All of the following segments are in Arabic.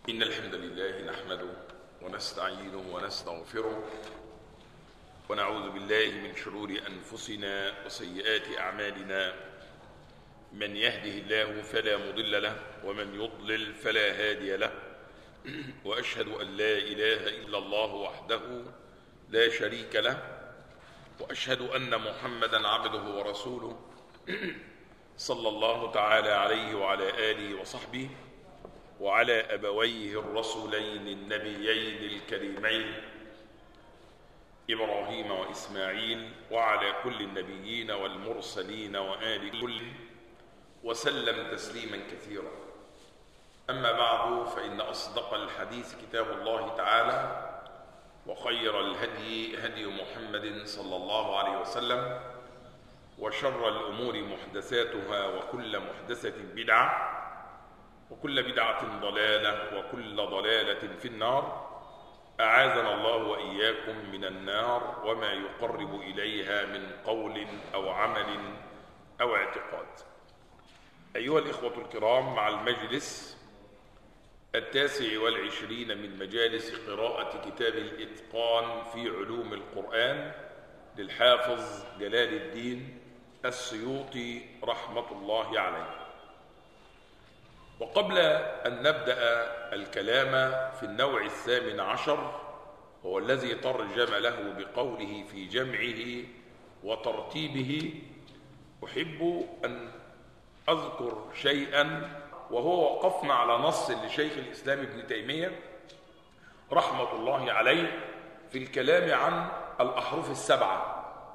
إن الحمد لله نحمده ونستعينه ونستغفره ونعوذ بالله من شرور أنفسنا وسيئات أعمالنا. من يهده الله فلا مضل له ومن يضلل فلا هادي له، وأشهد أن لا إله إلا الله وحده لا شريك له، وأشهد أن محمدا عبده ورسوله صلى الله تعالى عليه وعلى آله وصحبه وعلى أبويه الرسولين النبيين الكريمين إبراهيم وإسماعيل وعلى كل النبيين والمرسلين وآل كل وسلم تسليما كثيرا. أما بعد، فإن أصدق الحديث كتاب الله تعالى، وخير الهدي هدي محمد صلى الله عليه وسلم، وشر الأمور محدثاتها، وكل محدثة بدعة، وكل بدعة ضلالة، وكل ضلالة في النار. أعاذنا الله وإياكم من النار وما يقرب إليها من قول أو عمل أو اعتقاد. أيها الإخوة الكرام، مع المجلس 29 من مجالس قراءة كتاب الإتقان في علوم القرآن للحافظ جلال الدين السيوطي رحمة الله عليه. وقبل أن نبدأ الكلام في النوع 18 هو الذي ترجم له بقوله في جمعه وترتيبه، أحب أن أذكر شيئا، وهو وقفنا على نص لشيخ الإسلام ابن تيمية رحمة الله عليه في الكلام عن الأحرف السبعة،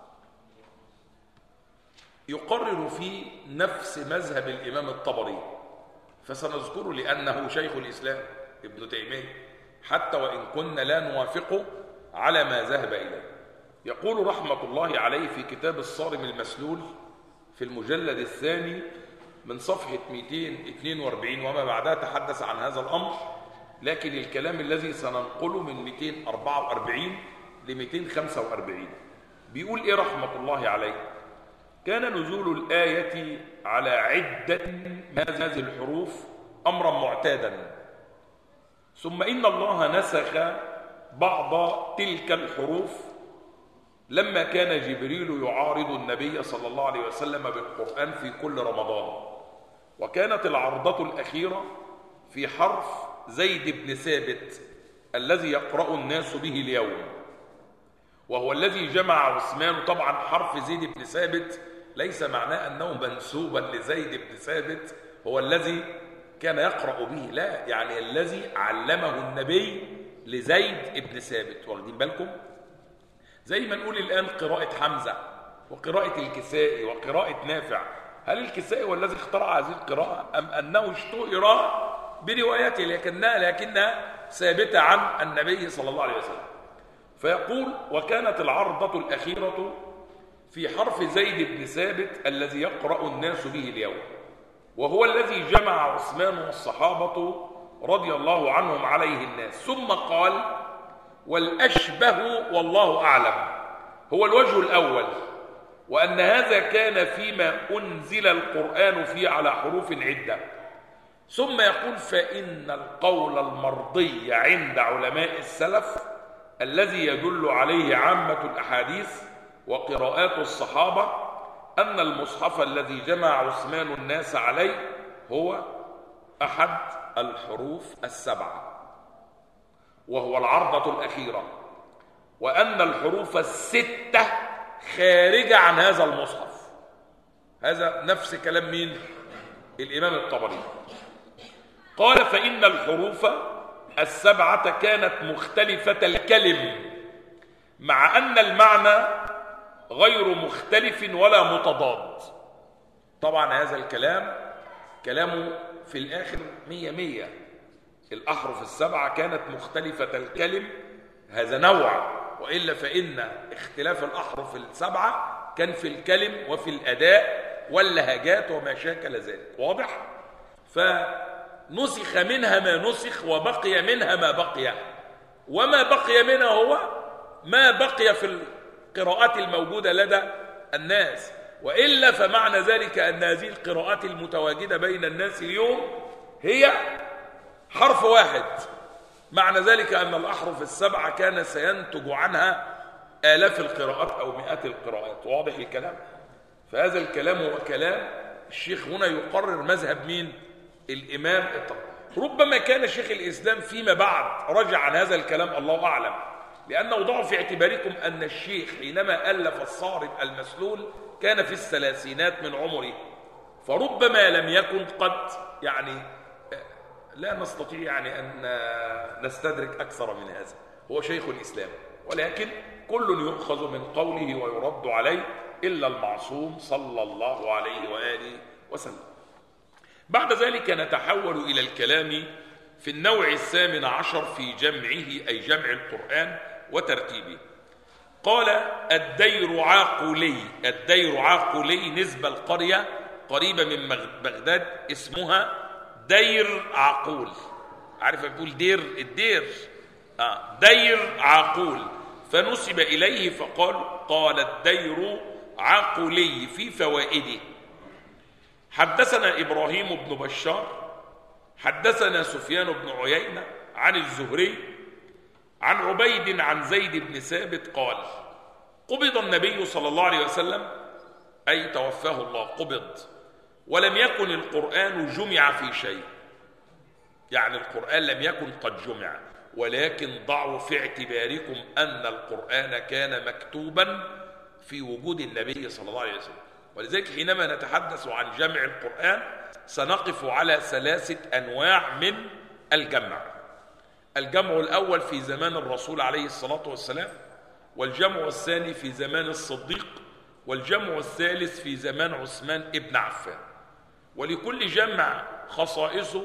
يقرر في نفس مذهب الإمام الطبري، فسنذكره لأنه شيخ الإسلام ابن تيمية، حتى وإن كنا لا نوافقه على ما ذهب إليه. يقول رحمة الله عليه في كتاب الصارم المسلول في المجلد الثاني من صفحة 242 وما بعدها تحدث عن هذا الأمر، لكن الكلام الذي سننقله من 244 ل 245 بيقول إيه رحمة الله عليه؟ كان نزول الآية على عدة من هذه الحروف أمرا معتادا، ثم إن الله نسخ بعض تلك الحروف لما كان جبريل يعارض النبي صلى الله عليه وسلم بالقرآن في كل رمضان، وكانت العرضة الأخيرة في حرف زيد بن ثابت الذي يقرأ الناس به اليوم، وهو الذي جمع عثمان. طبعا حرف زيد بن ثابت ليس معناه أنه منسوبا لزيد بن ثابت هو الذي كان يقرأ به، لا، يعني الذي علمه النبي لزيد بن ثابت. واخدين بالكم؟ زي ما نقول الآن قراءة حمزة وقراءة الكسائي وقراءة نافع، هل الكسائي هو الذي اخترع هذه القراءة أم أنه اشتهر بروايته لكنها ثابتة عن النبي صلى الله عليه وسلم؟ فيقول وكانت العرضة الأخيرة في حرف زيد بن ثابت الذي يقرأ الناس به اليوم، وهو الذي جمع عثمان والصحابة رضي الله عنهم عليه الناس. ثم قال والأشبه والله أعلم هو الوجه الأول، وأن هذا كان فيما أنزل القرآن فيه على حروف عدة. ثم يقول فإن القول المرضي عند علماء السلف الذي يدل عليه عامة الأحاديث وقراءات الصحابة أن المصحف الذي جمع عثمان الناس عليه هو أحد الحروف السبعة، وهو العرضة الأخيرة، وأن الحروف الستة خارجة عن هذا المصحف. هذا نفس كلام مين؟ الإمام الطبري. قال فإن الحروف السبعة كانت مختلفة الكلم، مع أن المعنى غير مختلف ولا متضاد. طبعا هذا الكلام كلامه في الآخر 100. الأحرف السبعة كانت مختلفة الكلم، هذا نوع، وإلا فإن اختلاف الأحرف السبعة كان في الكلم وفي الأداء واللهجات وما شاكل ذلك. واضح؟ فنسخ منها ما نسخ وبقي منها ما بقي، وما بقي منها هو ما بقي في القراءات الموجودة لدى الناس، وإلا فمعنى ذلك أن هذه القراءات المتواجدة بين الناس اليوم هي حرف واحد، معنى ذلك أن الأحرف السبعة كان سينتج عنها آلاف القراءات أو مئات القراءات. واضح الكلام؟ فهذا الكلام هو كلام الشيخ هنا يقرر مذهب مين؟ الإمام الطبري. ربما كان شيخ الإسلام فيما بعد رجع عن هذا الكلام، الله أعلم، لأنه ضع في اعتباركم أن الشيخ حينما ألف الصارم المسلول كان في الثلاثينات من عمره، فربما لم يكن قد لا نستطيع أن نستدرك أكثر من هذا. هو شيخ الإسلام، ولكن كل يؤخذ من قوله ويرد عليه إلا المعصوم صلى الله عليه وآله وسلم. بعد ذلك نتحول إلى الكلام في النوع 18 في جمعه، أي جمع القرآن وترتيبه. قال الدير عاقلي. الدير عاقلي نسبة القرية قريبة من بغداد اسمها دير عقول. عارف بتقول دير الدير، دير عقول، فنسب إليه قال الدير عقلي في فوائده. حدثنا إبراهيم بن بشار حدثنا سفيان بن عيينة عن الزهري عن عبيد عن زيد بن ثابت قال قبض النبي صلى الله عليه وسلم، أي توفاه الله، قبض، ولم يكن القرآن جمع في شيء، يعني القرآن لم يكن قد جمع، ولكن ضعوا في اعتباركم أن القرآن كان مكتوبا في وجود النبي صلى الله عليه وسلم. ولذلك حينما نتحدث عن جمع القرآن سنقف على 3 أنواع من الجمع. الجمع الأول في زمان الرسول عليه الصلاة والسلام، والجمع الثاني في زمان الصديق، والجمع الثالث في زمان عثمان ابن عفان. ولكل جمع خصائصه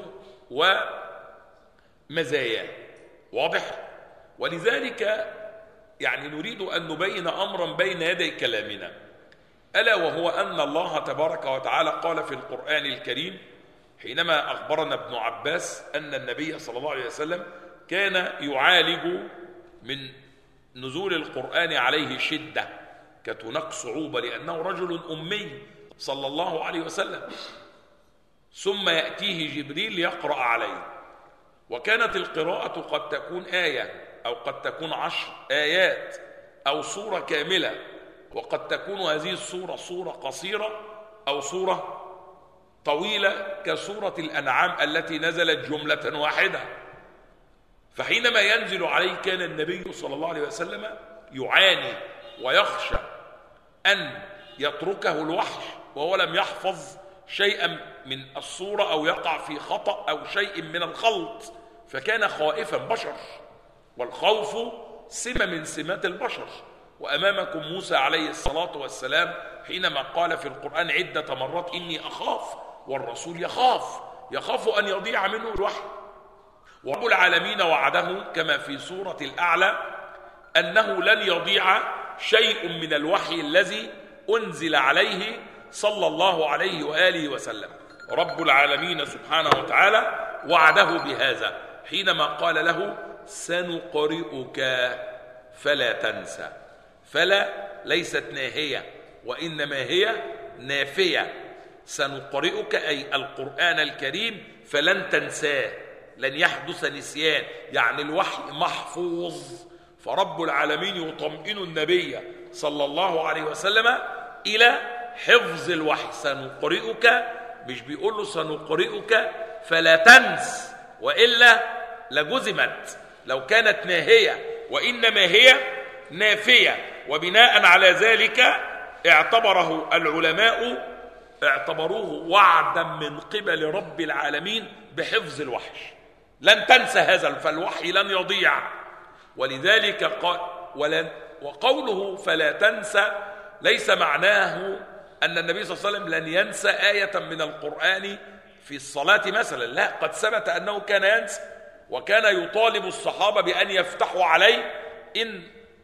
ومزاياه. واضح؟ ولذلك نريد أن نبين أمرا بين يدي كلامنا، ألا وهو أن الله تبارك وتعالى قال في القرآن الكريم حينما أخبرنا ابن عباس أن النبي صلى الله عليه وسلم كان يعالج من نزول القرآن عليه شدة، كانت هناك صعوبة لأنه رجل أمي صلى الله عليه وسلم، ثم يأتيه جبريل يقرأ عليه، وكانت القراءة قد تكون آية أو قد تكون 10 آيات أو سورة كاملة، وقد تكون هذه السورة سورة قصيرة أو سورة طويلة كسورة الأنعام التي نزلت جملة واحدة. فحينما ينزل عليه كان النبي صلى الله عليه وسلم يعاني ويخشى أن يتركه الوحش وهو لم يحفظ شيئا من الصورة أو يقع في خطأ أو شيء من الخلط، فكان خائفا، بشر، والخوف سمة من سمات البشر. وأمامكم موسى عليه الصلاة والسلام حينما قال في القرآن عدة مرات إني أخاف، والرسول يخاف أن يضيع منه الوحي. ورب العالمين وعده كما في سورة الأعلى أنه لن يضيع شيء من الوحي الذي أنزل عليه صلى الله عليه وآله وسلم. رب العالمين سبحانه وتعالى وعده بهذا حينما قال له سنقرئك فلا تنسى. فلا ليست ناهية وإنما هي نافية. سنقرئك أي القرآن الكريم فلن تنساه، لن يحدث نسيان، يعني الوحي محفوظ. فرب العالمين يطمئن النبي صلى الله عليه وسلم إلى حفظ الوحي. سنقرئك، مش بيقول له سنقرئك فلا تنس، وإلا لجزمت لو كانت ناهية، وإنما هي نافية. وبناء على ذلك اعتبره العلماء وعدا من قبل رب العالمين بحفظ الوحي، لن تنسى هذا، فالوحي لن يضيع. ولذلك قال وقوله فلا تنسى ليس معناه أن النبي صلى الله عليه وسلم لن ينسى آية من القرآن في الصلاة مثلا، لا، قد ثبت أنه كان ينسى، وكان يطالب الصحابة بأن يفتحوا عليه إن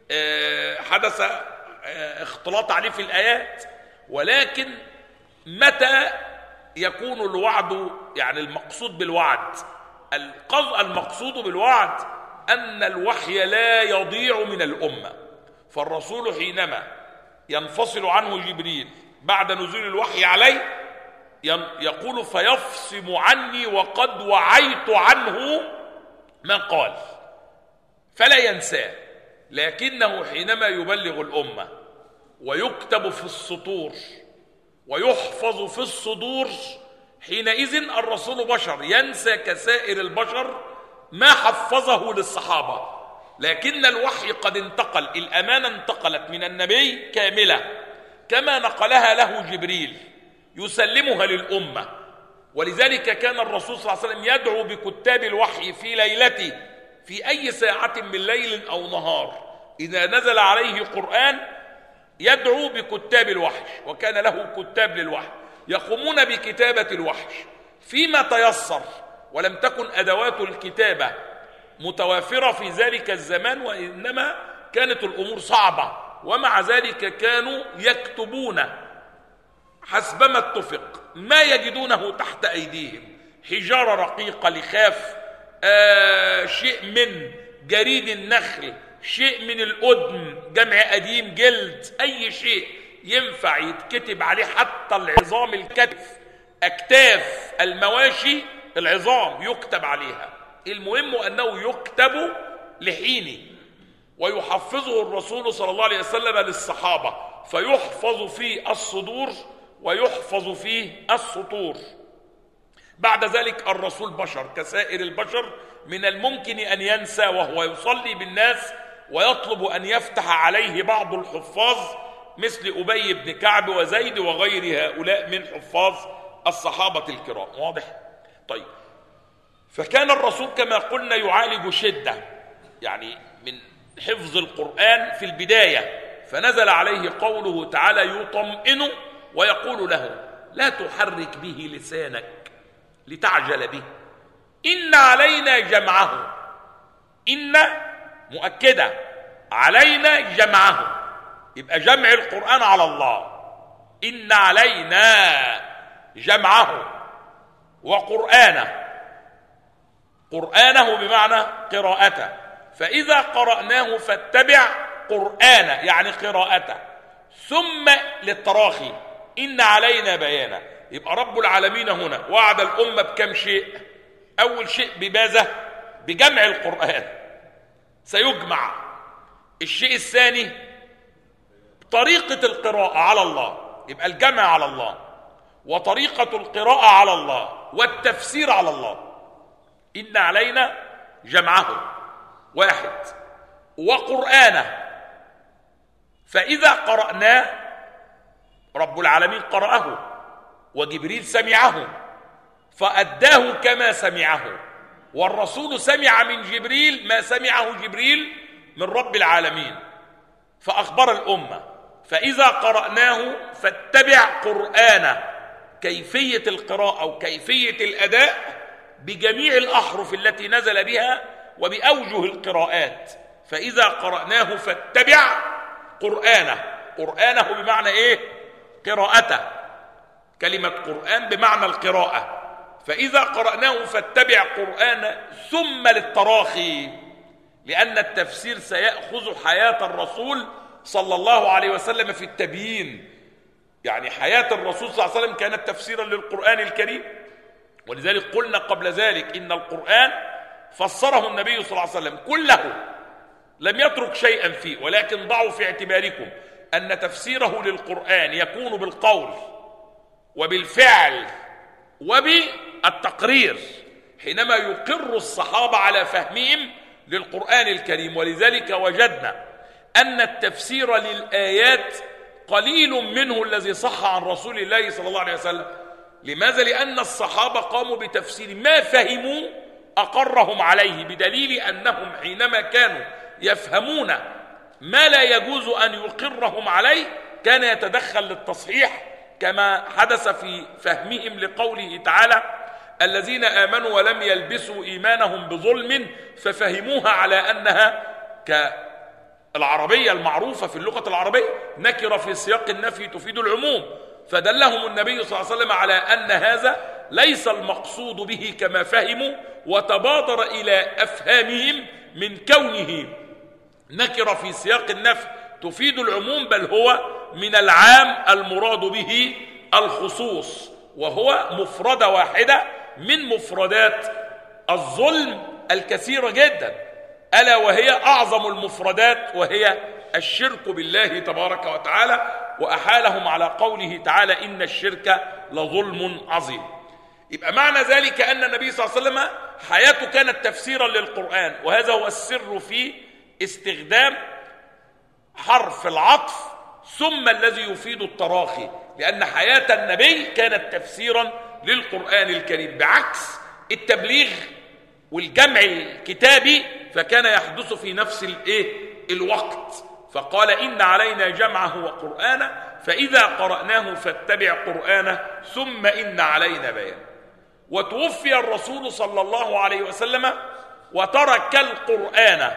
حدث اختلاط عليه في الآيات. ولكن متى يكون الوعد، يعني المقصود بالوعد، المقصود بالوعد أن الوحي لا يضيع من الأمة. فالرسول حينما ينفصل عنه جبريل بعد نزول الوحي عليه يقول فيفصم عني وقد وعيت عنه ما قال، فلا ينساه، لكنه حينما يبلغ الأمة ويكتب في السطور ويحفظ في الصدور، حينئذ الرسول بشر ينسى كسائر البشر ما حفظه للصحابة، لكن الوحي قد انتقل، الأمانة انتقلت من النبي كاملة كما نقلها له جبريل يسلمها للأمة. ولذلك كان الرسول صلى الله عليه وسلم يدعو بكتاب الوحي في ليلته في أي ساعة من ليل أو نهار، إذا نزل عليه قرآن يدعو بكتاب الوحي، وكان له كتاب للوحي يقومون بكتابة الوحي فيما تيسر، ولم تكن أدوات الكتابة متوافرة في ذلك الزمان، وإنما كانت الأمور صعبة، ومع ذلك كانوا يكتبون حسبما اتفق ما يجدونه تحت أيديهم، حجارة رقيقة لخاف، شيء من جريد النخل، شيء من الأدم جمع قديم جلد، أي شيء ينفع يتكتب عليه، حتى العظام الكتف، أكتاف المواشي العظام يكتب عليها. المهم أنه يكتب لحين، ويحفظه الرسول صلى الله عليه وسلم للصحابة، فيحفظ فيه الصدور ويحفظ فيه السطور. بعد ذلك الرسول بشر كسائر البشر، من الممكن أن ينسى وهو يصلي بالناس ويطلب أن يفتح عليه بعض الحفاظ مثل أبي بن كعب وزيد وغير هؤلاء من حفاظ الصحابة الكرام. واضح؟ طيب، فكان الرسول كما قلنا يعالج شدة يعني من حفظ القرآن في البداية، فنزل عليه قوله تعالى يطمئن ويقول له لا تحرك به لسانك لتعجل به، إن علينا جمعه، إن مؤكدة علينا جمعه، يبقى جمع القرآن على الله، إن علينا جمعه وقرآنه، قرآنه بمعنى قراءته، فإذا قرأناه فاتبع قرآنه يعني قراءته، ثم للتراخي إن علينا بيانه. يبقى رب العالمين هنا وعد الأمة بكم شيء؟ أول شيء بماذا؟ بجمع القرآن، سيجمع. الشيء الثاني طريقة القراءة على الله، يبقى الجمع على الله، وطريقة القراءة على الله، والتفسير على الله. إن علينا جمعه واحد، وقرآنه، فإذا قرأناه رب العالمين قرأه وجبريل سمعه فأداه كما سمعه، والرسول سمع من جبريل ما سمعه جبريل من رب العالمين فأخبر الأمة. فإذا قرأناه فاتبع قرآنه، كيفية القراءة وكيفية الأداء بجميع الأحرف التي نزل بها وبأوجه القراءات. فإذا قرأناه فاتبع قرآنه، قرآنه بمعنى إيه؟ قراءته، كلمة قرآن بمعنى القراءة. فإذا قرأناه فاتبع قرآنه، ثم للتراخي، لأن التفسير سيأخذ حياة الرسول صلى الله عليه وسلم في التبيين، يعني حياة الرسول صلى الله عليه وسلم كانت تفسيرا للقرآن الكريم. ولذلك قلنا قبل ذلك إن القرآن فسره النبي صلى الله عليه وسلم كله، لم يترك شيئا فيه، ولكن ضعوا في اعتباركم أن تفسيره للقرآن يكون بالقول وبالفعل وبالتقرير، حينما يقر الصحابة على فهمهم للقرآن الكريم. ولذلك وجدنا أن التفسير للآيات قليل منه الذي صح عن رسول الله صلى الله عليه وسلم. لماذا؟ لأن الصحابة قاموا بتفسير ما فهموا أقرهم عليه، بدليل أنهم حينما كانوا يفهمون ما لا يجوز أن يقرهم عليه كان يتدخل للتصحيح، كما حدث في فهمهم لقوله تعالى الذين آمنوا ولم يلبسوا إيمانهم بظلم ففهموها على أنها كالعربية المعروفة في اللغة العربية نكرة في سياق النفي تفيد العموم، فدلهم النبي صلى الله عليه وسلم على أن هذا ليس المقصود به كما فهموا، وتبادر إلى أفهامهم من كونه نكرة في سياق النفي تفيد العموم، بل هو من العام المراد به الخصوص. وهو مفردة واحدة من مفردات الظلم الكثيرة جدا، ألا وهي أعظم المفردات، وهي الشرك بالله تبارك وتعالى، وأحالهم على قوله تعالى إن الشرك لظلم عظيم. يبقى معنى ذلك أن النبي صلى الله عليه وسلم حياته كانت تفسيرا للقرآن، وهذا هو السر في استخدام حرف العطف ثم الذي يفيد التراخي، لأن حياة النبي كانت تفسيرا للقرآن الكريم، بعكس التبليغ والجمع الكتابي فكان يحدث في نفس الوقت. فقال إن علينا جمعه وقرآنه فإذا قرأناه فاتبع قرآنه ثم إن علينا بيانه. وتوفي الرسول صلى الله عليه وسلم وترك القرآن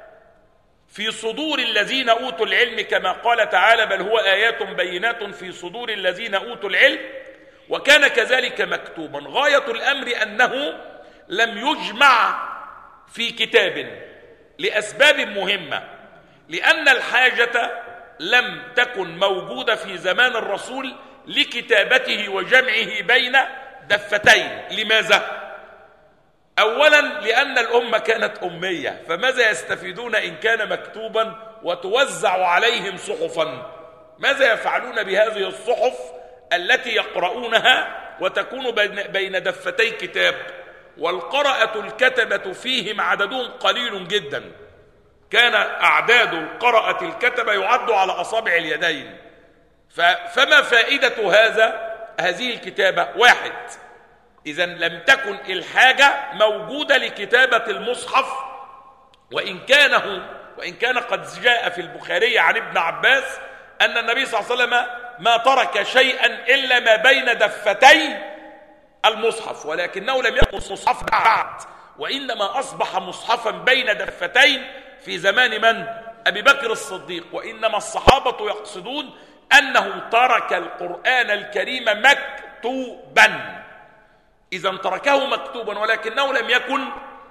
في صدور الذين أوتوا العلم، كما قال تعالى بل هو آيات بينات في صدور الذين أوتوا العلم، وكان كذلك مكتوبا. غاية الأمر أنه لم يجمع في كتاب لأسباب مهمة، لأن الحاجة لم تكن موجودة في زمان الرسول لكتابته وجمعه بين دفتين. لماذا؟ أولا لأن الأمة كانت أمية، فماذا يستفيدون إن كان مكتوبا وتوزع عليهم صحفا؟ ماذا يفعلون بهذه الصحف التي يقرؤونها وتكون بين دفتي كتاب؟ والقرأة الكتبة فيهم عددهم قليل جدا، كان أعداد القرأة الكتبة يعد على أصابع اليدين. فما فائدة هذه الكتابة؟ واحد، إذن لم تكن الحاجة موجودة لكتابة المصحف، وإن كان قد جاء في البخاري عن ابن عباس أن النبي صلى الله عليه وسلم ما ترك شيئا إلا ما بين دفتي المصحف، ولكنه لم يكن مصحف بعد، وإنما أصبح مصحفا بين دفتين في زمان من؟ أبي بكر الصديق. وإنما الصحابة يقصدون أنه ترك القرآن الكريم مكتوبا، إذن تركه مكتوبا ولكنه لم يكن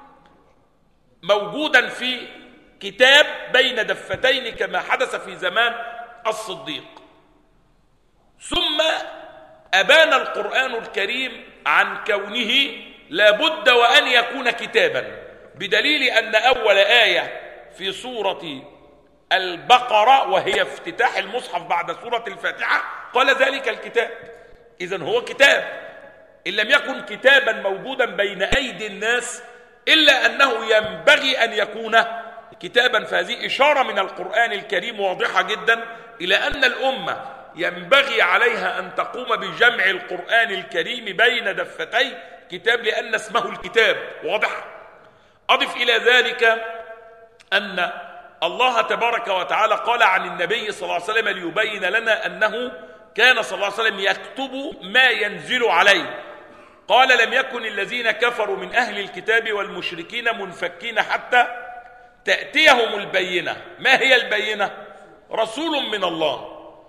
موجودا في كتاب بين دفتين كما حدث في زمان الصديق. ثم أبان القرآن الكريم عن كونه لابد وأن يكون كتابا، بدليل أن أول آية في سورة البقرة وهي افتتاح المصحف بعد سورة الفاتحة قال ذلك الكتاب. إذن هو كتاب، إن لم يكن كتابا موجودا بين أيدي الناس إلا أنه ينبغي أن يكون كتابا. فهذه إشارة من القرآن الكريم واضحة جدا إلى أن الأمة ينبغي عليها أن تقوم بجمع القرآن الكريم بين دفتي كتاب، لأن اسمه الكتاب واضح. أضف إلى ذلك أن الله تبارك وتعالى قال عن النبي صلى الله عليه وسلم ليبين لنا أنه كان صلى الله عليه وسلم يكتب ما ينزل عليه. قال لم يكن الذين كفروا من أهل الكتاب والمشركين منفكين حتى تأتيهم البينة. ما هي البينة؟ رسول من الله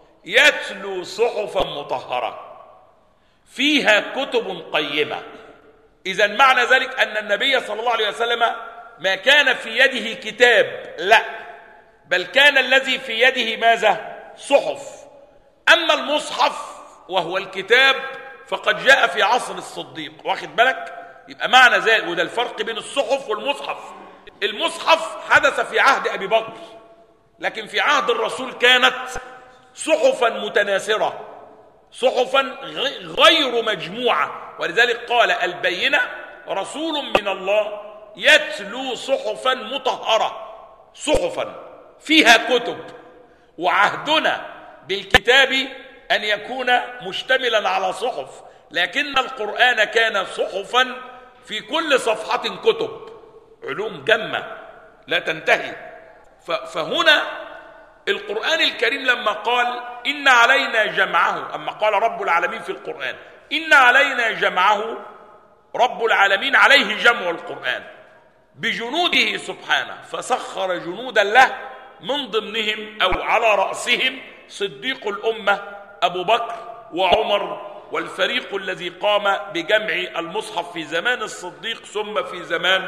يتلو صحفا مطهرة فيها كتب قيمة. إذن معنى ذلك أن النبي صلى الله عليه وسلم ما كان في يده كتاب، لا، بل كان الذي في يده ماذا؟ صحف. أما المصحف وهو الكتاب فقد جاء في عصر الصديق، واخد بالك؟ يبقى معنى ذلك، وده الفرق بين الصحف والمصحف. المصحف حدث في عهد أبي بكر، لكن في عهد الرسول كانت صحفا متناثرة، صحفا غير مجموعة، ولذلك قال البينة رسول من الله يتلو صحفا مطهرة، صحفا فيها كتب. وعهدنا بالكتاب أن يكون مشتملا على صحف، لكن القرآن كان صحفا في كل صفحة كتب، علوم جمة لا تنتهي. فهنا القرآن الكريم لما قال إن علينا جمعه، أما قال رب العالمين في القرآن إن علينا جمعه، رب العالمين عليه جمع القرآن بجنوده سبحانه، فسخر جنودا له من ضمنهم أو على رأسهم صديق الأمة أبو بكر وعمر، والفريق الذي قام بجمع المصحف في زمان الصديق ثم في زمان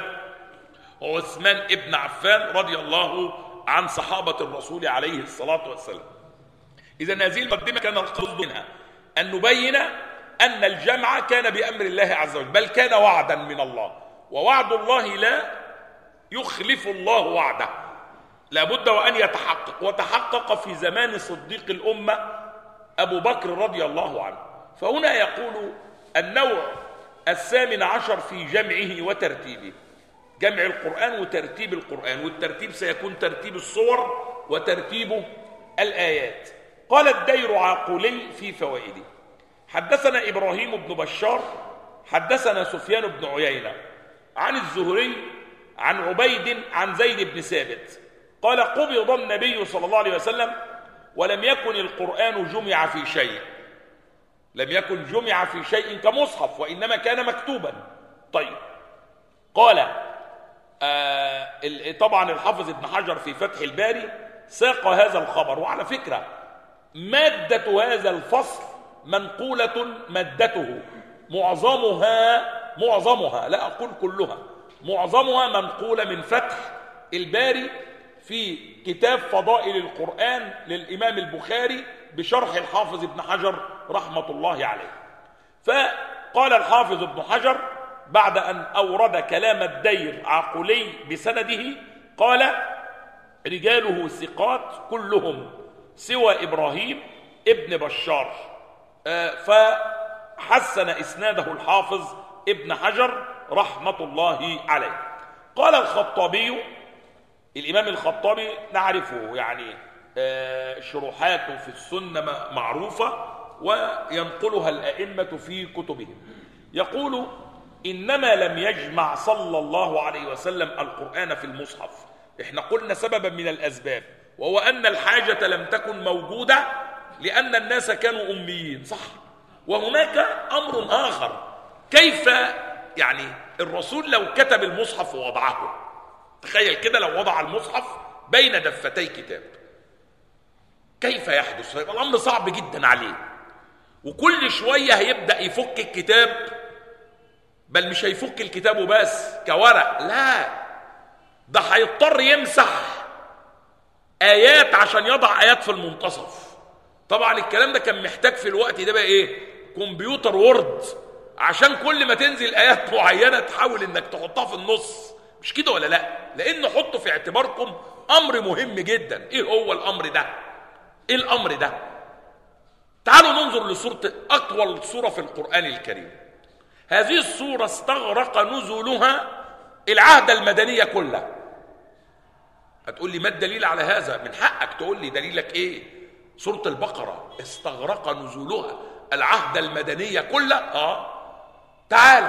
عثمان ابن عفان رضي الله عن صحابة الرسول عليه الصلاة والسلام. إذن هذه المقدمة كان القصد منها أن نبين أن الجمع كان بأمر الله عز وجل، بل كان وعدا من الله، ووعد الله لا يخلف الله وعده، لابد وأن يتحقق، وتحقق في زمان صديق الأمة أبو بكر رضي الله عنه. فهنا يقول النوع 18 في جمعه وترتيبه، جمع القرآن وترتيب القرآن، والترتيب سيكون ترتيب الصور وترتيب الآيات. قال الديرعاقلي في فوائده: حدثنا إبراهيم بن بشار حدثنا سفيان بن عيينة عن الزهري عن عبيد عن زيد بن ثابت قال: قبض النبي صلى الله عليه وسلم ولم يكن القرآن جمع في شيء، لم يكن جمع في شيء كمصحف، وإنما كان مكتوبا. طيب، قال طبعا الحافظ ابن حجر في فتح الباري ساق هذا الخبر. وعلى فكرة مادة هذا الفصل منقولة، مادته معظمها لا أقول كلها، معظمها منقولة من فتح الباري في كتاب فضائل القرآن للإمام البخاري بشرح الحافظ ابن حجر رحمة الله عليه. فقال الحافظ ابن حجر بعد أن أورد كلام الديرعاقلي بسنده، قال: رجاله ثقات كلهم سوى إبراهيم ابن بشار. فحسن إسناده الحافظ ابن حجر رحمة الله عليه. قال الخطابي، الإمام الخطابي نعرفه، يعني شروحاته في السنة معروفة وينقلها الأئمة في كتبهم، يقول: إنما لم يجمع صلى الله عليه وسلم القرآن في المصحف. إحنا قلنا سببا من الأسباب، وهو أن الحاجة لم تكن موجودة لأن الناس كانوا أميين، صح؟ وهناك أمر آخر، كيف يعني الرسول لو كتب المصحف ووضعه، تخيل كده لو وضع المصحف بين دفتي كتاب، كيف يحدث؟ هيبقى الأمر صعب جدا عليه، وكل شوية هيبدأ يفك الكتاب، بل مش هيفك الكتاب بس كورق، لا، ده هيضطر يمسح آيات عشان يضع آيات في المنتصف. طبعا الكلام ده كان محتاج في الوقت ده بقى ايه؟ كمبيوتر وورد، عشان كل ما تنزل آيات معينة تحاول انك تحطها في النص، مش كده ولا لا؟ لأن حطوا في اعتباركم أمر مهم جدا. ايه هو الأمر ده؟ ايه الأمر ده؟ تعالوا ننظر لسورة، أطول سورة في القرآن الكريم. هذه السورة استغرق نزولها العهد المدنية كله. هتقول لي ما الدليل على هذا؟ من حقك تقول لي دليلك ايه؟ سورة البقرة استغرق نزولها العهد المدنية كله. تعال،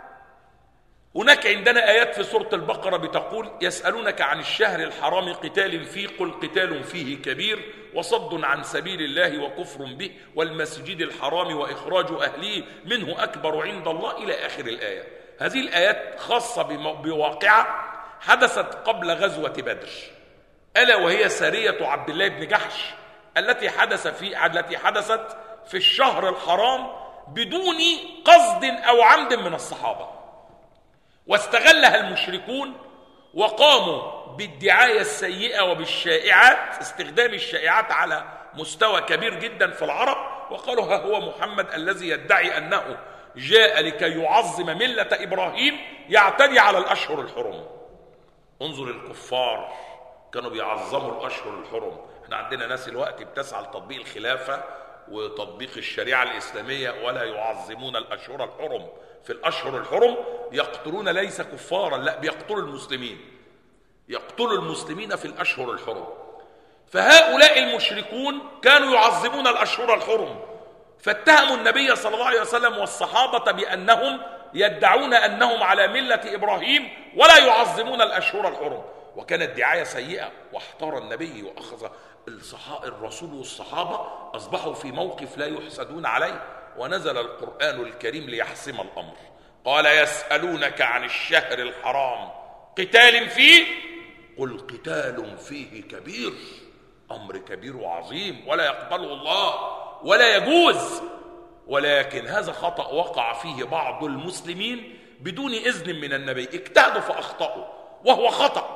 هناك عندنا آيات في سورة البقرة بتقول: يسألونك عن الشهر الحرام قتال فيه قل قتال فيه كبير وصد عن سبيل الله وكفر به والمسجد الحرام وإخراج أهله منه أكبر عند الله، إلى آخر الآية. هذه الآيات خاصة بواقعة حدثت قبل غزوة بدر، ألا وهي سرية عبد الله بن جحش التي حدثت في الشهر الحرام بدون قصد أو عمد من الصحابة، واستغلها المشركون وقاموا بالدعاية السيئة وبالشائعات، استخدام الشائعات على مستوى كبير جدا في العرب، وقالوا: ها هو محمد الذي يدعي أنه جاء لكي يعظم ملة إبراهيم يعتدي على الأشهر الحرم. انظر الكفار كانوا بيعظموا الأشهر الحرم. احنا عندنا ناس الوقت بتسعى لتطبيق الخلافة وتطبيق الشريعة الإسلامية ولا يعظمون الأشهر الحرم. في الأشهر الحرم يقتلون ليس كفارا، لا، بيقتلوا المسلمين، يقتلوا المسلمين في الأشهر الحرم. فهؤلاء المشركون كانوا يعظمون الأشهر الحرم، فاتهموا النبي صلى الله عليه وسلم والصحابة بأنهم يدعون أنهم على ملة إبراهيم ولا يعظمون الأشهر الحرم، وكانت دعاية سيئة. واحتار النبي وأخذ الرسول والصحابة أصبحوا في موقف لا يحسدون عليه، ونزل القرآن الكريم ليحسم الأمر. قال: يسألونك عن الشهر الحرام قتال فيه قل قتال فيه كبير، أمر كبير وعظيم ولا يقبله الله ولا يجوز، ولكن هذا خطأ وقع فيه بعض المسلمين بدون إذن من النبي، اجتهدوا فأخطأوا وهو خطأ.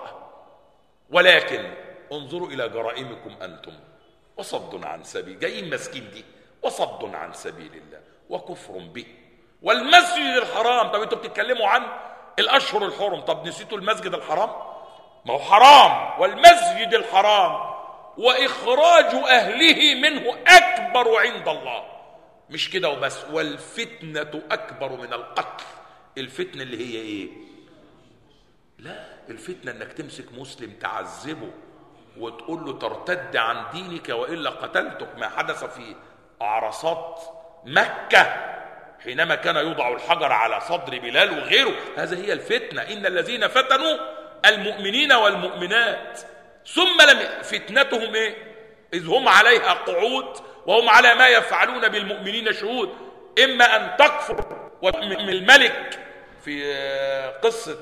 ولكن انظروا إلى جرائمكم أنتم، وصد عن سبيل، جايين مسكين دي، وصد عن سبيل الله وكفر به. والمسجد الحرام، طب انتوا بتتكلموا عن الأشهر الحرم، طب نسيتوا المسجد الحرام؟ ما هو حرام. والمسجد الحرام وإخراج أهله منه أكبر عند الله. مش كده وبس، والفتنة أكبر من القتل. الفتنة اللي هي إيه؟ لا، الفتنة إنك تمسك مسلم تعذبه وتقول له ترتد عن دينك وإلا قتلتك، ما حدث في أعرصات مكة حينما كان يوضع الحجر على صدر بلال وغيره. هذا هي الفتنة. إن الذين فتنوا المؤمنين والمؤمنات ثم لم فتنتهم إيه؟ إذ هم عليها قعود وهم على ما يفعلون بالمؤمنين شهود. إما أن تكفر من الملك في قصة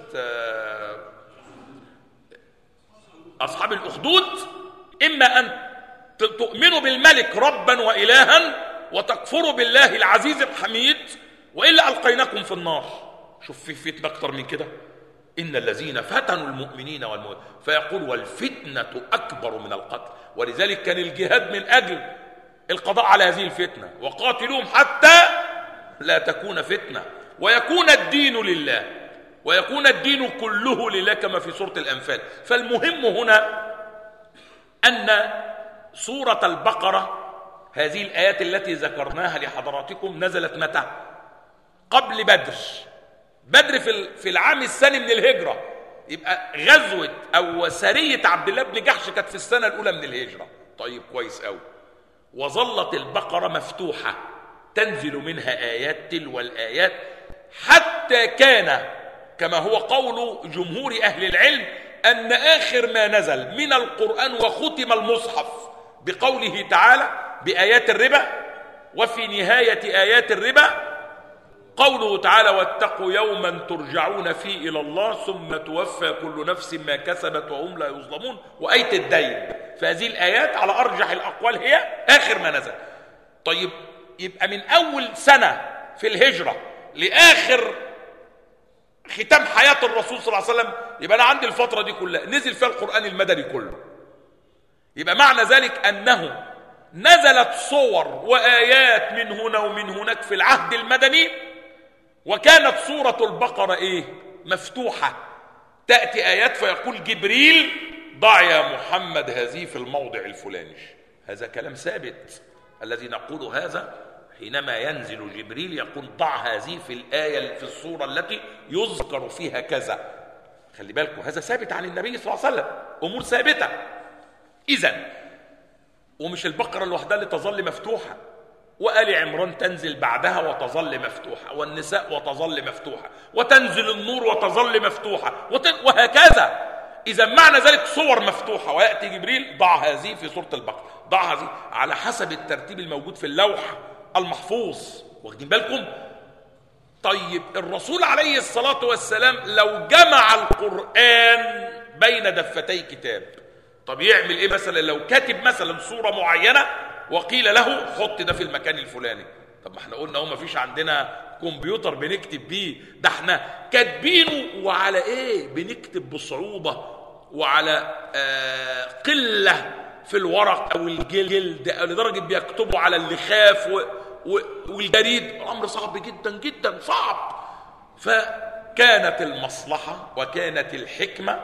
أصحاب الأخدود، إما أن تؤمنوا بالملك ربا وإلها وتكفروا بالله العزيز الحميد وإلا ألقيناكم في النار. شوف في فتنة أكتر من كده. إن الذين فتنوا المؤمنين والمؤمنات، فيقول والفتنة أكبر من القتل. ولذلك كان الجهاد من أجل القضاء على هذه الفتنة، وقاتلوهم حتى لا تكون فتنة ويكون الدين لله، ويكون الدين كله لله كما في سورة الأنفال. فالمهم هنا أن سورة البقرة هذه الآيات التي ذكرناها لحضراتكم نزلت متى؟ قبل بدر. بدر في العام الثاني من الهجرة، يبقى غزوة أو سرية عبد الله بن جحش كانت في السنة الأولى من الهجرة. طيب كويس أوي. وظلت البقرة مفتوحة تنزل منها آيات تلو الآيات حتى كان كما هو قول جمهور أهل العلم أن آخر ما نزل من القرآن وختم المصحف بقوله تعالى بآيات الربا، وفي نهاية آيات الربا قوله تعالى واتقوا يوما ترجعون فيه إلى الله ثم توفى كل نفس ما كسبت وهم لا يظلمون، وآية الدين. فهذه الآيات على أرجح الأقوال هي آخر ما نزل. طيب يبقى من أول سنة في الهجرة لآخر ختام حياة الرسول صلى الله عليه وسلم، يبقى أنا عندي الفترة دي كلها نزل فيها القرآن المدني كله. يبقى معنى ذلك أنه نزلت صور وآيات من هنا ومن هناك في العهد المدني، وكانت سورة البقرة إيه؟ مفتوحة. تأتي آيات فيقول جبريل ضع يا محمد هذه في الموضع الفلاني. هذا كلام ثابت. الذي نقول هذا حينما ينزل جبريل يقول ضع هذه في الآية في السورة التي يذكر فيها كذا. خلي بالكم هذا ثابت عن النبي صلى الله عليه وسلم، أمور ثابتة. إذن ومش البقرة لوحدها اللي تظل مفتوحة، وآل عمران تنزل بعدها وتظل مفتوحة، والنساء وتظل مفتوحة، وتنزل النور وتظل مفتوحة، وهكذا. إذا معنى ذلك صور مفتوحة، ويأتي جبريل ضع هذه في سورة البقرة، ضع هذه على حسب الترتيب الموجود في اللوح المحفوظ. واخدين بالكم؟ طيب الرسول عليه الصلاة والسلام لو جمع القرآن بين دفتي كتاب، طب يعمل ايه مثلا لو كاتب مثلا صورة معينة وقيل له حط ده في المكان الفلاني؟ طب ما احنا قلنا هو ما فيش عندنا كمبيوتر بنكتب بيه، ده احنا كاتبينه وعلى ايه؟ بنكتب بصعوبة وعلى قلة في الورق او الجلد، لدرجة بيكتبوا على اللخاف والجريد. الامر صعب جدا جدا، صعب. فكانت المصلحة وكانت الحكمة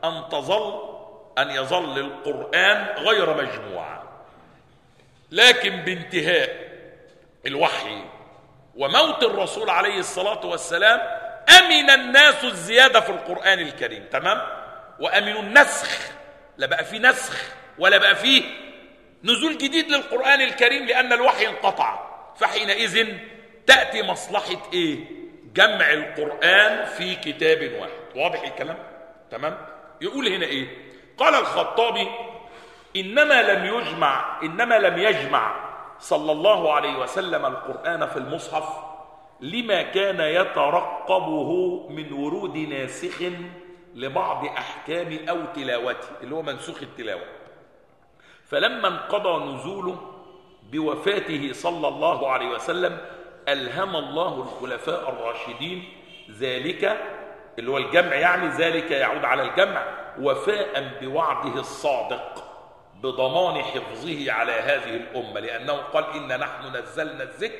أن يظل القرآن غير مجموعة. لكن بانتهاء الوحي وموت الرسول عليه الصلاة والسلام أمن الناس الزيادة في القرآن الكريم، تمام؟ وأمنوا النسخ، لا بقى فيه نسخ ولا بقى فيه نزول جديد للقرآن الكريم لأن الوحي انقطع. فحينئذ تأتي مصلحة إيه؟ جمع القرآن في كتاب واحد. واضح الكلام؟ تمام؟ يقول هنا إيه؟ قال الخطابي إنما لم يجمع صلى الله عليه وسلم القرآن في المصحف لما كان يترقبه من ورود ناسخ لبعض أحكام أو تلاوته، اللي هو منسوخ التلاوة. فلما انقضى نزوله بوفاته صلى الله عليه وسلم ألهم الله الخلفاء الراشدين ذلك، اللي هو الجمع، يعني ذلك يعود على الجمع، وفاء بوعده الصادق بضمان حفظه على هذه الأمة، لأنه قال إن نحن نزلنا الذكر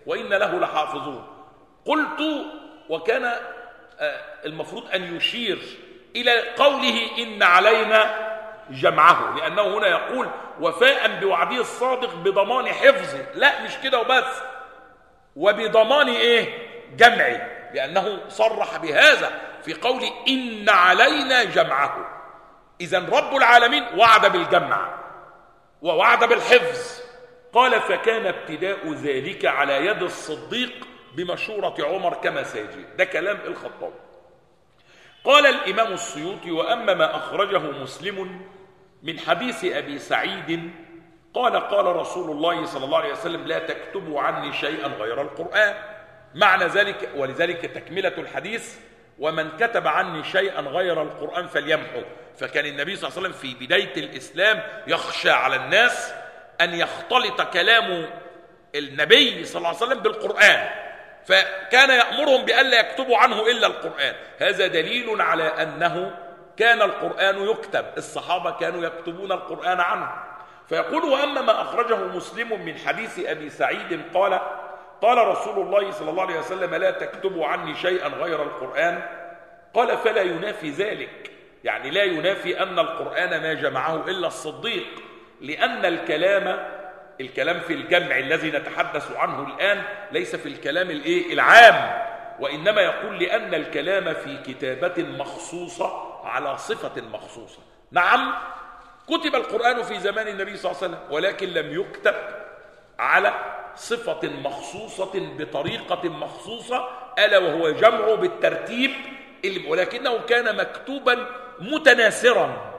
وإن له لحافظون. قلت وكان المفروض أن يشير إلى قوله إن علينا جمعه، لأنه هنا يقول وفاء بوعده الصادق بضمان حفظه، لا مش كده وبس، وبضمان جمعه، لأنه صرح بهذا في قول إن علينا جمعه. إذن رب العالمين وعد بالجمع ووعد بالحفظ. قال فكان ابتداء ذلك على يد الصديق بمشورة عمر كما سيجي. ده كلام الخطابي. قال الإمام السيوطي وأما ما أخرجه مسلم من حديث أبي سعيد قال قال رسول الله صلى الله عليه وسلم لا تكتبوا عني شيئا غير القرآن، معنى ذلك ولذلك تكملة الحديث ومن كتب عني شيئا غير القرآن فليمحو. فكان النبي صلى الله عليه وسلم في بداية الإسلام يخشى على الناس أن يختلط كلام النبي صلى الله عليه وسلم بالقرآن، فكان يأمرهم بألا يكتبوا عنه إلا القرآن. هذا دليل على أنه كان القرآن يكتب، الصحابة كانوا يكتبون القرآن عنه. فيقول وأما ما أخرجه مسلم من حديث أبي سعيد قال قال رسول الله صلى الله عليه وسلم لا تكتبوا عني شيئا غير القرآن. قال فلا ينافي ذلك، يعني لا ينافي أن القرآن ما جمعه إلا الصديق، لأن الكلام في الجمع الذي نتحدث عنه الآن ليس في الكلام العام، وإنما يقول لأن الكلام في كتابة مخصوصة على صفة مخصوصة. نعم كتب القرآن في زمان النبي صلى الله عليه وسلم ولكن لم يكتب على صفة مخصوصة بطريقة مخصوصة ألا وهو جمعه بالترتيب، ولكنه كان مكتوبا متناثرا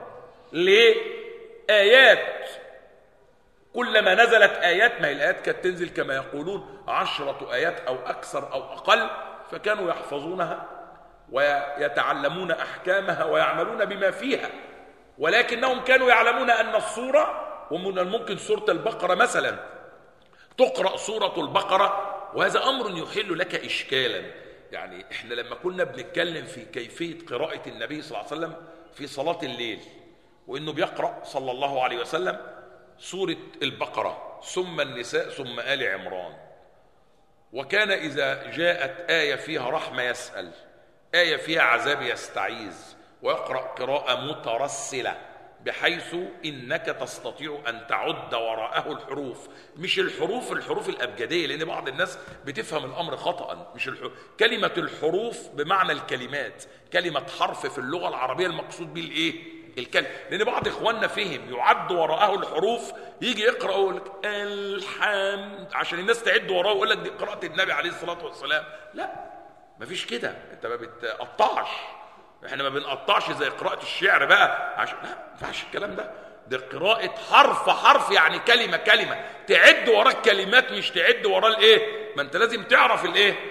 لآيات. كلما نزلت آيات، ما هي الآيات كانت تنزل كما يقولون 10 آيات أو أكثر أو أقل، فكانوا يحفظونها ويتعلمون أحكامها ويعملون بما فيها، ولكنهم كانوا يعلمون أن السورة، ومن الممكن سورة البقرة مثلا تقرأ سورة البقرة وهذا أمر يحل لك إشكالا. يعني إحنا لما كنا بنتكلم في كيفية قراءة النبي صلى الله عليه وسلم في صلاة الليل، وإنه بيقرأ صلى الله عليه وسلم سورة البقرة ثم النساء ثم آل عمران، وكان إذا جاءت آية فيها رحمة يسأل، آية فيها عذاب يستعيذ، ويقرأ قراءة مترسلة بحيث إنك تستطيع أن تعد وراءه الحروف، مش الحروف الأبجدية، لأن بعض الناس بتفهم الأمر خطأ. مش كلمة الحروف بمعنى الكلمات، كلمة حرف في اللغة العربية المقصود به الكلمة، لأن بعض إخواننا فهم يعد وراءه الحروف، يجي يقرأ ويقول لك الحمد عشان الناس تعد وراءه ويقول لك دي قراءة النبي عليه الصلاة والسلام. لا مفيش كده، أنت ما بتقطعش، احنا ما بنقطعش زي قراءة الشعر بقى عشان لا، ما ينفعش الكلام ده. دي قراءة حرف يعني كلمة تعد وراء الكلمات، مش تعد وراء ما انت لازم تعرف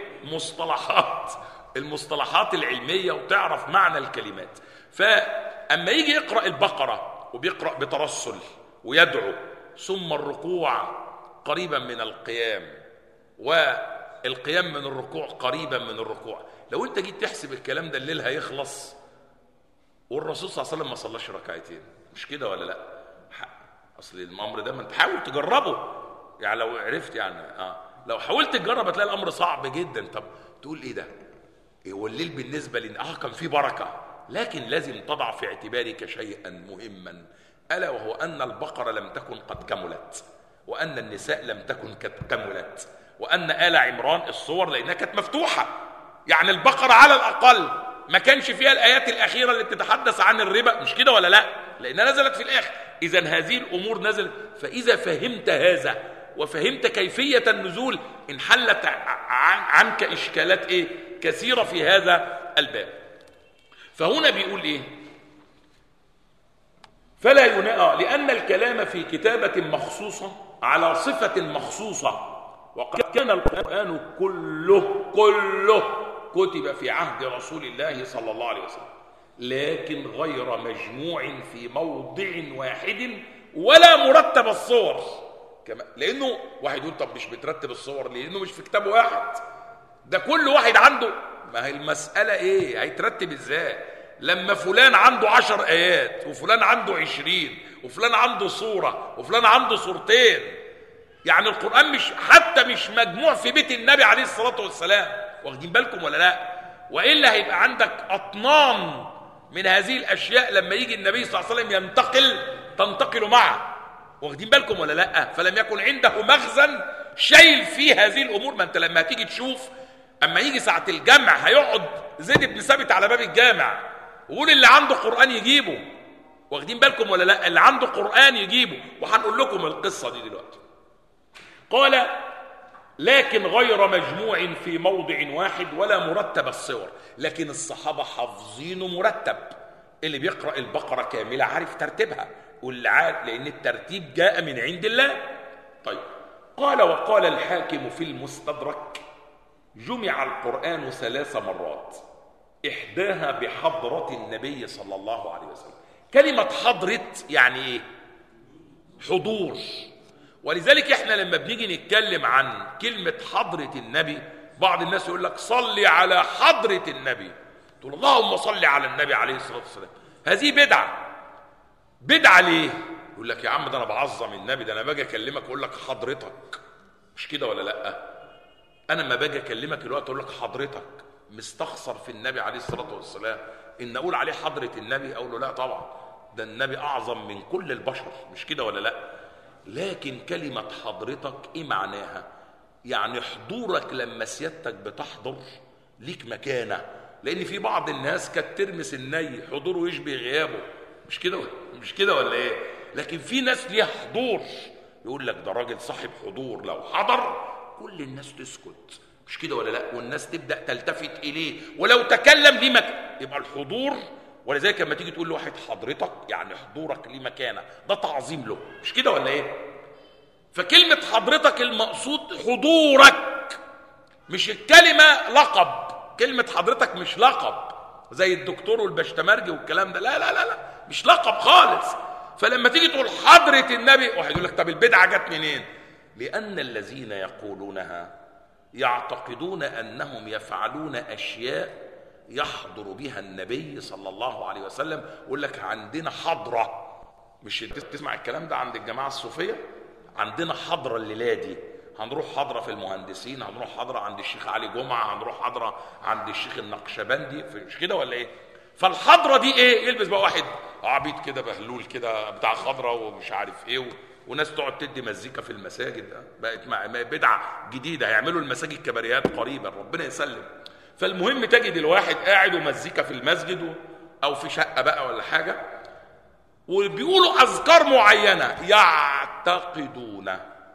المصطلحات العلمية وتعرف معنى الكلمات. فأما يجي يقرأ البقرة وبيقرأ بترسل ويدعو، ثم الركوع قريبا من القيام والقيام من الركوع قريبا من الركوع، لو انت جيت تحسب الكلام ده الليل هيخلص والرسول صلى الله عليه وسلم ما صلاش ركعتين، مش كده ولا لا؟ اصل الامر ده ما انت حاول تجربه، يعني لو عرفت لو حاولت تجرب هتلاقي الامر صعب جدا. طب تقول ايه ده؟ والليل بالنسبه لنا كان فيه بركه، لكن لازم تضع في اعتبارك شيئا مهما، الا وهو ان البقره لم تكن قد كملت، وان النساء لم تكن قد كملت، وان آل عمران الصور لانها كانت مفتوحه. يعني البقره على الاقل ما كانش فيها الايات الاخيره اللي بتتحدث عن الربا، مش كده ولا لا؟ لانها نزلت في الاخر. اذا هذه الامور نزلت، فاذا فهمت هذا وفهمت كيفيه النزول انحلت عنك اشكالات كثيره في هذا الباب. فهنا بيقول فلا يناء، لان الكلام في كتابه مخصوصه على صفه مخصوصه، وقد كان القرآن كله كتب في عهد رسول الله صلى الله عليه وسلم، لكن غير مجموع في موضع واحد ولا مرتب الصور. لأنه واحد يقول طب مش بترتب الصور لأنه مش في كتاب واحد، ده كل واحد عنده. ما هي المسألة هيترتب ازاي لما فلان عنده 10 آيات وفلان عنده 20 وفلان عنده صورة وفلان عنده صورتين؟ يعني القرآن مش مجموع في بيت النبي عليه الصلاة والسلام، واخدين بالكم ولا لا؟ وإلا هيبقى عندك أطنان من هذه الأشياء لما يجي النبي صلى الله عليه وسلم تنتقل معه، واخدين بالكم ولا لا؟ فلم يكن عنده مخزن شايل فيه هذه الأمور. ما أنت لما تيجي تشوف أما يجي ساعة الجمع هيقعد زيد بن ثابت على باب الجامع ويقول اللي عنده قرآن يجيبه، واخدين بالكم ولا لا؟ اللي عنده قرآن يجيبه. وهنقول لكم القصة دي دلوقتي. قال لكن غير مجموع في موضع واحد ولا مرتب الصور. لكن الصحابة حافظينه مرتب، اللي بيقرأ البقرة كاملة عارف ترتيبها، واللي عارف لأن الترتيب جاء من عند الله. طيب قال وقال الحاكم في المستدرك جمع القرآن 3 مرات، إحداها بحضرة النبي صلى الله عليه وسلم. كلمة حضرة يعني إيه؟ حضور. ولذلك إحنا لما بنيجي نتكلم عن كلمة حضرة النبي بعض الناس يقول لك صلي على حضرة النبي، تقول اللهم صلي على النبي عليه الصلاة والسلام. هذه بدعة ليه؟ يقول لك يا عم ده أنا بعظم النبي، ده أنا باجي أكلمك أقول لك حضرتك، مش كده ولا لأ؟ أنا ما باجي أكلمك الوقت أقول لك حضرتك، مستخسر في النبي عليه الصلاة والسلام إن أقول عليه حضرة النبي؟ أقول له لا طبعا، ده النبي أعظم من كل البشر، مش كده ولا لأ؟ لكن كلمة حضرتك إيه معناها؟ يعني حضورك لما سيادتك بتحضر ليك مكانة، لأن في بعض الناس كانت ترمس الني حضوره يشبه غيابه، مش كده ولا إيه؟ لكن في ناس ليها حضور، يقول لك ده راجل صاحب حضور، لو حضر كل الناس تسكت، مش كده ولا لا؟ والناس تبدأ تلتفت إليه، ولو تكلم ليه يبقى الحضور. ولذلك لما تيجي تقول لواحد حضرتك يعني حضورك ليه مكانة، ده تعظيم له، مش كده ولا ايه؟ فكلمة حضرتك المقصود حضورك، مش الكلمة لقب. كلمة حضرتك مش لقب زي الدكتور والبشتمرجي والكلام ده، لا لا لا لا، مش لقب خالص. فلما تيجي تقول حضرة النبي واحد يقول لك طب البدعة جت منين؟ لأن الذين يقولونها يعتقدون أنهم يفعلون أشياء يحضر بها النبي صلى الله عليه وسلم. يقول لك عندنا حضرة، مش تسمع الكلام ده عند الجماعة الصوفية؟ عندنا حضرة الليلة دي، هنروح حضرة في المهندسين، هنروح حضرة عند الشيخ علي جمعة، هنروح حضرة عند الشيخ النقشبندي، مش كده ولا ايه؟ فالحضرة دي ايه؟ يلبس بقى واحد عبيط كده بهلول كده بتاع خضرة ومش عارف ايه وناس تقعد تدي مزيكا في المساجد. بقت بدعة جديدة، هيعملوا المساجد كباريات قريبا، ربنا يسلم. فالمهم تجد الواحد قاعد ومزيكا في المسجد او في شقة بقى ولا حاجة، وبيقولوا اذكار معينة يعتقدون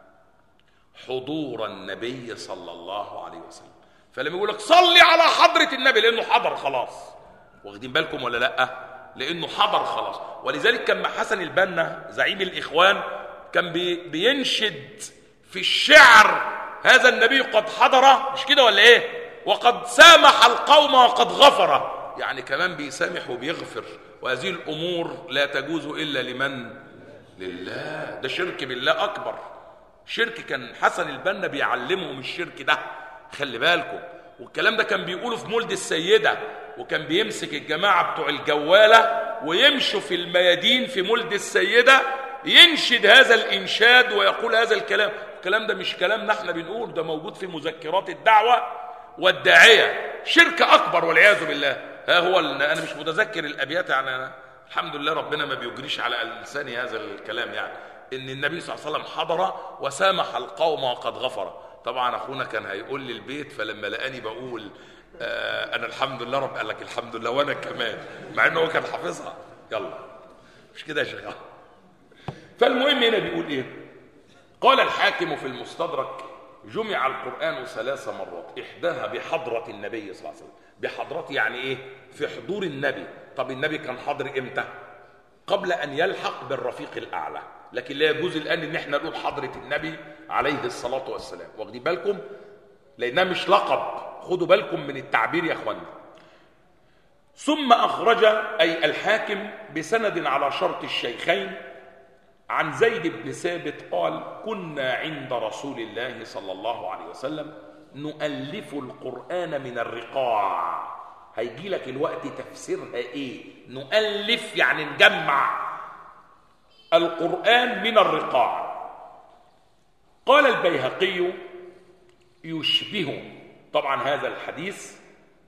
حضور النبي صلى الله عليه وسلم. فلما يقول لك صلي على حضرة النبي لانه حضر خلاص، واخدين بالكم ولا لا؟ لانه حضر خلاص. ولذلك كان حسن البنا زعيم الاخوان كان بينشد في الشعر هذا النبي قد حضر، مش كده ولا ايه؟ وقد سامح القوم وقد غفر، يعني كمان بيسامح وبيغفر. وهذه الامور لا تجوز الا لمن؟ لله. ده شرك بالله اكبر شرك. كان حسن البنا بيعلمهم الشرك ده، خلي بالكم. والكلام ده كان بيقوله في مولد السيدة، وكان بيمسك الجماعة بتوع الجوالة ويمشوا في الميادين في مولد السيدة ينشد هذا الإنشاد ويقول هذا الكلام. الكلام ده مش كلامنا احنا بنقول، ده موجود في مذكرات الدعوة والداعية. شرك أكبر والعياذ بالله. ها هو أنا مش متذكر الأبيات، يعني أنا الحمد لله ربنا ما بيجريش على لساني هذا الكلام، يعني إن النبي صلى الله عليه وسلم حضر وسامح القوم وقد غفر. طبعا أخونا كان هيقول لي البيت، فلما لقاني بقول أنا الحمد لله رب، قال لك الحمد لله وأنا كمان، مع إنه هو كان حافظها. يلا مش كده يا شيخ؟ فالمهم هنا بيقول إيه؟ قال الحاكم في المستدرك جمع القرآن 3 مرات، إحداها بحضرة النبي صلى الله عليه وسلم. بحضرة يعني إيه؟ في حضور النبي. طب النبي كان حاضر إمتى؟ قبل أن يلحق بالرفيق الأعلى. لكن لا يجوز الآن إن احنا نقول حضرة النبي عليه الصلاة والسلام، واخدين بالكم؟ لأنها مش لقب، خدوا بالكم من التعبير يا أخوانا. ثم أخرج أي الحاكم بسند على شرط الشيخين عن زيد بن ثابت قال كنا عند رسول الله صلى الله عليه وسلم نؤلف القرآن من الرقاع. هيجي لك الوقت تفسيرها ايه؟ نؤلف يعني نجمع القرآن من الرقاع. قال البيهقي يشبه، طبعا هذا الحديث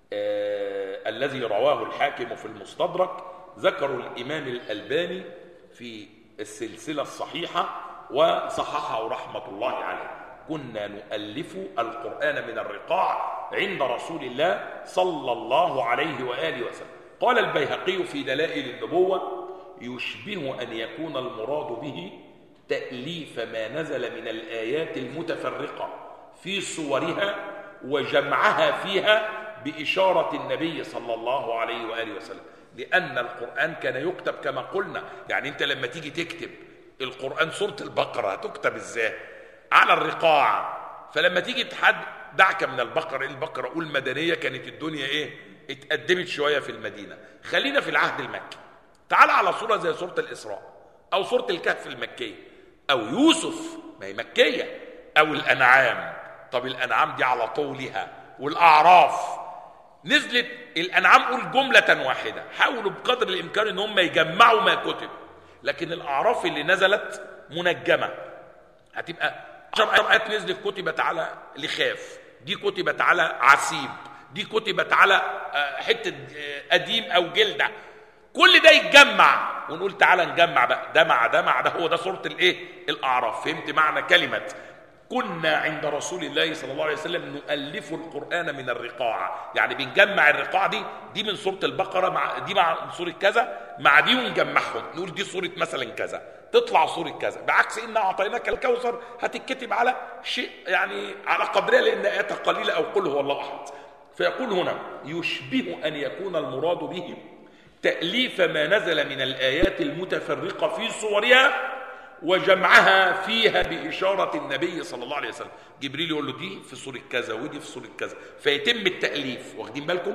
الذي رواه الحاكم في المستدرك ذكروا الإمام الألباني في السلسلة الصحيحة وصححه رحمة الله عليه. كنا نؤلف القرآن من الرقاع عند رسول الله صلى الله عليه وآله وسلم. قال البيهقي في دلائل النبوة يشبه أن يكون المراد به تأليف ما نزل من الآيات المتفرقة في صورها وجمعها فيها بإشارة النبي صلى الله عليه وآله وسلم، لأن القرآن كان يكتب كما قلنا. يعني أنت لما تيجي تكتب القرآن سورة البقرة هتكتب إزاي؟ على الرقاع. فلما تيجي دعك من البقرة قول مدنية، كانت الدنيا اتقدمت شوية في المدينة. خلينا في العهد المكي. تعال على صورة زي سورة الإسراء أو سورة الكهف المكية أو يوسف، ما هي مكية، أو الأنعام. طب الأنعام دي على طولها، والأعراف نزلت الأنعام قول جملة واحدة. حاولوا بقدر الإمكان إن هم يجمعوا ما كتب، لكن الأعراف اللي نزلت منجمة هتبقى 10 آيات نزلت كتبت على لخاف، دي كتبت على عسيب، دي كتبت على حتة قديم أو جلدة. كل ده يتجمع ونقول تعالى نجمع بقى ده مع ده مع ده، هو ده سورة الأعراف. فهمت معنى كلمة كنا عند رسول الله صلى الله عليه وسلم نؤلف القرآن من الرقاع؟ يعني بنجمع الرقاع دي من سورة البقرة مع دي مع سورة كذا مع دي ونجمعهم، نقول دي سورة مثلا كذا تطلع سورة كذا، بعكس إن أعطيناك الكوثر هتتكتب على شيء يعني على قدرها لأن آياتها قليلة أو قل هو الله أحد. فيقول هنا يشبه أن يكون المراد به تأليف ما نزل من الآيات المتفرقة في صورها وجمعها فيها بإشارة النبي صلى الله عليه وسلم. جبريل يقول له دي في سورة كذا ودي في سورة كذا، فيتم التأليف. واخدين بالكم؟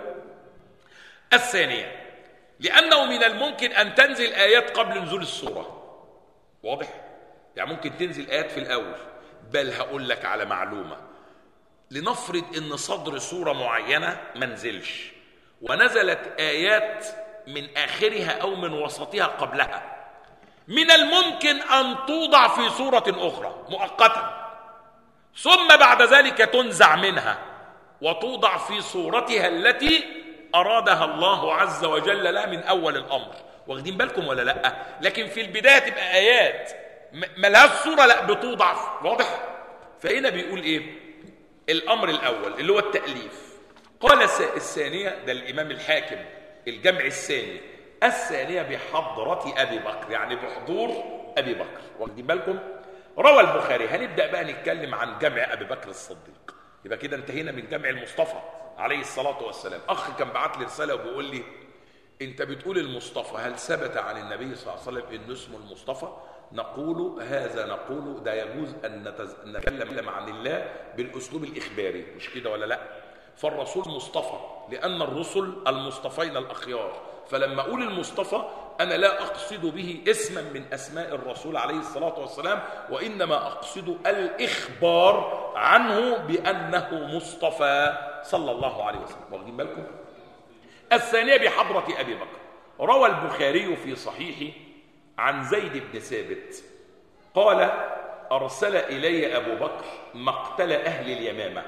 الثانية لأنه من الممكن أن تنزل آيات قبل نزول السورة. واضح؟ يعني ممكن تنزل آيات في الأول. بل هقول لك على معلومة، لنفرض أن صدر سورة معينة منزلش ونزلت آيات من آخرها أو من وسطها قبلها، من الممكن أن توضع في سورة أخرى مؤقتا، ثم بعد ذلك تنزع منها وتوضع في صورتها التي أرادها الله عز وجل لا من أول الأمر. واخدين بالكم ولا لأ؟ لكن في البداية تبقى آيات ملهاش صورة، لا بتوضع. واضح؟ فهنا بيقول الأمر الأول اللي هو التأليف. قال الثانية، ده الإمام الحاكم الجمع الثاني، الثانية بحضرة أبي بكر، يعني بحضور أبي بكر. واخدين بالكم؟ روى البخاري. هنبدأ بقى نتكلم عن جمع أبي بكر الصديق. يبقى كده انتهينا من جمع المصطفى عليه الصلاة والسلام. أخ كان بعت لي رسالة وبيقول لي أنت بتقول المصطفى، هل ثبت عن النبي صلى الله عليه وسلم إنه اسمه المصطفى؟ نقول هذا، نقول ده يجوز أن نتكلم عن الله بالأسلوب الإخباري، مش كده ولا لأ؟ فالرسول مصطفى لأن الرسل المصطفين الأخيار. فلما أقول المصطفى أنا لا أقصد به اسما من أسماء الرسول عليه الصلاة والسلام، وإنما أقصد الإخبار عنه بأنه مصطفى صلى الله عليه وسلم. واخدين بالكم؟ الثانية بحضرة أبي بكر. روى البخاري في صحيحه عن زيد بن ثابت قال أرسل إلي أبو بكر مقتل أهل اليمامة.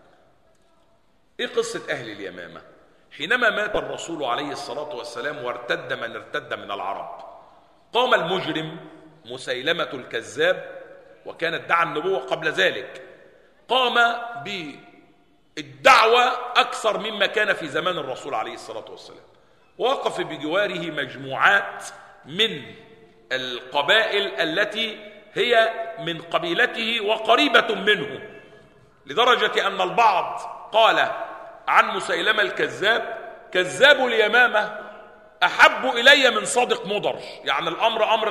إيه قصة أهل اليمامة؟ حينما مات الرسول عليه الصلاة والسلام وارتد من ارتد من العرب، قام المجرم مسيلمة الكذاب، وكان ادعى النبوة قبل ذلك، قام بالدعوة أكثر مما كان في زمان الرسول عليه الصلاة والسلام. ووقف بجواره مجموعات من القبائل التي هي من قبيلته وقريبة منه، لدرجة أن البعض قال عن مسيلمة الكذاب كذاب اليمامة أحب إلي من صادق مضر. يعني الأمر أمر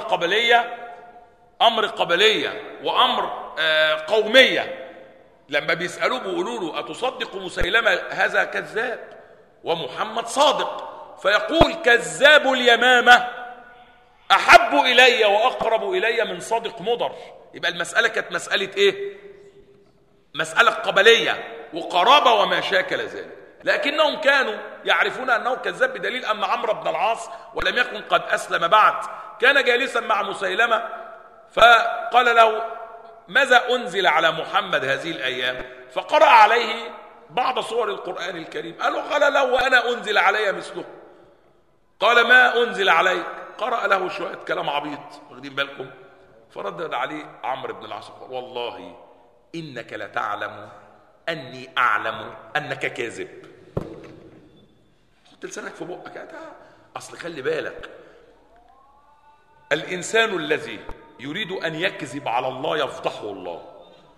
قبلية وأمر قومية. لما بيسألوه بيقولوا له أتصدق مسيلمة هذا كذاب ومحمد صادق، فيقول كذاب اليمامة أحب إلي وأقرب إلي من صادق مضر. يبقى المسألة كانت مسألة مسألة قبلية وقرابة وما شاكل ذلك، لكنهم كانوا يعرفون أنه كذاب بدليل أن عمرو بن العاص ولم يكن قد أسلم بعد كان جالسا مع مسيلمة، فقال له ماذا أنزل على محمد هذه الأيام؟ فقرأ عليه بعض سور القرآن الكريم. قال له وأنا أنزل علي مثله. قال ما أنزل عليك؟ قرأ له شوية كلام عبيط، واخدين بالكم؟ فردد عليه عمرو بن العاص قال والله إنك لتعلم أني أعلم أنك كاذب. حط لسانك في بقك. أصل خلي بالك، الإنسان الذي يريد أن يكذب على الله يفضحه الله،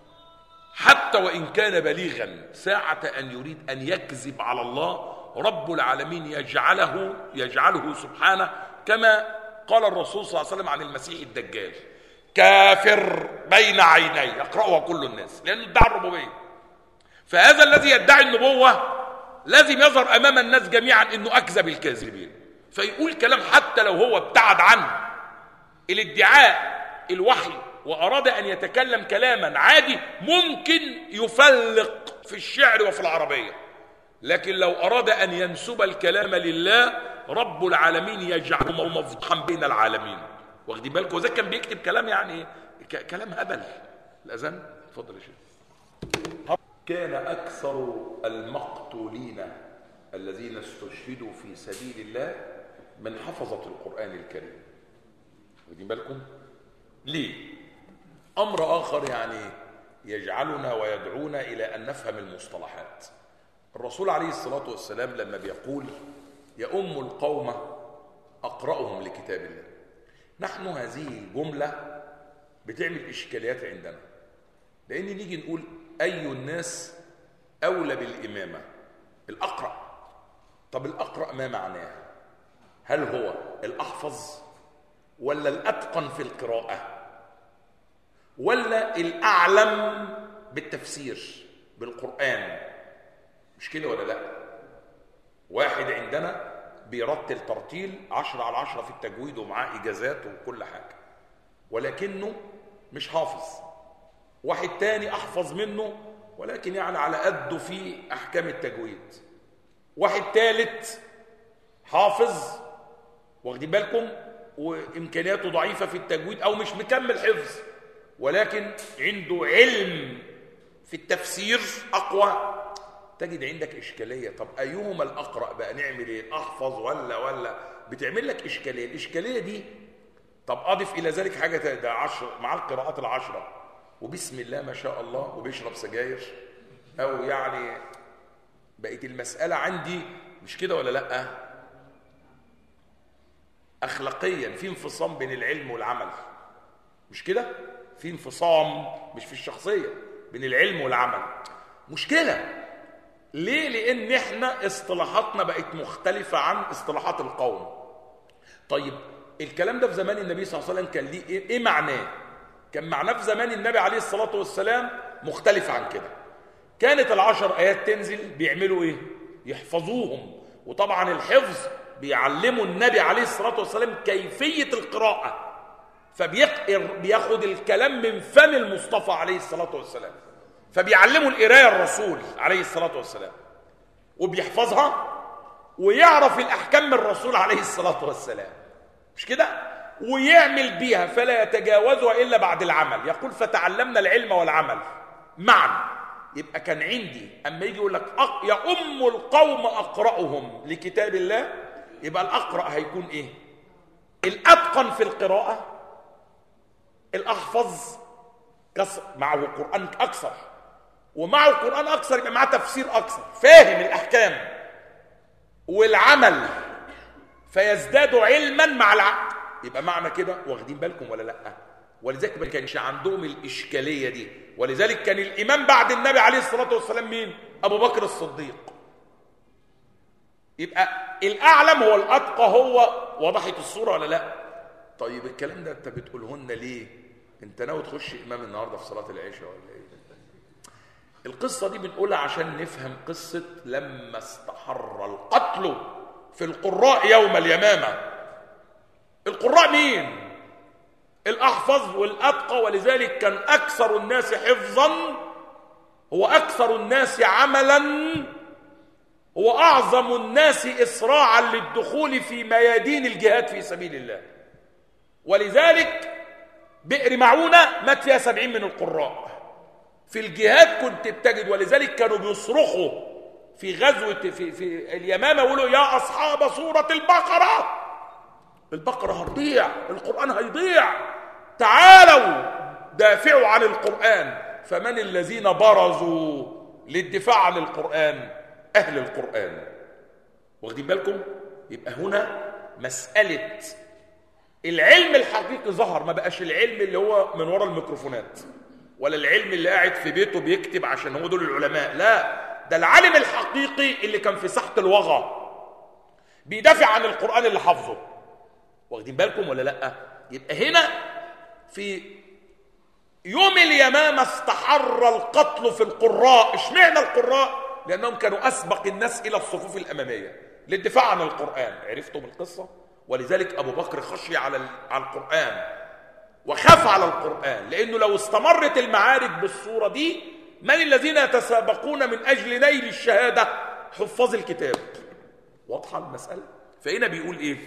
حتى وإن كان بليغا. ساعة أن يريد أن يكذب على الله رب العالمين يجعله سبحانه كما قال الرسول صلى الله عليه وسلم عن المسيح الدجال: كافر بين عيني يقرأها كل الناس، لأنه ادعى الربوبية. فهذا الذي يدعي النبوة لازم يظهر أمام الناس جميعا أنه أكذب الكاذبين، فيقول كلام حتى لو هو ابتعد عنه الادعاء الوحي وأراد أن يتكلم كلاما عادي ممكن يفلق في الشعر وفي العربية، لكن لو أراد أن ينسب الكلام لله رب العالمين يجعله مفضحا بين العالمين. واخدين بالكم؟ وذا كان بيكتب كلام يعني كلام هبل. الأذان اتفضل يا شيخ. كان أكثر المقتولين الذين استشهدوا في سبيل الله من حفظة القرآن الكريم. واخدين بالكم؟ ليه؟ أمر آخر يعني يجعلنا ويدعونا إلى أن نفهم المصطلحات. الرسول عليه الصلاة والسلام لما بيقول يؤم القوم أقرأهم لكتاب الله، نحن هذه الجملة بتعمل إشكاليات عندنا، لأن نيجي نقول أي الناس أولى بالإمامة؟ الأقرأ. طب الأقرأ ما معناه؟ هل هو الأحفظ ولا الأتقن في القراءة ولا الأعلم بالتفسير بالقرآن؟ مش كده ولا لا؟ واحد عندنا بيرتل ترتيل 10/10 في التجويد ومعاه إجازات وكل حاجة، ولكنه مش حافظ. واحد تاني أحفظ منه ولكن يعني على قده في أحكام التجويد. واحد ثالث حافظ، واخدين بالكم، وإمكانياته ضعيفة في التجويد أو مش مكمل حفظ، ولكن عنده علم في التفسير أقوى. تجد عندك إشكالية. طب أيهما الأقرأ بقى؟ نعمل إيه؟ أحفظ ولا بتعمل لك إشكالية. الإشكالية دي طب أضف إلى ذلك حاجة ده 10 مع القراءات 10 وبسم الله ما شاء الله وبيشرب سجاير، أو يعني بقت المسألة عندي مش كده ولا لأ؟ أخلاقيا في انفصام بين العلم والعمل، مش كده؟ في انفصام مش في الشخصية، بين العلم والعمل. مشكلة. ليه؟ لأن احنا اصطلاحاتنا بقت مختلفة عن اصطلاحات القوم. طيب الكلام ده في زمان النبي صلى الله عليه وسلم كان ليه ايه معناه؟ كان معناه في زمان النبي عليه الصلاة والسلام مختلف عن كده. كانت 10 آيات تنزل بيعملوا ايه؟ يحفظوهم. وطبعا الحفظ بيعلموا النبي عليه الصلاة والسلام كيفية القراءة، فبياخد الكلام من فم المصطفى عليه الصلاة والسلام، فبيعلموا القراءة الرسول عليه الصلاة والسلام، وبيحفظها ويعرف الأحكام من الرسول عليه الصلاة والسلام، مش كده؟ ويعمل بيها فلا يتجاوزها إلا بعد العمل. يقول فتعلمنا العلم والعمل معا. يبقى كان عندي أما يجي يقول لك يؤم القوم أقرأهم لكتاب الله، يبقى الأقرأ هيكون إيه؟ الأتقن في القراءة، الأحفظ معه القرآن أكثر، ومعه القرآن أكثر يبقى معه تفسير أكثر، فاهم الأحكام والعمل فيزداد علما مع العقل. يبقى معنى كده، واخدين بالكم ولا لأ؟ ولذلك ما كانش عندهم الإشكالية دي. ولذلك كان الإمام بعد النبي عليه الصلاة والسلام مين؟ أبو بكر الصديق. يبقى الأعلم هو الأتقى، هو وضحت الصورة ولا لأ؟ طيب الكلام ده أنت بتقولهن ليه؟ أنت ناوي تخش إمام النهاردة في صلاة العشاء ولا إيه؟ القصة دي بنقولها عشان نفهم قصة لما استحر القتل في القراء يوم اليمامة. القراء مين؟ الأحفظ والأتقى. ولذلك كان أكثر الناس حفظا هو أكثر الناس عملا، هو أعظم الناس إسراعا للدخول في ميادين الجهاد في سبيل الله. ولذلك بئر معونة مات فيها 70 من القراء. في الجهاد كنت بتجد، ولذلك كانوا بيصرخوا في غزوة في اليمامة يقولوا يا أصحاب سورة البقرة، البقرة هتضيع، القرآن هيضيع، تعالوا دافعوا عن القرآن. فمن الذين برزوا للدفاع عن القرآن؟ أهل القرآن. واخدين بالكم؟ يبقى هنا مسألة العلم الحقيقي ظهر، ما بقاش العلم اللي هو من وراء الميكروفونات، ولا العلم اللي قاعد في بيته بيكتب عشان هو دول العلماء، لا، ده العالم الحقيقي اللي كان في ساحة الوغى بيدافع عن القرآن اللي حافظه. واخدين بالكم ولا لا؟ يبقى هنا في يوم اليمامة استحر القتل في القراء. اشمعنى القراء؟ لأنهم كانوا أسبق الناس إلى الصفوف الأمامية للدفاع عن القرآن. عرفتم القصة؟ ولذلك أبو بكر خشي على القرآن وخاف على القرآن، لأنه لو استمرت المعارك بالصورة دي، من الذين يتسابقون من أجل نيل الشهادة؟ حفاظ الكتاب. واضحة المسألة؟ فهنا بيقول إيه؟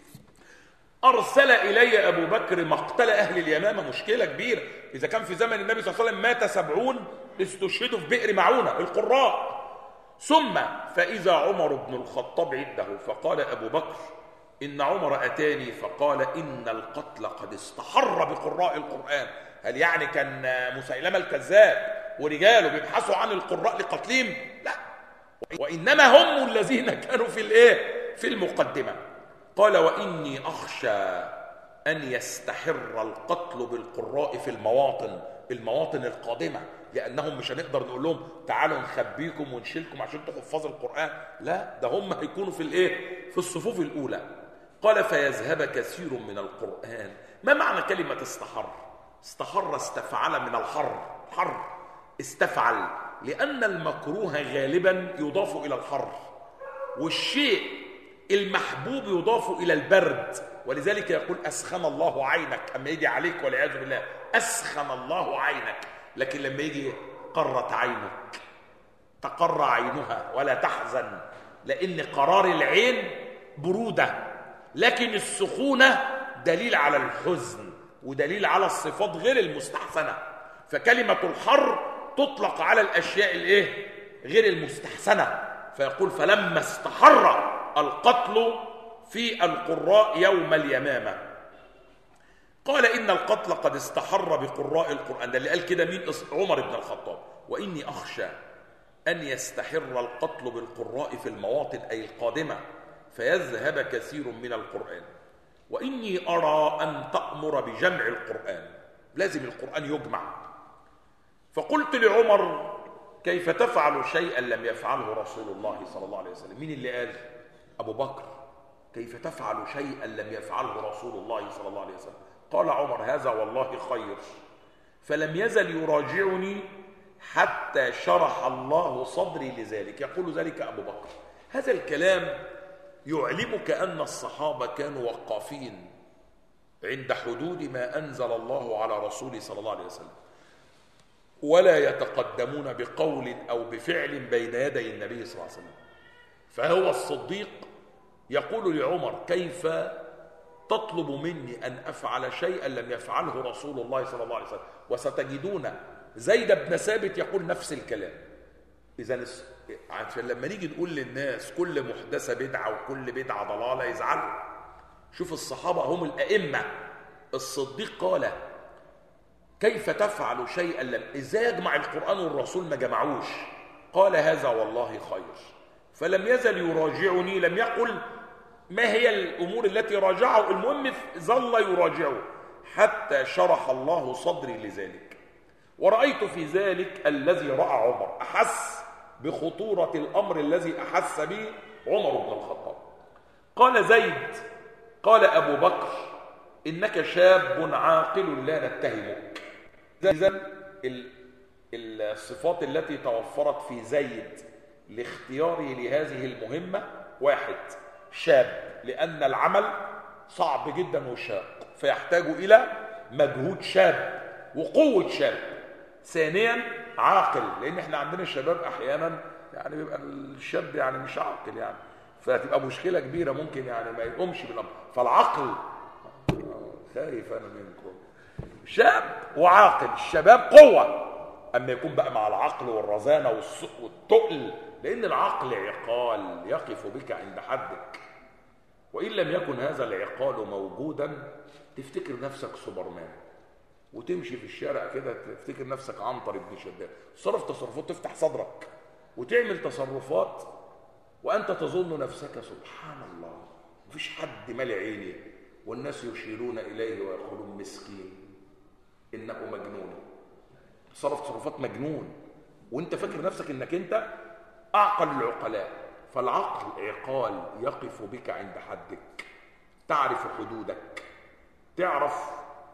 أرسل إلي أبو بكر مقتل أهل اليمامة. مشكلة كبيرة. إذا كان في زمن النبي صلى الله عليه وسلم مات 70 استشهدوا في بئر معونة القراء. ثم فإذا عمر بن الخطاب عنده، فقال أبو بكر إن عمر أتاني فقال إن القتل قد استحر بقراء القرآن. هل يعني كان مسيلمة الكذاب ورجاله بيبحثوا عن القراء لقتلهم؟ لا، وإنما هم الذين كانوا في المقدمة. قال وإني أخشى أن يستحر القتل بالقراء في المواطن القادمة، لأنهم مش هنقدر نقول لهم تعالوا نخبيكم ونشيلكم عشان تحفظوا القرآن، لا، ده هم هيكونوا في الصفوف الأولى. قال فيذهب كثير من القرآن. ما معنى كلمة استحر؟ استحر استفعل من الحر استفعل، لأن المكروه غالبا يضاف إلى الحر، والشيء المحبوب يضاف إلى البرد. ولذلك يقول أسخن الله عينك، أما يجي عليك والعياذ بالله أسخن الله عينك. لكن لما يجي قرت عينك، تقر عينها ولا تحزن، لأن قرار العين برودة، لكن السخونة دليل على الحزن ودليل على الصفات غير المستحسنة. فكلمة الحر تطلق على الأشياء غير المستحسنة. فيقول فلما استحر القتل في القراء يوم اليمامة. قال إن القتل قد استحر بقراء القرآن. ده اللي قال كده مين؟ عمر بن الخطاب. وإني أخشى أن يستحر القتل بالقراء في المواطن أي القادمة فيذهب كثير من القرآن. وإني أرى أن تأمر بجمع القرآن، لازم القرآن يجمع. فقلت لعمر كيف تفعل شيئا لم يفعله رسول الله صلى الله عليه وسلم؟ مين اللي قال؟ أبو بكر. كيف تفعل شيئا لم يفعله رسول الله صلى الله عليه وسلم؟ قال عمر هذا والله خير. فلم يزل يراجعني حتى شرح الله صدري لذلك. يقول ذلك أبو بكر. هذا الكلام يعلمك أن الصحابة كانوا وقافين عند حدود ما أنزل الله على رسوله صلى الله عليه وسلم، ولا يتقدمون بقول أو بفعل بين يدي النبي صلى الله عليه وسلم. فهو الصديق يقول لعمر كيف تطلب مني أن أفعل شيئا لم يفعله رسول الله صلى الله عليه وسلم؟ وستجدون زيد بن ثابت يقول نفس الكلام. إذن عشان لما نيجي نقول للناس كل محدثة بدعة وكل بدعة ضلالة يزعلوا. شوف الصحابة هم الأئمة. الصديق قال كيف تفعل شيئا لم، إزاي يجمع القرآن والرسول ما جمعوش؟ قال هذا والله خير. فلم يزل يراجعني، لم يقل ما هي الأمور التي راجعه، المهم ظل يراجعه حتى شرح الله صدري لذلك. ورأيت في ذلك الذي رأى عمر، أحس بخطورة الأمر الذي أحس به عمر بن الخطاب. قال زيد قال أبو بكر إنك شاب عاقل لا نتهمك. إذن الصفات التي توفرت في زيد لاختياره لهذه المهمة: واحد، شاب، لأن العمل صعب جدا وشاق فيحتاج إلى مجهود شاب وقوة شاب. ثانيا، عاقل، لأن احنا عندنا الشباب أحيانا يعني بيبقى الشاب يعني مش عاقل يعني، فتبقى مشكلة كبيرة، ممكن يعني ما يقومش بالأمر. فالعقل، خايف أنا منكم، شاب وعاقل. الشباب قوة، أما يكون بقى مع العقل والرزانة والتقل، لأن العقل عقال يقف بك عند حدك، وإن لم يكن هذا العقال موجودا تفتكر نفسك سوبرمان، وتمشي في الشارع كده تفتكر نفسك عنتر بن شداد، تصرف تصرفات تفتح صدرك وتعمل تصرفات وأنت تظن نفسك سبحان الله مفيش حد مالي عيني، والناس يشيرون إليه ويقولون مسكين إنه مجنون. تصرف تصرفات مجنون وانت فاكر نفسك انك انت اعقل العقلاء. فالعقل عقال يقف بك عند حدك، تعرف حدودك، تعرف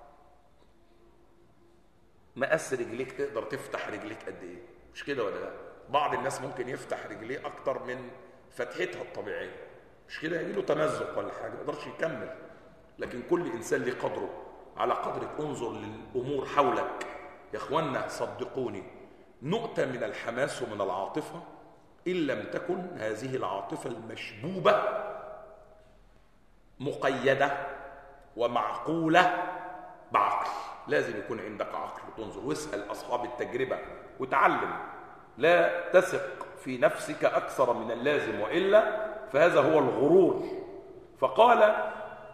مقاس رجليك، تقدر تفتح رجليك قد ايه، مش كده ولا لا؟ بعض الناس ممكن يفتح رجليه اكتر من فتحتها الطبيعيه، مش كده؟ يجي له تمزق ولا حاجه ما يقدرش يكمل. لكن كل انسان له قدره، على قدرك انظر للامور حولك. يا اخوانا صدقوني، نؤتى من الحماس ومن العاطفه ان لم تكن هذه العاطفه المشبوبه مقيده ومعقوله بعقل. لازم يكون عندك عقل وتنظر، واسال اصحاب التجربه وتعلم. لا تثق في نفسك اكثر من اللازم، والا فهذا هو الغرور. فقال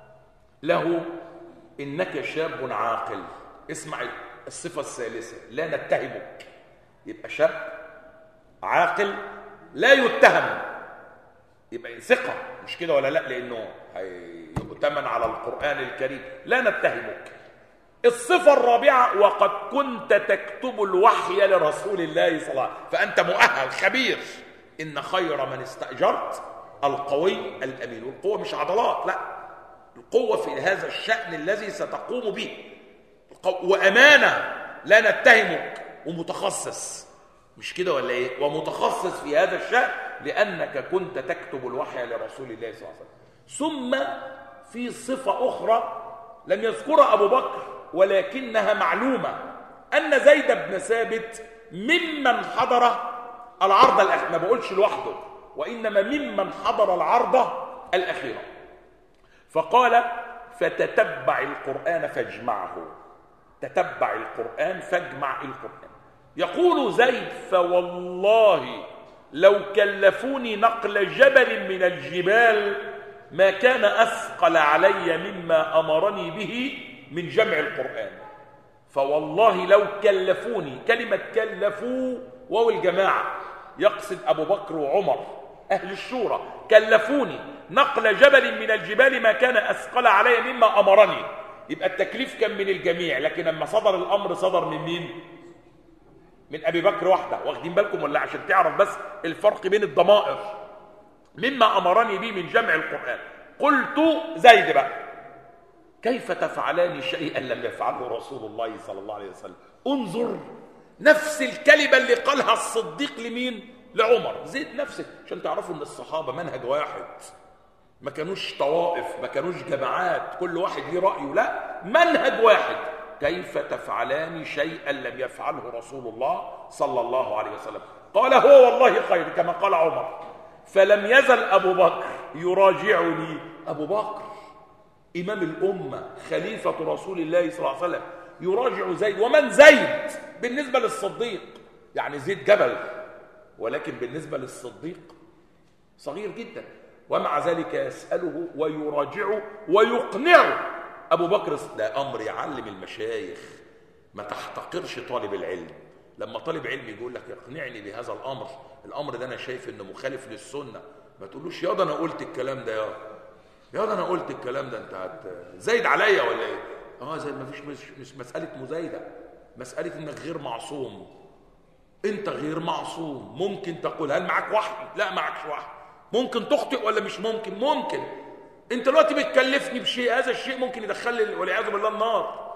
له انك شاب عاقل. اسمع الصفه الثالثه، لا نتهمك. يبقى شاب عاقل لا يتهم، يبقى ثقه، مش كده ولا لا؟ لانه هيؤتمن على القران الكريم. لا نتهمك. الصفه الرابعه، وقد كنت تكتب الوحي لرسول الله صلى الله عليه وسلم، فانت مؤهل خبير. ان خير من استاجرت القوي الامين. والقوه مش عضلات، لا، القوه في هذا الشان الذي ستقوم به، وامانه لا نتهمك، ومتخصص، مش كده ولا ايه؟ ومتخصص في هذا الشأن لأنك كنت تكتب الوحي لرسول الله صلى الله عليه وسلم. ثم في صفة أخرى لم يذكرها أبو بكر ولكنها معلومة، أن زيد بن ثابت ممن حضر العرض الأخير. ما بقولش لوحده، وإنما ممن حضر العرض الأخيرة. فقال فتتبع القرآن فاجمعه. تتبع القرآن فاجمع القرآن. يقول زيد فوالله لو كلفوني نقل جبل من الجبال ما كان أثقل علي مما أمرني به من جمع القرآن. فوالله لو كلفوني، كلمة كلفوا واو الجماعة، يقصد أبو بكر وعمر أهل الشورى، كلفوني نقل جبل من الجبال ما كان أثقل علي مما أمرني. يبقى التكليف كان من الجميع، لكن لما صدر الأمر صدر من مين؟ من أبي بكر وحده. واخدين بالكم ولا؟ عشان تعرف بس الفرق بين الضمائر. مما أمرني به من جمع القرآن. قلت زيد بقى كيف تفعلان شيئا لم يفعله رسول الله صلى الله عليه وسلم؟ انظر نفس الكلمة اللي قالها الصديق لمين؟ لعمر. زيد نفسه، عشان تعرفوا ان الصحابة منهج واحد، ما كانوش طوائف، ما كانوش جماعات كل واحد ليه رأيه، لا، منهج واحد. كيف تفعلان شيئا لم يفعله رسول الله صلى الله عليه وسلم؟ قال هو والله خير، كما قال عمر. فلم يزل أبو بكر يراجعني. أبو بكر إمام الأمة خليفة رسول الله صلى الله عليه وسلم يراجع زيد. ومن زيد بالنسبة للصديق؟ يعني زيد جبل، ولكن بالنسبة للصديق صغير جدا. ومع ذلك يسأله ويراجعه ويقنعه. أبو بكر ده أمر يعلم المشايخ، ما تحتقرش طالب العلم. لما طالب علم يقول لك يقنعني بهذا الأمر ده أنا شايف إنه مخالف للسنة، ما تقولوش يا ده أنا قلت الكلام ده، يا ده أنا قلت الكلام ده، أنت زايد عليا ولا إيه؟ زي ما فيش، مش مسألة مزايدة، مسألة إنك غير معصوم. أنت غير معصوم. ممكن تقول هل معك وحي؟ لا، معكش وحي. ممكن تخطئ ولا مش ممكن؟ ممكن. انت دلوقتي بتكلفني بشيء، هذا الشيء ممكن يدخلني والعياذ بالله النار.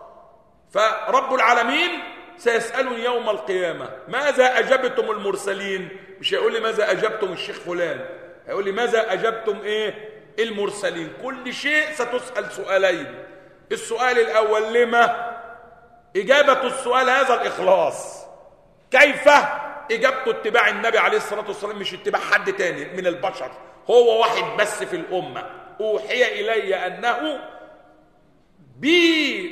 فرب العالمين سيسألني يوم القيامة ماذا أجبتم المرسلين؟ مش هيقول لي ماذا أجبتم الشيخ فلان، هيقول لي ماذا أجبتم المرسلين. كل شيء ستسأل سؤالين. السؤال الأول لما؟ إجابة السؤال هذا الإخلاص. كيف؟ إجابته اتباع النبي عليه الصلاة والسلام، مش اتباع حد تاني من البشر، هو واحد بس في الأمة. أوحي إلي أنه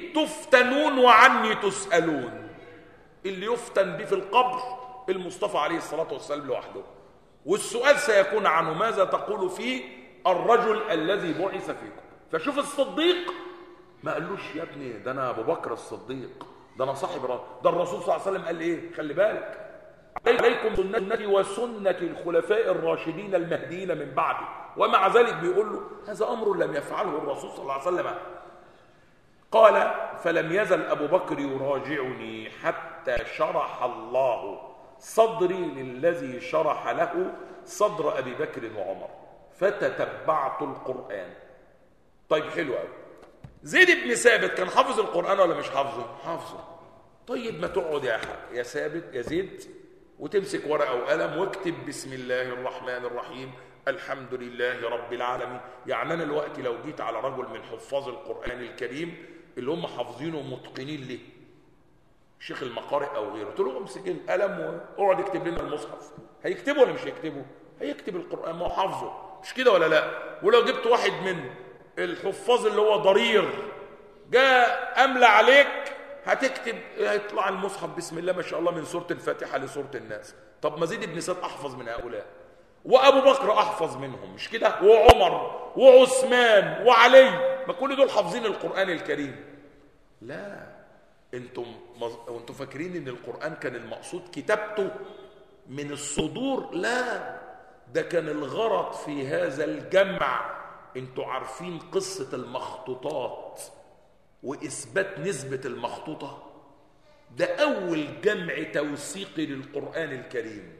تفتنون وعني تسألون. اللي يفتن به في القبر المصطفى عليه الصلاة والسلام لوحده، والسؤال سيكون عنه ماذا تقول فيه الرجل الذي بعث فيكم. فشوف الصديق ما قالوش يا ابني ده انا ابو بكر الصديق، ده انا صاحب ده الرسول صلى الله عليه وسلم قال ايه؟ خلي بالك عليكم سنتي وسنة الخلفاء الراشدين المهديين من بعدي. ومع ذلك بيقول له هذا أمر لم يفعله الرسول صلى الله عليه وسلم. قال فلم يزل أبو بكر يراجعني حتى شرح الله صدري للذي شرح له صدر أبي بكر وعمر فتتبعت القرآن. طيب حلو قوي. زيد بن ثابت كان حافظ القرآن ولا مش حافظه؟ حافظه. طيب ما تقعد يا ثابت يا زيد وتمسك ورقة وقلم واكتب بسم الله الرحمن الرحيم الحمد لله رب العالمين. يعني أنا الوقت لو جيت على رجل من حفاظ القرآن الكريم اللي هم حافظينه ومتقنين له، شيخ المقارئ أو غيره، قلت له امسك القلم واقعد اكتب لنا المصحف، هيكتبه ولا مش هيكتبه؟ هيكتب القرآن، ما هو حافظه، مش كده ولا لا؟ ولو جبت واحد من الحفاظ اللي هو ضرير جاء أملى عليك هتكتب، هيطلع المصحف بسم الله ما شاء الله من سورة الفاتحة لسورة الناس. طب ما زيد بن ثابت أحفظ من هؤلاء، وأبو بكر أحفظ منهم، مش كده؟ وعمر وعثمان وعلي، ما كل دول حافظين القرآن الكريم. لا، انتم فاكرين ان القرآن كان المقصود كتابته من الصدور؟ لا، ده كان الغرض في هذا الجمع. انتم عارفين قصة المخطوطات وإثبات نسبة المخطوطة؟ ده أول جمع توثيقي للقرآن الكريم،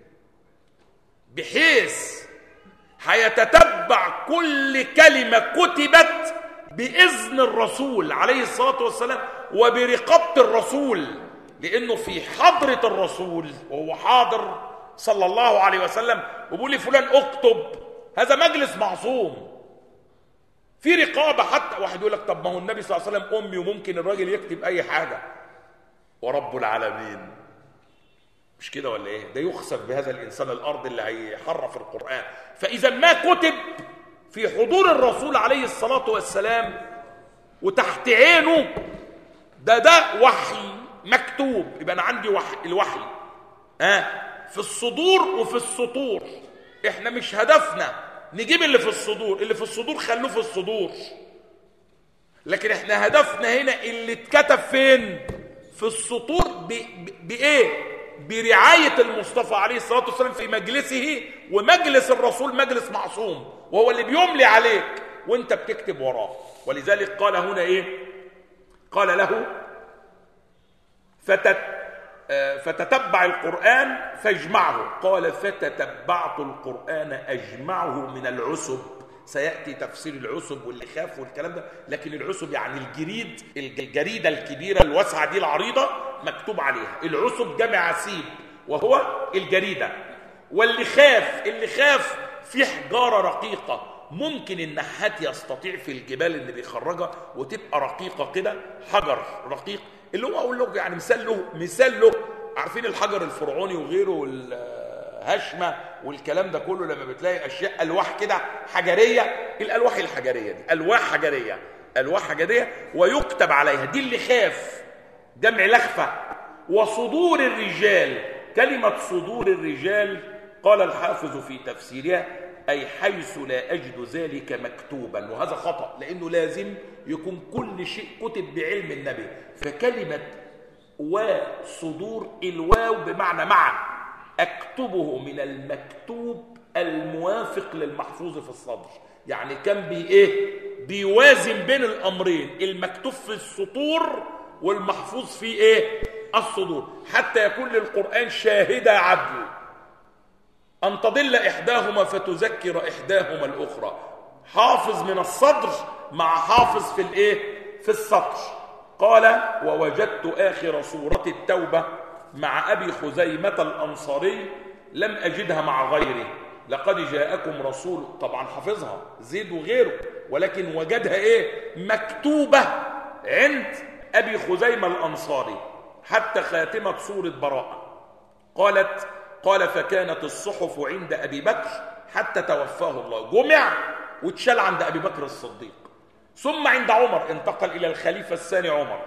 بحيث هيتتبع كل كلمة كتبت بإذن الرسول عليه الصلاة والسلام وبرقابة الرسول، لأنه في حضرة الرسول وهو حاضر صلى الله عليه وسلم وبيقول لي فلان اكتب، هذا مجلس معصوم في رقابة. حتى واحد يقول لك طب ما هو النبي صلى الله عليه وسلم أمي وممكن الراجل يكتب أي حاجة، ورب العالمين مش كده ولا إيه؟ ده يخسف بهذا الإنسان الأرض اللي هيحرف القرآن. فإذا ما كتب في حضور الرسول عليه الصلاة والسلام وتحت عينه ده وحي مكتوب، يبقى أنا عندي الوحي في الصدور وفي السطور. إحنا مش هدفنا نجيب اللي في الصدور، اللي في الصدور خلوه في الصدور، لكن احنا هدفنا هنا اللي اتكتب فين؟ في السطور. بإيه؟ برعاية المصطفى عليه الصلاة والسلام في مجلسه، ومجلس الرسول مجلس معصوم وهو اللي بيملي عليك وانت بتكتب وراه. ولذلك قال هنا ايه؟ قال له فتتبع القرآن فاجمعه. قال فتتبعت القرآن أجمعه من العسب. سيأتي تفسير العسب واللخاف والكلام ده، لكن العسب يعني الجريدة الكبيرة الواسعة دي العريضة مكتوب عليها. العسب جمع عسيب وهو الجريدة. واللخاف في حجارة رقيقة، ممكن النحات يستطيع في الجبال اللي بيخرجها وتبقى رقيقة كده، حجر رقيق اللي هو اقول لكم يعني مثال له عارفين الحجر الفرعوني وغيره والهشمه والكلام ده كله، لما بتلاقي اشياء الواح كده حجريه، الالواح الحجريه دي الواح حجريه ويكتب عليها، دي اللي خاف جمع لخفه. وصدور الرجال، كلمه صدور الرجال قال الحافظ في تفسيرها أي حيث لا أجد ذلك مكتوبا، وهذا خطأ لأنه لازم يكون كل شيء كتب بعلم النبي. فكلمة وصدور الواو بمعنى مع، أكتبه من المكتوب الموافق للمحفوظ في الصدر. يعني كان بيوازن بين الأمرين، المكتوب في السطور والمحفوظ في الصدور، حتى يكون للقرآن شاهدة عدل، أن تضل إحداهما فتذكر إحداهما الأخرى. حافظ من الصدر مع حافظ في السطر. قال ووجدت آخر سورة التوبة مع أبي خزيمة الأنصاري لم أجدها مع غيره. لقد جاءكم رسول، طبعا حافظها زيد وغيره، ولكن وجدها مكتوبة عند أبي خزيمة الأنصاري حتى خاتمة سورة براءة. قال فكانت الصحف عند أبي بكر حتى توفاه الله، جمع واتشال عند أبي بكر الصديق، ثم عند عمر انتقل إلى الخليفة الثاني عمر،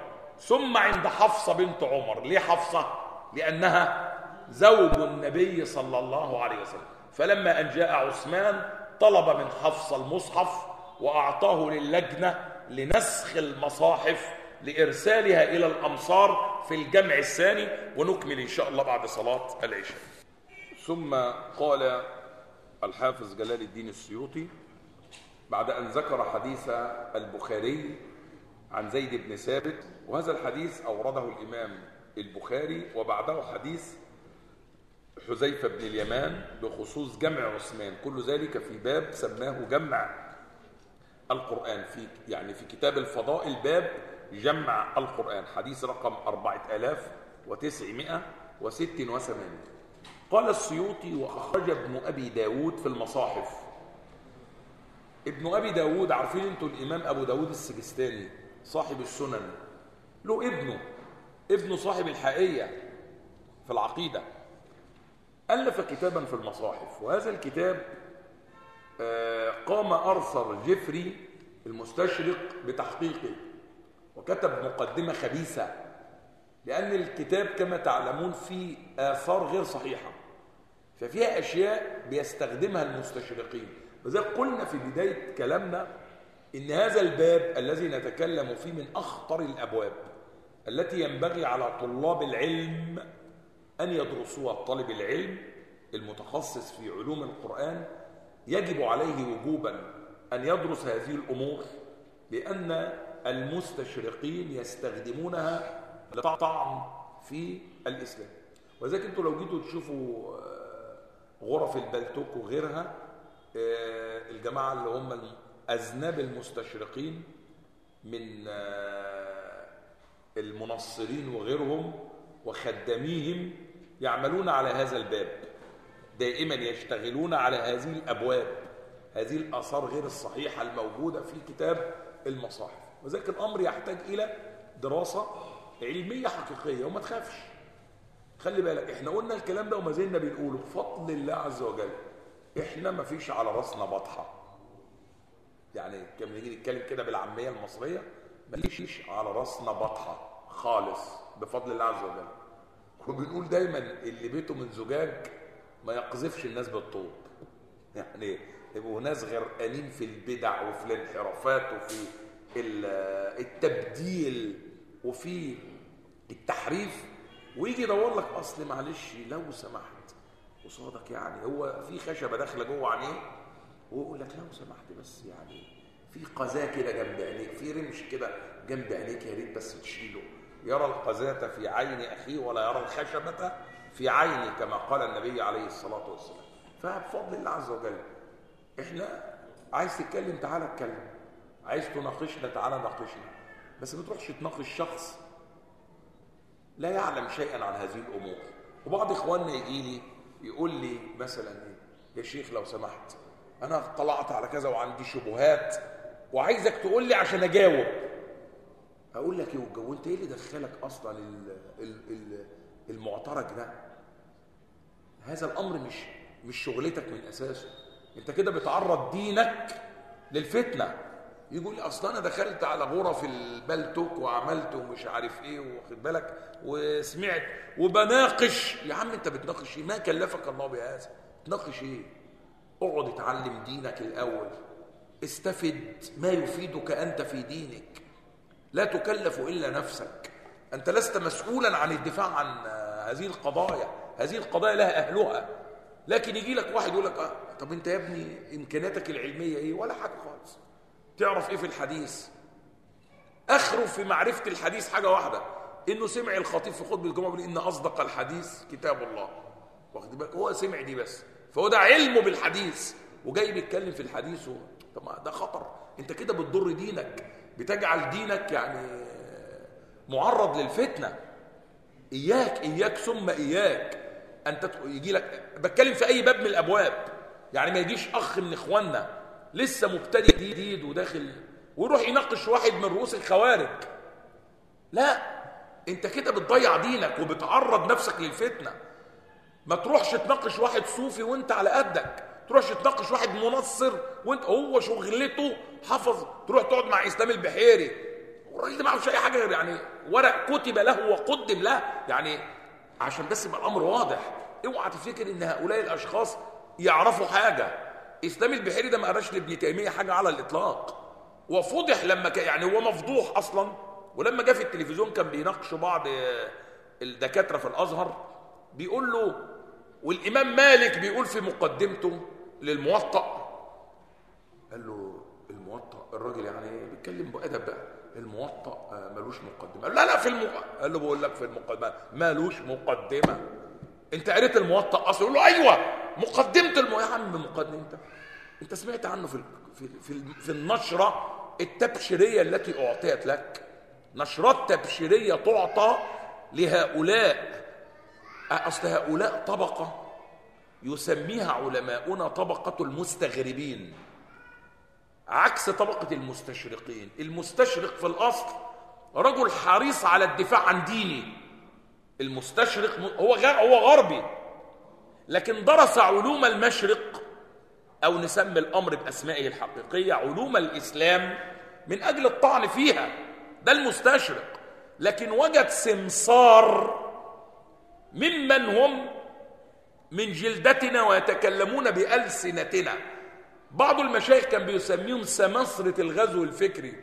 ثم عند حفصة بنت عمر. ليه حفصة؟ لأنها زوج النبي صلى الله عليه وسلم. فلما أن جاء عثمان طلب من حفصة المصحف وأعطاه للجنة لنسخ المصاحف لإرسالها إلى الأمصار في الجمع الثاني، ونكمل إن شاء الله بعد صلاة العشاء. ثم قال الحافظ جلال الدين السيوطي بعد أن ذكر حديث البخاري عن زيد بن ثابت، وهذا الحديث أورده الإمام البخاري، وبعده حديث حذيفة بن اليمان بخصوص جمع عثمان، كل ذلك في باب سماه جمع القرآن، في كتاب الفضائل باب جمع القرآن، حديث رقم 4986. قال السيوطي: وأخرج ابن أبي داود في المصاحف. ابن أبي داود عارفين انتوا الإمام أبو داود السجستاني صاحب السنن، له ابنه صاحب الحائية في العقيدة، ألف كتابا في المصاحف، وهذا الكتاب قام أرثر جيفري المستشرق بتحقيقه، وكتب مقدمة خبيثة، لأن الكتاب كما تعلمون فيه آثار غير صحيحة، ففيها أشياء بيستخدمها المستشرقين. وذلك قلنا في بداية كلامنا إن هذا الباب الذي نتكلم فيه من أخطر الأبواب التي ينبغي على طلاب العلم أن يدرسوها. طالب العلم المتخصص في علوم القرآن يجب عليه وجوبا أن يدرس هذه الأمور، لأن المستشرقين يستخدمونها لطعن في الإسلام. وذلك انتوا لو جيتوا تشوفوا غرف البلتوك وغيرها، الجماعة اللي هم أذناب المستشرقين من المنصرين وغيرهم وخداميهم يعملون على هذا الباب، دائما يشتغلون على هذه الأبواب، هذه الآثار غير الصحيحة الموجودة في كتاب المصاحف. وذلك الأمر يحتاج إلى دراسة علمية حقيقية، وما تخافش، خلي بالك احنا قلنا الكلام ده وما زلنا بنقوله بفضل الله عز وجل. احنا ما فيش على راسنا بطحة، يعني كما نيجي نتكلم كده بالعامية المصرية، ما فيش على راسنا بطحة خالص بفضل الله عز وجل. وبنقول دايما اللي بيته من زجاج ما يقذفش الناس بالطوب، يعني يبقوا ناس غرقانين في البدع وفي الانحرافات وفي التبديل وفي التحريف، ويجي يدور لك اصل معلش لو سمحت قصادك، يعني هو في خشبه داخله جوه عينيه ويقول لك لو سمحت بس يعني في قذاه كده جنب عينيك، في رمش كده جنب عينيك، يا ريت بس تشيله. يرى القذاه في عين اخيه ولا يرى الخشبه في عيني، كما قال النبي عليه الصلاه والسلام. فبفضل الله عز وجل احنا عايز تتكلم تعالى اتكلم، عايز تناقشنا تعالى ناقشنا، بس ما تروحش تناقش شخص لا يعلم شيئا عن هذه الامور. وبعض اخواننا يجي لي يقول لي مثلا ايه، يا شيخ لو سمحت انا طلعت على كذا وعندي شبهات وعايزك تقول لي عشان اجاوب. اقول لك ايه وجاوب؟ انت ايه اللي دخلك اصلا المعترك ده؟ هذا الامر مش شغلتك من اساسه، انت كده بتعرض دينك للفتنه. يقول لي اصلا انا دخلت على غرف البلتوك وعملت ومش عارف ايه، واخد بالك، وسمعت وبناقش. يا عم انت بتناقش ايه؟ ما كلفك الله بهذا، تناقش ايه؟ اقعد اتعلم دينك الاول، استفد ما يفيدك انت في دينك، لا تكلف الا نفسك. انت لست مسؤولا عن الدفاع عن هذه القضايا، هذه القضايا لها اهلها. لكن يجي لك واحد يقول لك طب انت يا ابني امكانياتك العلميه ايه؟ ولا حاجه خالص. تعرف ايه في الحديث؟ اخره في معرفه الحديث حاجه واحده، انه سمع الخطيب في خطبه الجمعه بيقول ان اصدق الحديث كتاب الله، واخد بالك، هو سمع دي بس، فهو ده علمه بالحديث وجاي بيتكلم في الحديث طب ما ده خطر، انت كده بتضر دينك، بتجعل دينك يعني معرض للفتنه. اياك ثم اياك انت يجي لك، بتكلم في اي باب من الابواب، يعني ما يجيش اخ من اخواننا لسه مبتدئ جديد وداخل ويروح يناقش واحد من رؤوس الخوارج. لا، انت كده بتضيع دينك وبتعرض نفسك للفتنه. ما تروحش تناقش واحد صوفي وانت على قدك، تروحش تناقش واحد منصر وانت هو شغلته حفظ، تروح تقعد مع اسلام البحيري والراجل ده ما عملش اي حاجه غير يعني ورق كتب له وقدم له، يعني عشان بس يبقى الامر واضح. اوعى تفتكر ان هؤلاء الاشخاص يعرفوا حاجه. اسلام البحيري ده ما قراش لابن تيميه حاجه على الاطلاق، وفضح لما يعني هو مفضوح اصلا. ولما جه في التلفزيون كان بيناقشوا بعض الدكاتره في الازهر، بيقول له والامام مالك بيقول في مقدمته للموطأ، قال له الموطأ الراجل يعني بيتكلم بأدب بقى، الموطأ ملوش مقدمه. قال لا قال له بقول لك في المقدمه ملوش مقدمه. انت قريت الموطأ اصلا؟ يقول له ايوه مقدمه يا عم مقدمه انت سمعت عنه في النشره التبشيريه التي اعطيت لك؟ نشرات تبشيريه تعطى لهؤلاء، اصل هؤلاء طبقه يسميها علماؤنا طبقه المستغربين، عكس طبقه المستشرقين. المستشرق في الاصل رجل حريص على الدفاع عن دينه. المستشرق هو غربي، لكن درس علوم المشرق، أو نسمي الأمر بأسمائه الحقيقية علوم الإسلام، من أجل الطعن فيها. ده المستشرق. لكن وجد سمسار ممن هم من جلدتنا ويتكلمون بألسنتنا. بعض المشايخ كان بيسميهم سمسرة الغزو الفكري،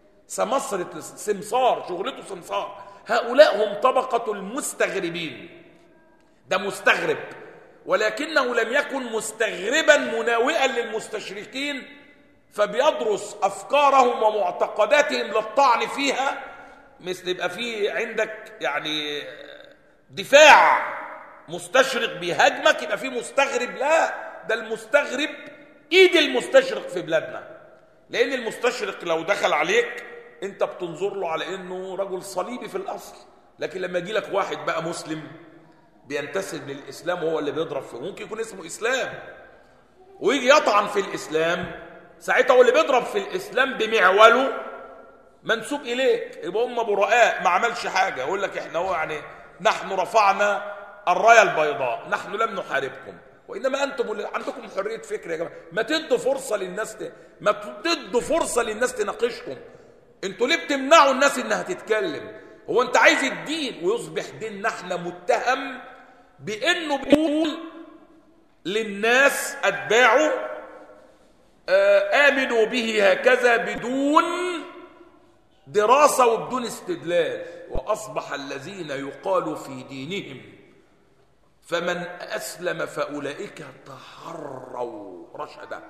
سمسار، شغلته سمسار. هؤلاء هم طبقة المستغربين. ده مستغرب، ولكنه لم يكن مستغربا مناوئا للمستشرقين، فبيدرس أفكارهم ومعتقداتهم للطعن فيها. مثل يبقى في عندك يعني دفاع، مستشرق بيهاجمك يبقى في مستغرب. لا، ده المستغرب ايد المستشرق في بلادنا. لأن المستشرق لو دخل عليك انت بتنظر له على انه رجل صليبي في الأصل، لكن لما يجي لك واحد بقى مسلم بينتسب للإسلام وهو اللي بيضرب فيه، ممكن يكون اسمه إسلام ويجي يطعن في الإسلام، ساعتها هو اللي بيضرب في الإسلام بمعوله منسوب إليك، يبقى هم براء ما عملش حاجة. يقول لك احنا هو يعني نحن رفعنا الراية البيضاء، نحن لم نحاربكم، وإنما أنتم عندكم حرية فكر يا جماعة. ما تدوا فرصة للناس تناقشكم. انتوا ليه بتمنعوا الناس انها تتكلم؟ هو انت عايز الدين ويصبح ديننا احنا متهم بانه بيقول للناس اتباعه امنوا به هكذا بدون دراسة وبدون استدلال. واصبح الذين يقال في دينهم فمن اسلم فاولئك تحروا رشدا.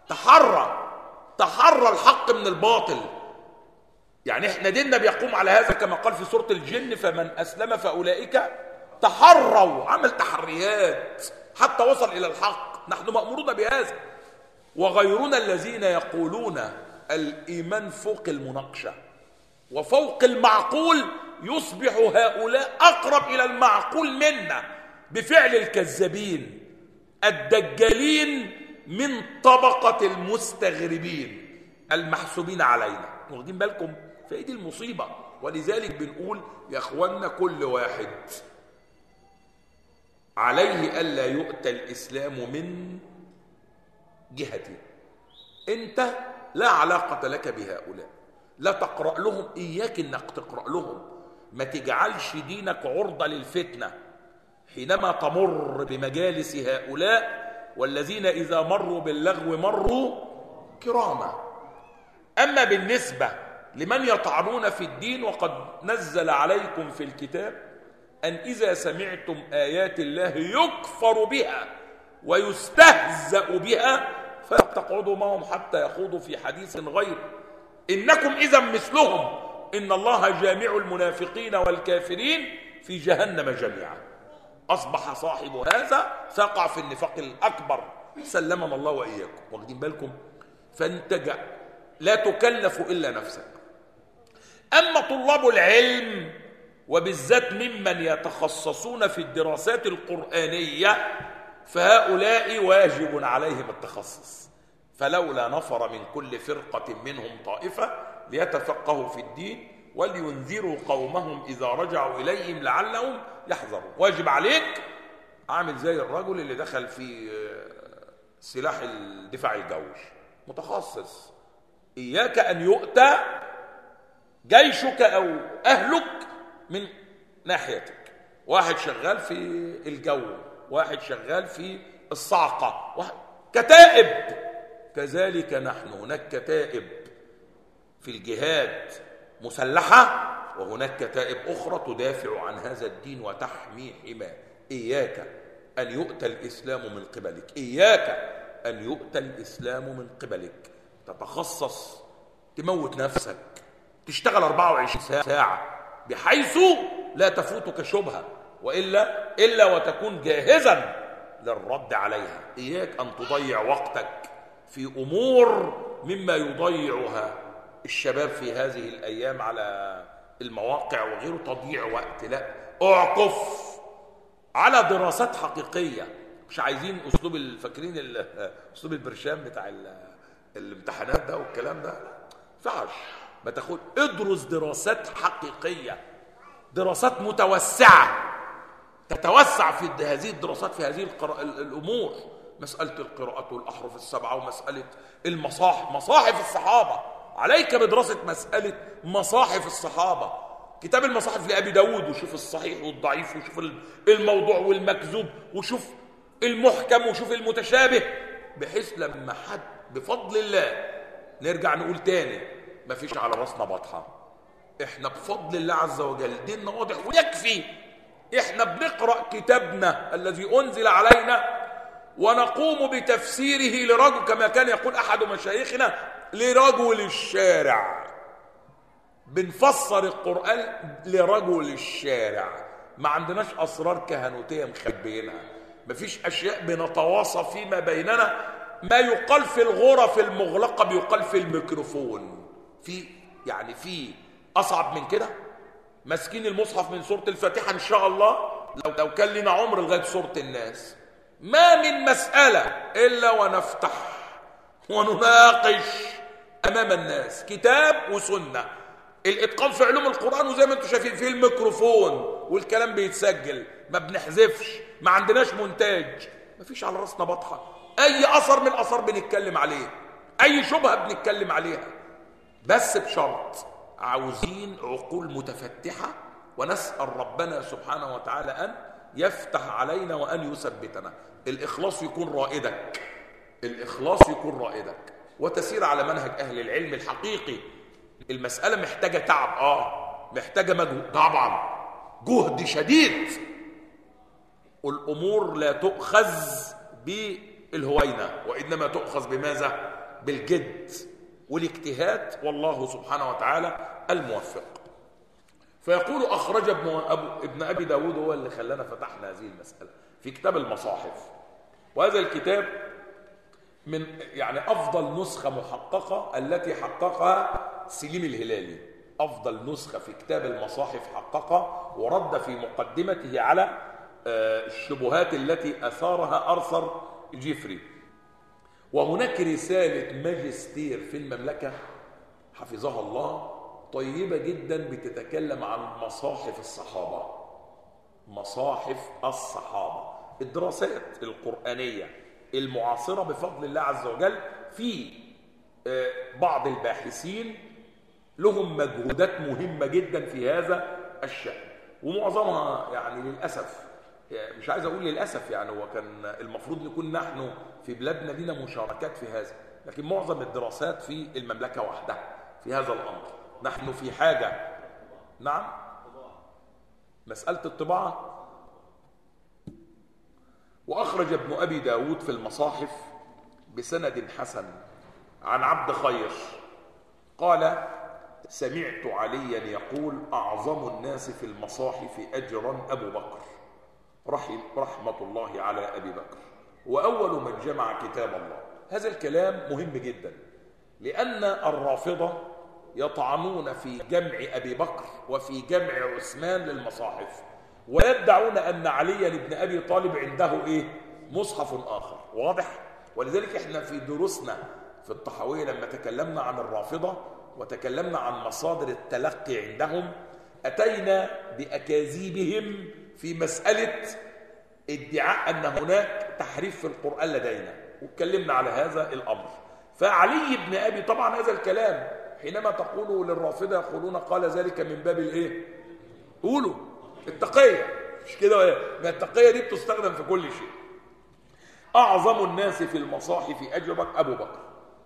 تحرى الحق من الباطل. يعني احنا ديننا بيقوم على هذا كما قال في سورة الجن فمن أسلم فأولئك تحروا، عمل تحريات حتى وصل إلى الحق. نحن مأمورون بهذا. وغيرنا الذين يقولون الإيمان فوق المناقشة وفوق المعقول، يصبح هؤلاء أقرب إلى المعقول منا بفعل الكذابين الدجالين من طبقة المستغربين المحسوبين علينا. واخدين بالكم؟ فهي دي المصيبة. ولذلك بنقول يا اخوانا كل واحد عليه ألا يؤتى الإسلام من جهته. انت لا علاقة لك بهؤلاء، لا تقرأ لهم، إياك انك تقرأ لهم. ما تجعلش دينك عرضة للفتنة حينما تمر بمجالس هؤلاء، والذين إذا مروا باللغو مروا كراما. أما بالنسبة لمن يطعنون في الدين، وقد نزل عليكم في الكتاب أن إذا سمعتم آيات الله يكفر بها ويستهزأ بها فلا تقعدوا معهم حتى يخوضوا في حديث غيره إنكم إذا مثلهم إن الله جامع المنافقين والكافرين في جهنم جميعا. أصبح صاحب هذا سقع في النفاق الأكبر، سلمنا الله وإياكم. واخدين بالكم؟ فانت لا تكلف إلا نفسك. أما طلاب العلم وبالذات ممن يتخصصون في الدراسات القرآنية فهؤلاء واجب عليهم التخصص. فلولا نفر من كل فرقة منهم طائفة ليتفقهوا في الدين ولينذروا قومهم إذا رجعوا إليهم لعلهم يحذرون. واجب عليك عامل زي الرجل اللي دخل في سلاح الدفاع الجوي، متخصص. إياك أن يؤتى جيشك أو أهلك من ناحيتك، واحد شغال في الجو، واحد شغال في الصعقة، كتائب. كذلك نحن هناك كتائب في الجهاد مسلحة، وهناك كتائب أخرى تدافع عن هذا الدين وتحمي حماه. إياك أن يؤتى الإسلام من قبلك، إياك أن يؤتى الإسلام من قبلك. تتخصص تموت نفسك، تشتغل 24 ساعة بحيث لا تفوتك شبهة، إلا وتكون جاهزا للرد عليها. إياك أن تضيع وقتك في أمور مما يضيعها الشباب في هذه الأيام على المواقع وغيره، تضييع وقت. لا، اعكف على دراسات حقيقية. مش عايزين أسلوب الفاكرين أسلوب البرشام بتاع الامتحانات ده والكلام ده، فعش ما تاخد. ادرس دراسات حقيقية، دراسات متوسعة، تتوسع في هذه الدراسات في هذه الأمور. مسألة القراءة والأحرف السبعة، ومسألة مصاحف الصحابة. عليك بدراسة مسألة مصاحف الصحابة، كتاب المصاحف لأبي داود، وشوف الصحيح والضعيف، وشوف الموضوع والمكذوب، وشوف المحكم، وشوف المتشابه، بحيث لما حد بفضل الله نرجع نقول تاني مفيش على راسنا بطحة. احنا بفضل الله عز وجل ديننا واضح ويكفي. احنا بنقرأ كتابنا الذي أنزل علينا ونقوم بتفسيره لرجل، كما كان يقول أحد مشايخنا، لرجل الشارع. بنفسر القرآن لرجل الشارع، ما عندناش أسرار كهنوتية مخبينها، مفيش أشياء بنتواصى فيما بيننا. ما يقال في الغرف المغلقة بيقال في الميكروفون. في أصعب من كده؟ ماسكين المصحف من سورة الفاتحة إن شاء الله لو كان لنا عمر لغاية سورة الناس، ما من مسألة إلا ونفتح ونناقش أمام الناس كتاب وسنة. الإتقان في علوم القرآن، وزي ما انتم شايفين في الميكروفون، والكلام بيتسجل، ما بنحذفش، ما عندناش مونتاج، ما فيش على راسنا بطحة. أي أثر من الأثار بنتكلم عليه، أي شبهة بنتكلم عليها، بس بشرط عاوزين عقول متفتحة، ونسأل ربنا سبحانه وتعالى أن يفتح علينا وأن يثبتنا. الإخلاص يكون رائدك، الإخلاص يكون رائدك، وتسير على منهج أهل العلم الحقيقي. المسألة محتاجة تعب، محتاجة مجهود طبعا، جهد شديد. والأمور لا تؤخذ بالهوينة، وإنما تؤخذ بماذا؟ بالجد والاجتهاد، والله سبحانه وتعالى الموفق. فيقول أخرج ابن أبي داود، هو اللي خلانا فتحنا هذه المسألة، في كتاب المصاحف. وهذا الكتاب من أفضل نسخة محققة التي حققها سليم الهلالي، أفضل نسخة في كتاب المصاحف حققها، ورد في مقدمته على الشبهات التي أثارها أرثر جيفري. وهناك رسالة ماجستير في المملكة حفظها الله طيبة جدا، بتتكلم عن مصاحف الصحابة، مصاحف الصحابة، الدراسات القرآنية المعاصرة بفضل الله عز وجل. في بعض الباحثين لهم مجهودات مهمة جدا في هذا الشأن، ومعظمها للأسف، مش عايز أقول للأسف، هو كان المفروض نكون نحن في بلادنا لنا مشاركات في هذا، لكن معظم الدراسات في المملكة وحدها في هذا الأمر. نحن في حاجة. نعم، مسألة الطباعة. وأخرج ابن أبي داود في المصاحف بسند حسن عن عبد خير قال: سمعت عليا يقول: أعظم الناس في المصاحف أجرا أبو بكر رحمة الله على أبي بكر، وأول من جمع كتاب الله. هذا الكلام مهم جدا، لأن الرافضة يطعنون في جمع أبي بكر وفي جمع عثمان للمصاحف، ويدعون أن علي بن أبي طالب عنده مصحف آخر. واضح؟ ولذلك احنا في دروسنا في الطحاوية لما تكلمنا عن الرافضة وتكلمنا عن مصادر التلقي عندهم، أتينا بأكاذيبهم في مسألة ادعاء أن هناك تحريف في القرآن لدينا، واتكلمنا على هذا الأمر. فعلي بن أبي، طبعا هذا الكلام حينما تقولوا للرافضة يقولون قال ذلك من باب الايه؟ قولوا التقية، مش كده ولا؟ ما التقية دي بتستخدم في كل شيء. أعظم الناس في المصاحف أجرك أبو بكر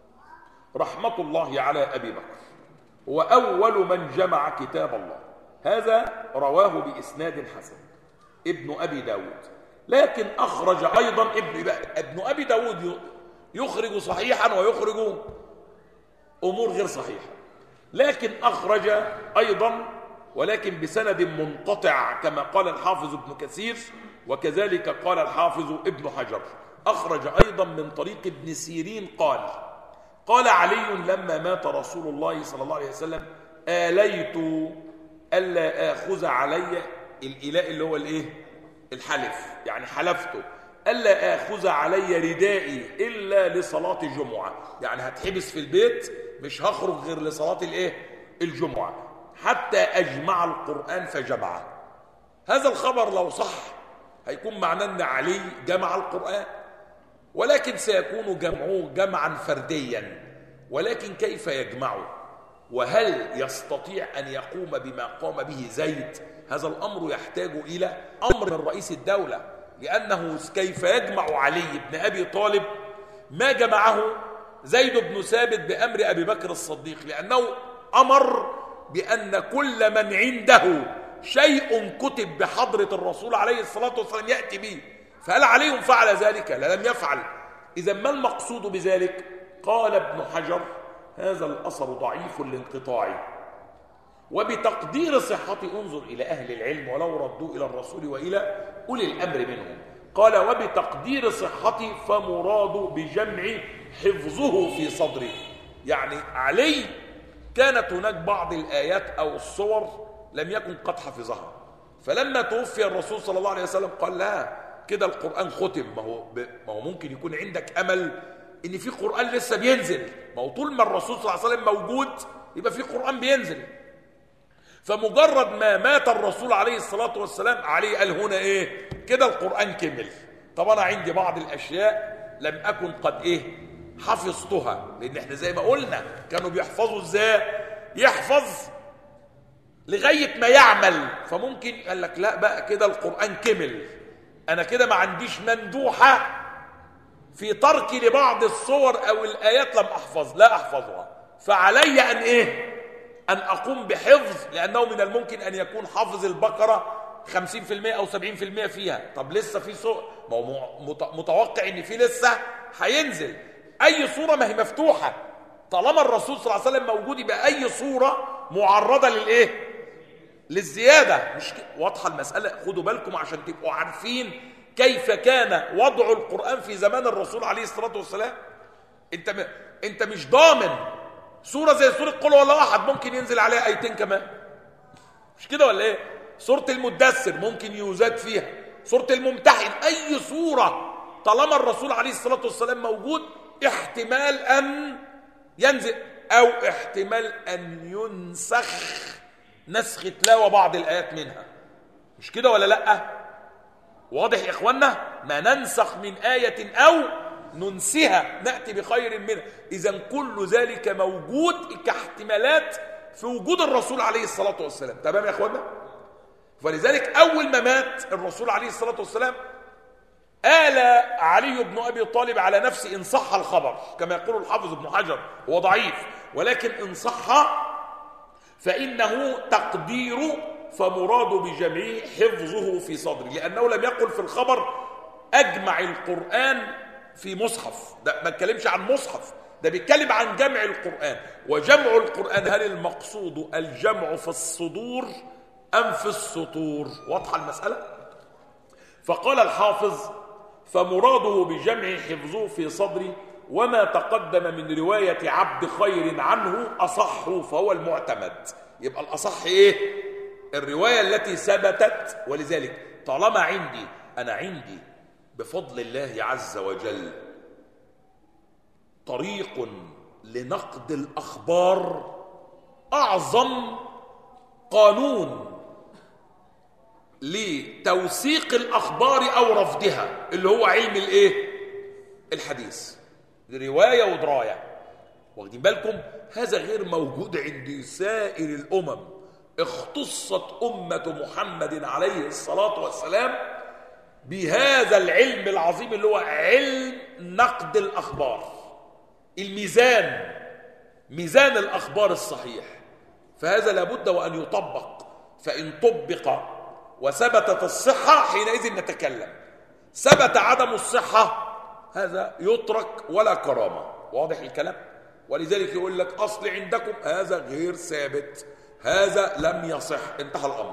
رحمة الله على أبي بكر، وأول من جمع كتاب الله. هذا رواه بإسناد حسن ابن أبي داود، لكن أخرج أيضا ابن أبي داود يخرج صحيحا ويخرج أمور غير صحيحة، لكن أخرج أيضا ولكن بسند منقطع كما قال الحافظ ابن كثير، وكذلك قال الحافظ ابن حجر. أخرج أيضا من طريق ابن سيرين قال علي لما مات رسول الله صلى الله عليه وسلم آليت ألا آخذ علي الإلاء اللي هو الإيه؟ الحلف، يعني حلفته ألا آخذ علي ردائي إلا لصلاة الجمعة، يعني هتحبس في البيت مش هخرج غير لصلاة الإيه؟ الجمعة، حتى أجمع القرآن فجمعه. هذا الخبر لو صح هيكون معناه أن علي جمع القرآن، ولكن سيكون جمعه جمعا فرديا، ولكن كيف يجمعه؟ وهل يستطيع أن يقوم بما قام به زيد؟ هذا الأمر يحتاج إلى أمر من رئيس الدولة، لأنه كيف يجمع علي بن أبي طالب ما جمعه زيد بن ثابت بأمر أبي بكر الصديق، لأنه أمر بأن كل من عنده شيء كتب بحضرة الرسول عليه الصلاة والسلام يأتي به، فهل علي فعل ذلك؟ لا، لم يفعل. إذا ما المقصود بذلك؟ قال ابن حجر هذا الأثر ضعيف الانقطاع، وبتقدير صحته انظر إلى أهل العلم ولو ردوا إلى الرسول وإلى أولي الأمر منهم. قال وبتقدير صحته فمراد بجمع حفظه في صدره، يعني علي كانت هناك بعض الآيات أو الصور لم يكن قد حفظها، فلما توفي الرسول صلى الله عليه وسلم قال لا كده القرآن ختم. ما هو ممكن يكون عندك أمل إن في قرآن لسه بينزل، ما هو طول ما الرسول صلى الله عليه وسلم موجود يبقى في قرآن بينزل. فمجرد ما مات الرسول عليه الصلاة والسلام عليه قال هنا إيه؟ كده القرآن كمل. طب أنا عندي بعض الأشياء لم أكن قد إيه؟ حفظتها، لأن إحنا زي ما قلنا كانوا بيحفظوا إزاي؟ يحفظ لغاية ما يعمل، فممكن قال لك لا بقى كده القرآن كمل، أنا كده ما عنديش مندوحة في تركي لبعض الصور أو الآيات لم أحفظ، لا أحفظها، فعلي أن إيه؟ أن أقوم بحفظ، لأنه من الممكن أن يكون حافظ البقرة 50% أو 70% فيها. طب لسه في صور، ما هو متوقع أن في لسه هينزل أي صورة، ما هي مفتوحة طالما الرسول صلى الله عليه وسلم موجود، يبقى أي صورة معرضة للإيه؟ للزيادة. مش واضحة المسألة؟ خدوا بالكم عشان تبقوا عارفين كيف كان وضع القرآن في زمان الرسول عليه الصلاة والسلام. انت مش ضامن سورة زي سورة قل هو الله أحد ممكن ينزل عليها آيتين كمان، مش كده ولا ايه؟ سورة المدثر ممكن يزاد فيها، سورة الممتحن، أي سورة طالما الرسول عليه الصلاة والسلام موجود احتمال أن ينزل أو احتمال أن ينسخ نسخ تلاوة بعض الآيات منها، مش كده ولا لأ؟ واضح يا إخوانا؟ ما ننسخ من آية أو ننسها نأتي بخير منها. إذن كل ذلك موجود كاحتمالات في وجود الرسول عليه الصلاة والسلام. تمام يا إخوانا؟ فلذلك أول ما مات الرسول عليه الصلاة والسلام آل علي بن أبي طالب على نفسه إن صح الخبر، كما يقول الحافظ ابن حجر هو ضعيف، ولكن إن صح فإنه تقدير فمراد بجميع حفظه في صدري، لأنه لم يقل في الخبر أجمع القرآن في مصحف، ده ما اتكلمش عن مصحف، ده بيتكلم عن جمع القرآن. وجمع القرآن هل المقصود الجمع في الصدور أم في السطور؟ واضحة المسألة؟ فقال الحافظ فمراده بجمع حفظه في صدري، وما تقدم من رواية عبد خير عنه أصح فهو المعتمد. يبقى الأصح إيه؟ الرواية التي ثبتت. ولذلك طالما عندي بفضل الله عز وجل طريق لنقد الأخبار، أعظم قانون لتوثيق الأخبار أو رفضها اللي هو علم الإيه؟ الحديث، رواية ودراية. واخدين بالكم؟ هذا غير موجود عند سائر الأمم. اختصت أمة محمد عليه الصلاة والسلام بهذا العلم العظيم اللي هو علم نقد الأخبار، الميزان، ميزان الأخبار الصحيح. فهذا لابد وأن يطبق، فإن طبق وثبتت الصحة حينئذ نتكلم، ثبت عدم الصحة هذا يترك ولا كرامة. واضح الكلام؟ ولذلك يقول لك أصل عندكم هذا غير ثابت، هذا لم يصح، انتهى الأمر.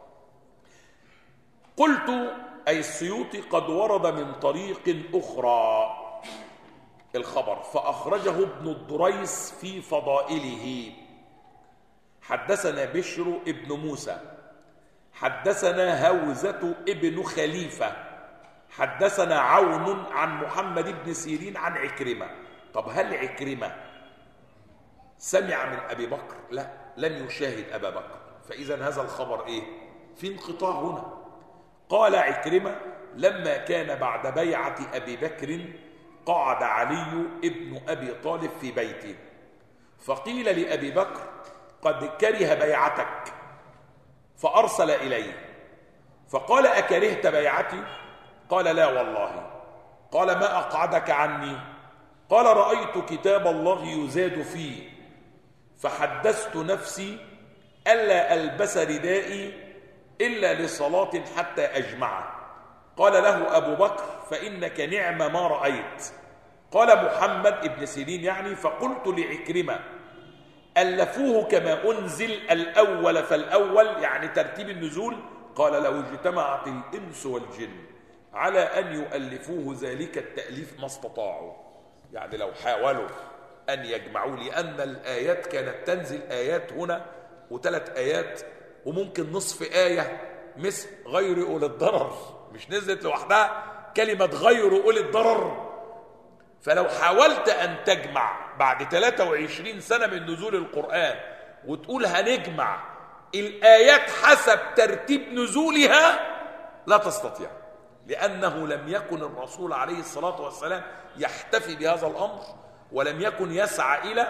قلت أي السيوطي قد ورد من طريق أخرى الخبر، فأخرجه ابن الدريس في فضائله. حدثنا بشر ابن موسى حدثنا هوزة ابن خليفة حدثنا عون عن محمد بن سيرين عن عكرمة. طب هل عكرمة سمع من أبي بكر؟ لا، لم يشاهد أبا بكر، فإذا هذا الخبر إيه؟ في انقطاع هنا. قال عكرمة لما كان بعد بيعة أبي بكر قعد علي ابن أبي طالب في بيته، فقيل لأبي بكر قد كره بيعتك، فأرسل إليه فقال أكرهت بيعتي؟ قال لا والله. قال ما أقعدك عني؟ قال رأيت كتاب الله يزاد فيه، فحدثت نفسي ألا ألبس ردائي إلا لصلاة حتى أجمعه. قال له أبو بكر فإنك نعم ما رأيت. قال محمد ابن سيرين يعني فقلت لعكرمة ألفوه كما أنزل الأول فالأول، يعني ترتيب النزول. قال لو اجتمعت الإنس والجن على أن يؤلفوه ذلك التأليف ما استطاعوا، يعني لو حاولوا أن يجمعوا، لأن الآيات كانت تنزل آيات هنا وثلاث آيات وممكن نصف آية مثل غير أولي الضرر، مش نزلت لوحدها كلمة غير أولي الضرر. فلو حاولت أن تجمع بعد 23 سنة من نزول القرآن وتقول هنجمع الآيات حسب ترتيب نزولها لا تستطيع، لأنه لم يكن الرسول عليه الصلاة والسلام يحتفي بهذا الأمر، ولم يكن يسعى إلى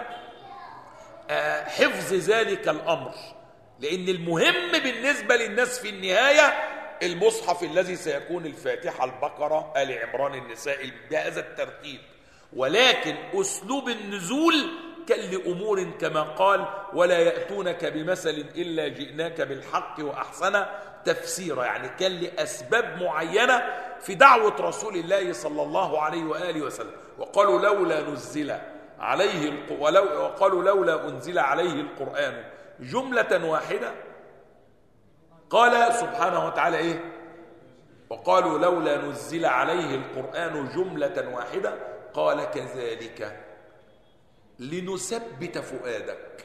حفظ ذلك الأمر، لأن المهم بالنسبة للناس في النهاية المصحف الذي سيكون الفاتحة البقرة آل عمران النساء بهذا الترتيب. ولكن أسلوب النزول كان لأمور كما قال ولا يأتونك بمثل إلا جئناك بالحق وأحسن تفسيرا، يعني كان لأسباب معينة في دعوة رسول الله صلى الله عليه وآله وسلم. وقالوا لولا نزل عليه وقالوا لولا أنزل عليه القرآن جملة واحدة. قال سبحانه وتعالى إيه؟ وقالوا لولا نزل عليه القرآن جملة واحدة. قال كذلك لنثبت فؤادك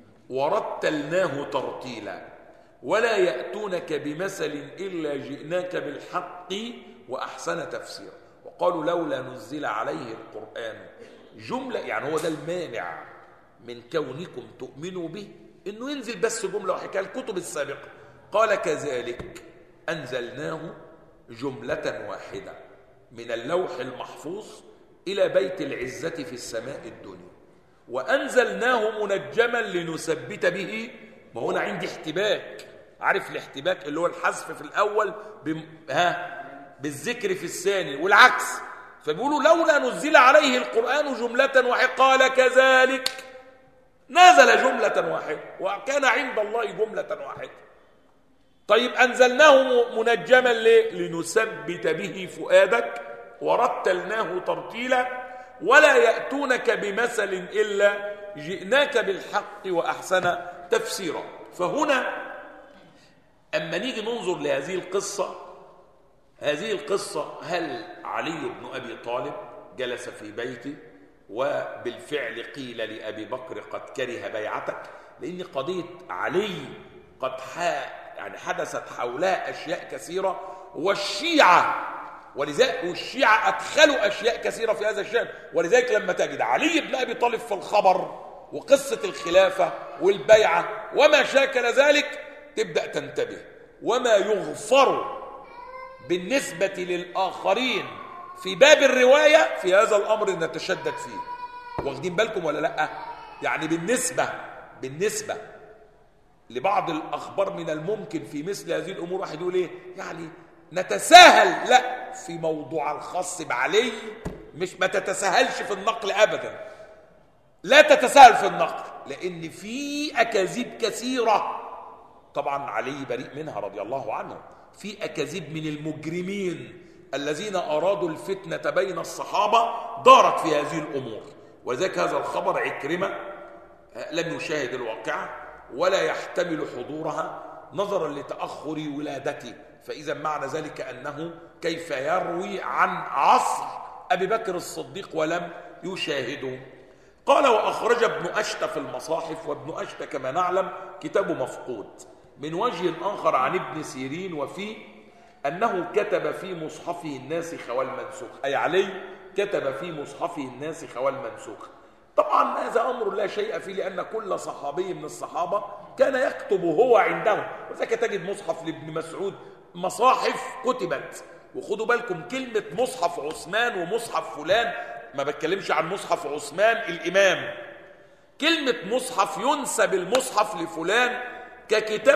ورتلناه ترتيلا ولا يأتونك بمثل إلا جئناك بالحق وأحسن تفسيرا. وقالوا لولا نزل عليه القرآن جملة، يعني هو ده المانع من كونكم تؤمنوا به، إنه ينزل بس جملة وحكاية الكتب السابقة. قال كذلك أنزلناه جملة واحدة من اللوح المحفوظ إلى بيت العزة في السماء الدنيا، وأنزلناه منجما لنثبت به. ما هنا عندي احتباك، عارف الاحتباك اللي هو الحذف في الأول بالذكر في الثاني والعكس. فبيقولوا لولا نزل عليه القرآن جملة واحدة. قال كذلك نزل جملة واحدة وكان عند الله جملة واحدة. طيب أنزلناه منجما لنثبت به فؤادك ورتلناه ترتيلا ولا يأتونك بمثل إلا جئناك بالحق وأحسن تفسيرا. فهنا أما نيجي ننظر لهذه القصة، هذه القصة هل علي بن أبي طالب جلس في بيته وبالفعل قيل لأبي بكر قد كره بيعتك؟ لأن قضية علي قد يعني حدثت حولها أشياء كثيرة، والشيعة أدخلوا أشياء كثيرة في هذا الشأن. ولذلك لما تجد علي بن أبي طالب في الخبر وقصة الخلافة والبيعة وما شاكل ذلك تبدأ تنتبه. وما يغفر بالنسبة للآخرين في باب الرواية في هذا الأمر نتشدد فيه، واخدين بالكم ولا لا؟ يعني بالنسبة لبعض الأخبار من الممكن في مثل هذه الأمور واحد يقول إيه؟ يعني نتساهل. لا، في موضوع الخاص بعلي مش ما تتساهلش في النقل أبدا، لا تتساهل في النقل، لأن في أكاذيب كثيرة طبعا علي بريء منها رضي الله عنه. في أكاذيب من المجرمين الذين أرادوا الفتنة بين الصحابة دارت في هذه الأمور، وذلك هذا الخبر عكرمة لم يشاهد الواقعة ولا يحتمل حضورها نظرا لتأخر ولادته، فإذا معنى ذلك أنه كيف يروي عن عصر أبي بكر الصديق ولم يشاهده. قال وأخرج ابن أشت في المصاحف، وابن أشت كما نعلم كتاب مفقود، من وجه آخر عن ابن سيرين وفيه أنه كتب في مصحفه الناسخ والمنسوخ، أي علي كتب في مصحفه الناسخ والمنسوخ. طبعا هذا أمر لا شيء فيه، لأن كل صحابي من الصحابة كان يكتب هو عنده، وذلك تجد مصحف لابن مسعود مصاحف كتبت. وخدوا بالكم كلمة مصحف عثمان ومصحف فلان، ما بتكلمش عن مصحف عثمان الإمام، كلمة مصحف ينسب المصحف لفلان ككتاب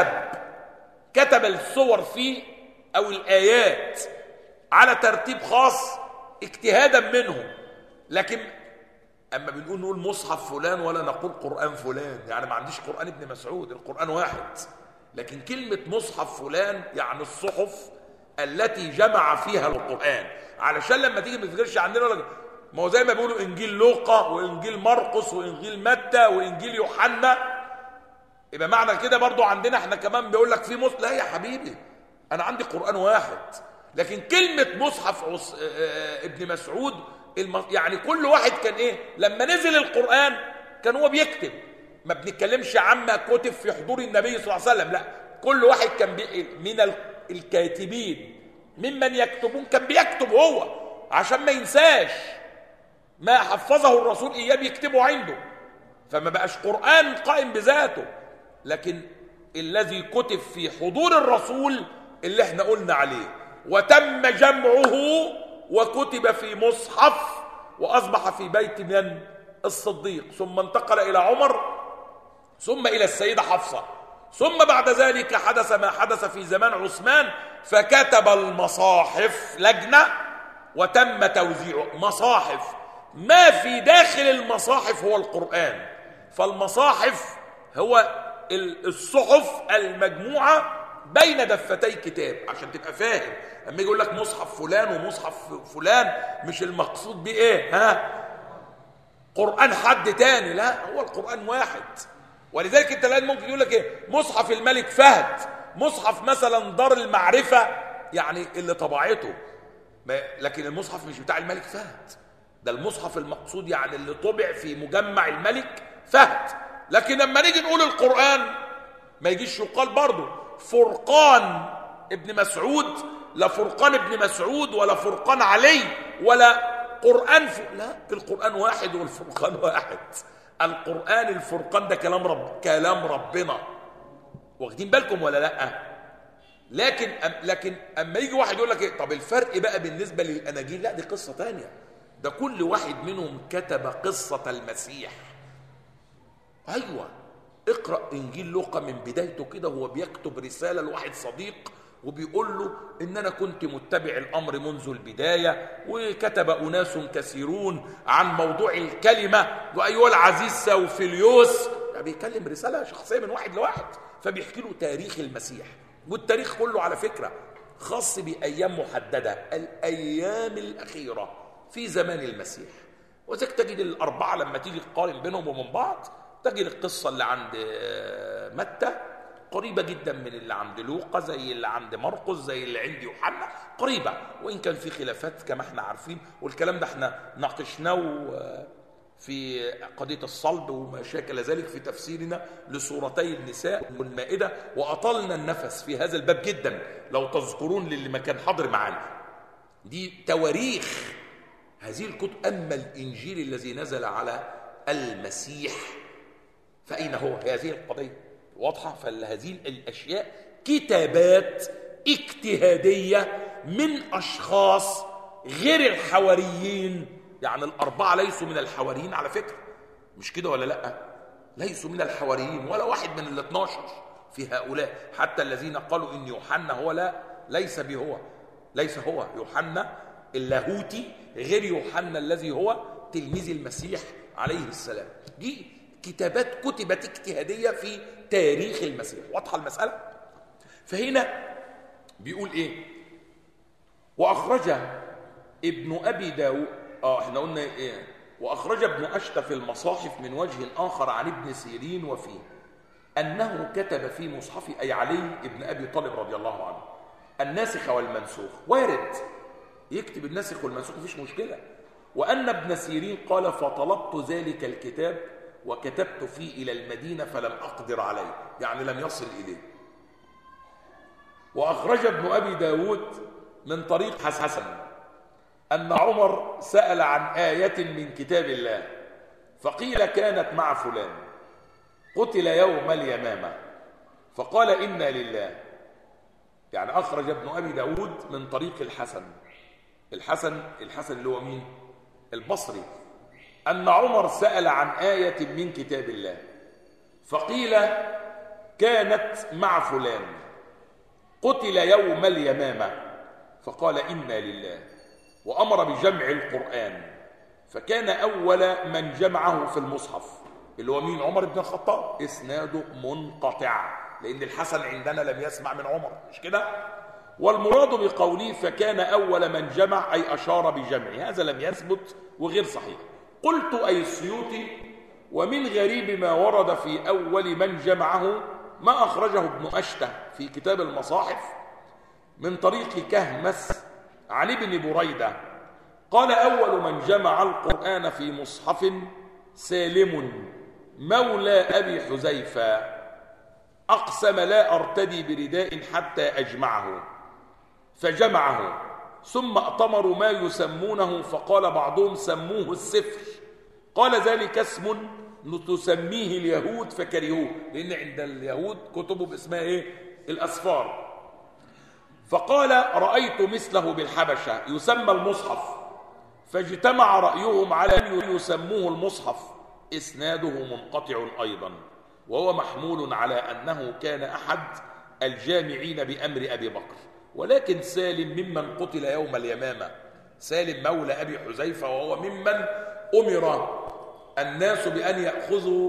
كتب الصور فيه أو الآيات على ترتيب خاص اجتهادا منه. لكن أما نقول مصحف فلان ولا نقول قرآن فلان، يعني ما عنديش قرآن ابن مسعود، القرآن واحد. لكن كلمة مصحف فلان يعني الصحف التي جمع فيها القرآن، علشان لما تيجي ما تفكرش عندنا ولا ما هو زي ما بيقولوا إنجيل لوقا وإنجيل مرقس وإنجيل متى وإنجيل يوحنا، يبقى معنى كده برضو عندنا احنا كمان بيقول لك في لا يا حبيبي، أنا عندي قرآن واحد. لكن كلمة مصحف ابن مسعود يعني كل واحد كان ايه لما نزل القرآن كان هو بيكتب، ما بنتكلمش عما كتب في حضور النبي صلى الله عليه وسلم، لا، كل واحد كان من الكاتبين ممن يكتبون كان بيكتب هو عشان ما ينساش ما حفظه الرسول إياه بيكتبه عنده، فما بقاش قرآن قائم بذاته. لكن الذي كتب في حضور الرسول اللي احنا قلنا عليه، وتم جمعه وكتب في مصحف وأصبح في بيت من الصديق، ثم انتقل إلى عمر، ثم إلى السيدة حفصة، ثم بعد ذلك حدث ما حدث في زمان عثمان، فكتب المصاحف لجنة وتم توزيعه مصاحف. ما في داخل المصاحف هو القرآن، فالمصاحف هو الصحف المجموعة بين دفتي كتاب، عشان تبقى فاهم. لما يقول لك مصحف فلان ومصحف فلان مش المقصود بيه ايه قرآن حد تاني، لا، هو القرآن واحد. ولذلك انت الآن ممكن يقول لك ايه مصحف الملك فهد، مصحف مثلا دار المعرفة يعني اللي طبعته، لكن المصحف مش بتاع الملك فهد، ده المصحف المقصود يعني اللي طبع في مجمع الملك فهد. لكن لما نيجي نقول القرآن ما يجيش يقال برضه فرقان ابن مسعود، لا فرقان ابن مسعود ولا فرقان علي ولا قرآن لا، القرآن واحد والفرقان واحد. القرآن الفرقان ده كلام ربنا، واخدين بالكم ولا لا؟ لكن اما يجي واحد يقول لك ايه طب الفرق بقى بالنسبة للأناجيل، لا دي قصة تانية، ده كل واحد منهم كتب قصة المسيح. ايوه، اقرأ إنجيل لوقا من بدايته كده، هو بيكتب رسالة لواحد صديق وبيقول له إن أنا كنت متبع الأمر منذ البداية، وكتب أناس كثيرون عن موضوع الكلمة، وأيها العزيز سوفيليوس، يعني بيكلم رسالة شخصية من واحد لواحد، فبيحكي له تاريخ المسيح. والتاريخ كله على فكرة خاص بأيام محددة، الأيام الأخيرة في زمان المسيح. وذلك تجد الأربعة لما تيجي تقارن بينهم ومن بعض تجد القصة اللي عند متى قريبة جدا من اللي عند لوقا، زي اللي عند مرقس، زي اللي عند يوحنا، قريبة، وإن كان في خلافات كما احنا عارفين، والكلام ده احنا ناقشناه في قضية الصلب وما شاكل ذلك في تفسيرنا لسورتي النساء والمائدة، وأطلنا النفس في هذا الباب جدا لو تذكرون للي ما كان حاضر معانا. دي تواريخ هذه الكتب. أما الإنجيل الذي نزل على المسيح فأين هو؟ هذه القضية واضحة. فهذه الأشياء كتابات اجتهادية من أشخاص غير الحواريين يعني الأربعة ليسوا من الحواريين على فكرة، مش كده ولا لأ؟ ليسوا من الحواريين ولا واحد من 12 في هؤلاء، حتى الذين قالوا إن يوحنا هو، لا، ليس هو يوحنا اللاهوتي غير يوحنا الذي هو تلميذ المسيح عليه السلام. دي كتابات كتبت اجتهادية في تاريخ المسيح. واضحة المسألة؟ فهنا بيقول ايه؟ واخرج ابن ابي داود، احنا قلنا ايه؟ واخرج ابن اشتف المصاحف من وجه اخر عن ابن سيرين وفيه انه كتب في مصحف اي علي ابن ابي طالب رضي الله عنه الناسخ والمنسوخ. وارد يكتب الناسخ والمنسوخ مفيش مشكلة. وان ابن سيرين قال فطلبت ذلك الكتاب وكتبت فيه الى المدينة فلم اقدر عليه، يعني لم يصل اليه. وأخرج ابن أبي داود من طريق حسن أن عمر سأل عن آية من كتاب الله فقيل كانت مع فلان قتل يوم اليمامة فقال إنا لله. يعني أخرج ابن أبي داود من طريق الحسن اللي هو مين؟ البصري، أن عمر سأل عن آية من كتاب الله فقيل كانت مع فلان قتل يوم اليمامة فقال إنا لله، وأمر بجمع القرآن فكان أول من جمعه في المصحف اللي هو مين؟ عمر بن الخطاب. إسناده منقطع لأن الحسن عندنا لم يسمع من عمر، مش كده؟ والمراد بقوله فكان أول من جمع أي أشار بجمعه، هذا لم يثبت وغير صحيح. قلت أي السيوطي ومن غريب ما ورد في أول من جمعه ما أخرجه ابن أشته في كتاب المصاحف من طريق كهمس عن ابن بريدة قال أول من جمع القرآن في مصحف سالم مولى أبي حذيفة أقسم لا أرتدي برداء حتى أجمعه فجمعه ثم أطمروا ما يسمونه فقال بعضهم سموه السفر قال ذلك اسم تسميه اليهود فكرهوه، لأن عند اليهود كتبه باسمها إيه؟ الأسفار. فقال رأيت مثله بالحبشة يسمى المصحف فاجتمع رأيهم على أن يسموه المصحف. إسناده منقطع أيضا وهو محمول على أنه كان أحد الجامعين بأمر أبي بكر، ولكن سالم ممن قتل يوم اليمامة، سالم مولى أبي حذيفة وهو ممن أمر الناس بأن يأخذوا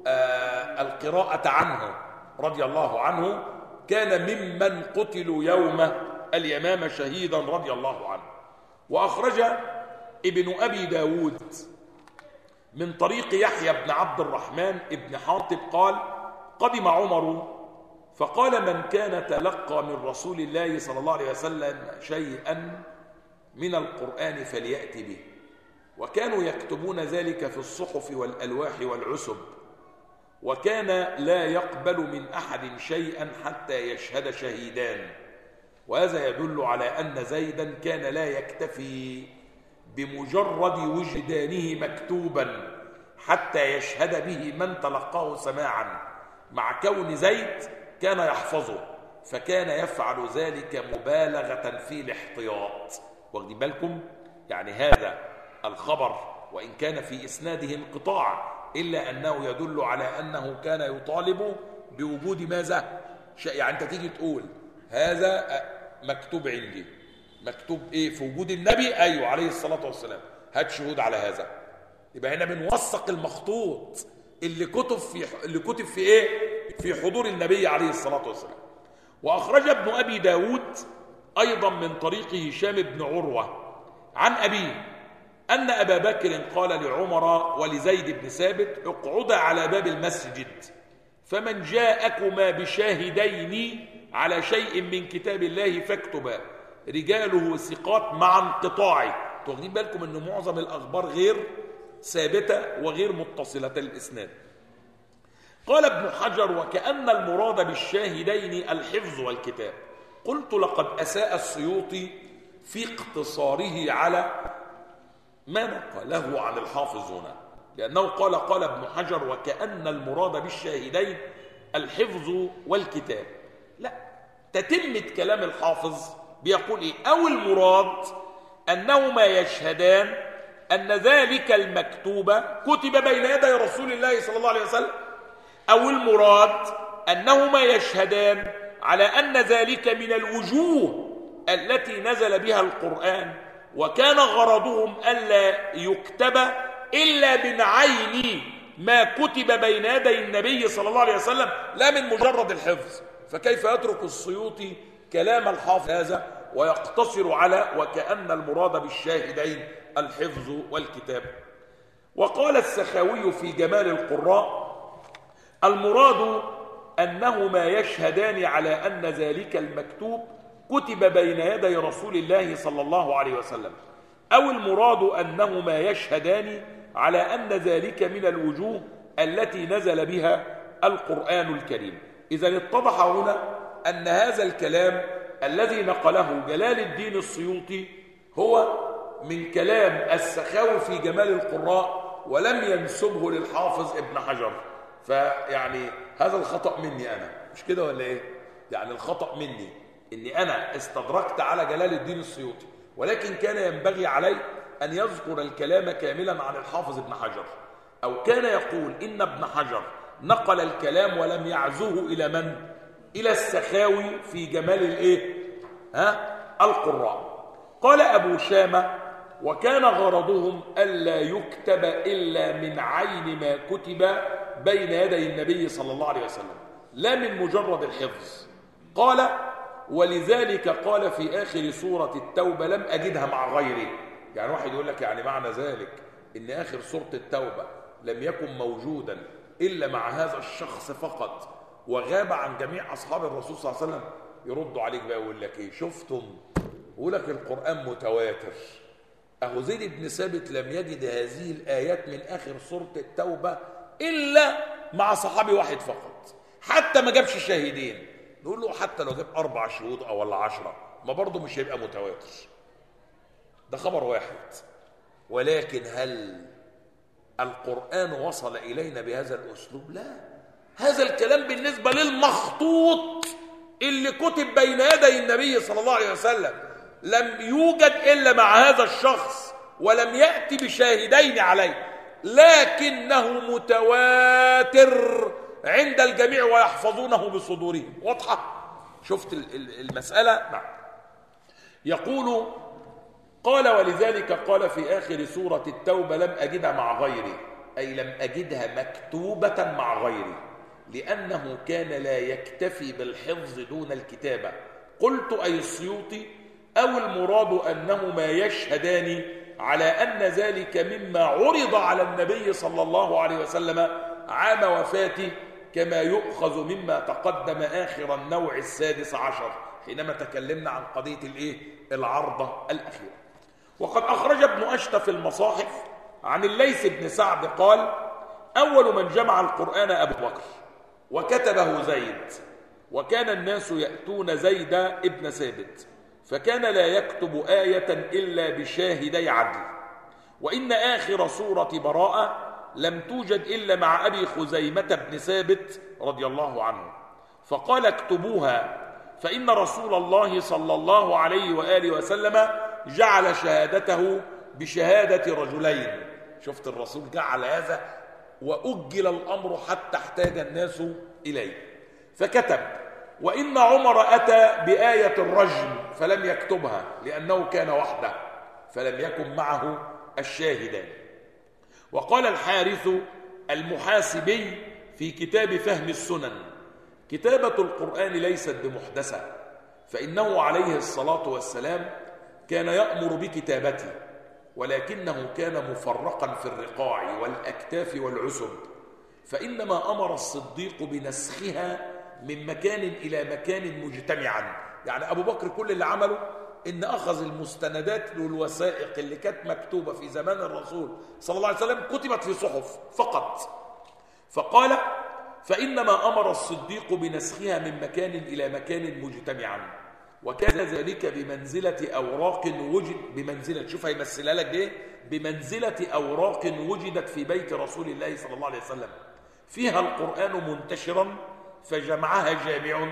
القراءة عنه رضي الله عنه، كان ممن قتلوا يوم اليمامة شهيدا رضي الله عنه. وأخرج ابن أبي داود من طريق يحيى بن عبد الرحمن ابن حاطب قال قدم عمر فقال من كان تلقى من رسول الله صلى الله عليه وسلم شيئا من القرآن فليأتي به، وكانوا يكتبون ذلك في الصحف والألواح والعسب، وكان لا يقبل من أحد شيئا حتى يشهد شهيدان. وهذا يدل على أن زيدا كان لا يكتفي بمجرد وجدانه مكتوبا حتى يشهد به من تلقاه سماعا، مع كون زيد كان يحفظه فكان يفعل ذلك مبالغة في الاحتياط. واخدين بالكم؟ يعني هذا الخبر وإن كان في إسناده انقطاع إلا أنه يدل على أنه كان يطالب بوجود ماذا؟ يعني أنت تيجي تقول هذا مكتوب عندي، مكتوب إيه؟ في وجود النبي، أيوه عليه الصلاة والسلام، هات شهود على هذا. يبقى هنا بنوثق المخطوط اللي كتب في إيه؟ في حضور النبي عليه الصلاة والسلام. وأخرج ابن أبي داود أيضا من طريق هشام بن عروة عن أبيه أن أبا بكر قال لعمر ولزيد بن ثابت اقعدا على باب المسجد فمن جاءكما بشاهدين على شيء من كتاب الله فاكتبا رجاله ثقات مع انقطاعه. واخدين بالكم أن معظم الأخبار غير ثابتة وغير متصلة الإسناد. قال ابن حجر وكأن المراد بالشاهدين الحفظ والكتاب. قلت لقد أساء السيوطي في اقتصاره على ما نقله عن الحافظ هنا، لأنه قال ابن حجر وكأن المراد بالشاهدين الحفظ والكتاب. لا، تتمة كلام الحافظ بيقول إيه؟ أو المراد أنهما يشهدان أن ذلك المكتوب كتب بين يدي رسول الله صلى الله عليه وسلم، أو المراد أنهما يشهدان على أن ذلك من الوجوه التي نزل بها القرآن، وكان غرضهم ألا يكتب إلا من عين ما كتب بين يدي النبي صلى الله عليه وسلم لا من مجرد الحفظ. فكيف يترك السيوطي كلام الحافظ هذا ويقتصر على وكأن المراد بالشاهدين الحفظ والكتاب؟ وقال السخاوي في جمال القراء: المراد أنهما يشهدان على أن ذلك المكتوب كتب بين يدي رسول الله صلى الله عليه وسلم، أو المراد أنهما يشهدان على أن ذلك من الوجوه التي نزل بها القرآن الكريم. إذن اتضح هنا أن هذا الكلام الذي نقله جلال الدين السيوطي هو من كلام السخاوي في جمال القراء، ولم ينسبه للحافظ ابن حجر. فيعني هذا الخطأ مني أنا، مش كده ولا إيه؟ يعني الخطأ مني إني أنا استدركت على جلال الدين السيوطي، ولكن كان ينبغي علي أن يذكر الكلام كاملا عن الحافظ ابن حجر، أو كان يقول إن ابن حجر نقل الكلام ولم يعزه إلى من؟ إلى السخاوي في جمال الإيه؟ القراء. قال أبو شامة: وكان غرضهم ألا يكتب إلا من عين ما كتب بين يدي النبي صلى الله عليه وسلم لا من مجرد الحفظ. قال: ولذلك قال في آخر سورة التوبة: لم أجدها مع غيره. يعني واحد يقول لك يعني معنى ذلك إن آخر سورة التوبة لم يكن موجودا إلا مع هذا الشخص فقط وغاب عن جميع أصحاب الرسول صلى الله عليه وسلم. يردوا عليك بقى ويقول لك إيه؟ شفتم؟ يقول لك القرآن متواتر. أهو زيد بن ثابت لم يجد هذه الآيات من آخر سورة التوبة إلا مع صحابي واحد فقط، حتى ما جابش شاهدين. نقول له حتى لو جاب 4 شهود أو ولا 10 ما برضه مش هيبقى متواتر، ده خبر واحد. ولكن هل القرآن وصل إلينا بهذا الأسلوب؟ لا. هذا الكلام بالنسبة للمخطوط اللي كتب بين يدي النبي صلى الله عليه وسلم لم يوجد إلا مع هذا الشخص ولم يأتي بشاهدين عليه، لكنه متواتر عند الجميع ويحفظونه بصدورهم. واضحة؟ شفت المسألة؟ نعم. يقول: قال: ولذلك قال في آخر سورة التوبة: لم أجدها مع غيري، أي لم أجدها مكتوبة مع غيري، لأنه كان لا يكتفي بالحفظ دون الكتابة. قلت أي السيوطي: أو المراد أنهما يشهدان على أن ذلك مما عرض على النبي صلى الله عليه وسلم عام وفاته، كما يؤخذ مما تقدم آخر النوع 16 حينما تكلمنا عن قضية العرضة الأخيرة. وقد أخرج ابن أشتى في المصاحف عن الليث بن سعد قال: أول من جمع القرآن أبو بكر وكتبه زيد، وكان الناس يأتون زيد ابن ثابت، فكان لا يكتب آية إلا بشاهدي عدل. وإن آخر سورة براءة لم توجد إلا مع أبي خزيمة بن ثابت رضي الله عنه، فقال: اكتبوها، فإن رسول الله صلى الله عليه وآله وسلم جعل شهادته بشهادة رجلين. شفت الرسول جعل هذا وأجل الأمر حتى احتاج الناس إليه، فكتب: وإن عمر أتى بآية الرجم فلم يكتبها لأنه كان وحده فلم يكن معه الشاهدان. وقال الحارث المحاسبي في كتاب فهم السنن: كتابة القرآن ليست بمحدثة، فإنه عليه الصلاة والسلام كان يأمر بكتابته، ولكنه كان مفرقا في الرقاع والأكتاف والعسب، فإنما أمر الصديق بنسخها من مكان إلى مكان مجتمعا. يعني أبو بكر كل اللي عمله إن أخذ المستندات والوثائق اللي كانت مكتوبة في زمان الرسول صلى الله عليه وسلم كتبت في صحف فقط، فقال: فإنما أمر الصديق بنسخها من مكان إلى مكان مجتمعا، وكان ذلك بمنزلة أوراق شوف هيمثلها لك ايه، بمنزلة أوراق وجدت في بيت رسول الله صلى الله عليه وسلم فيها القرآن منتشرا، فجمعها جامع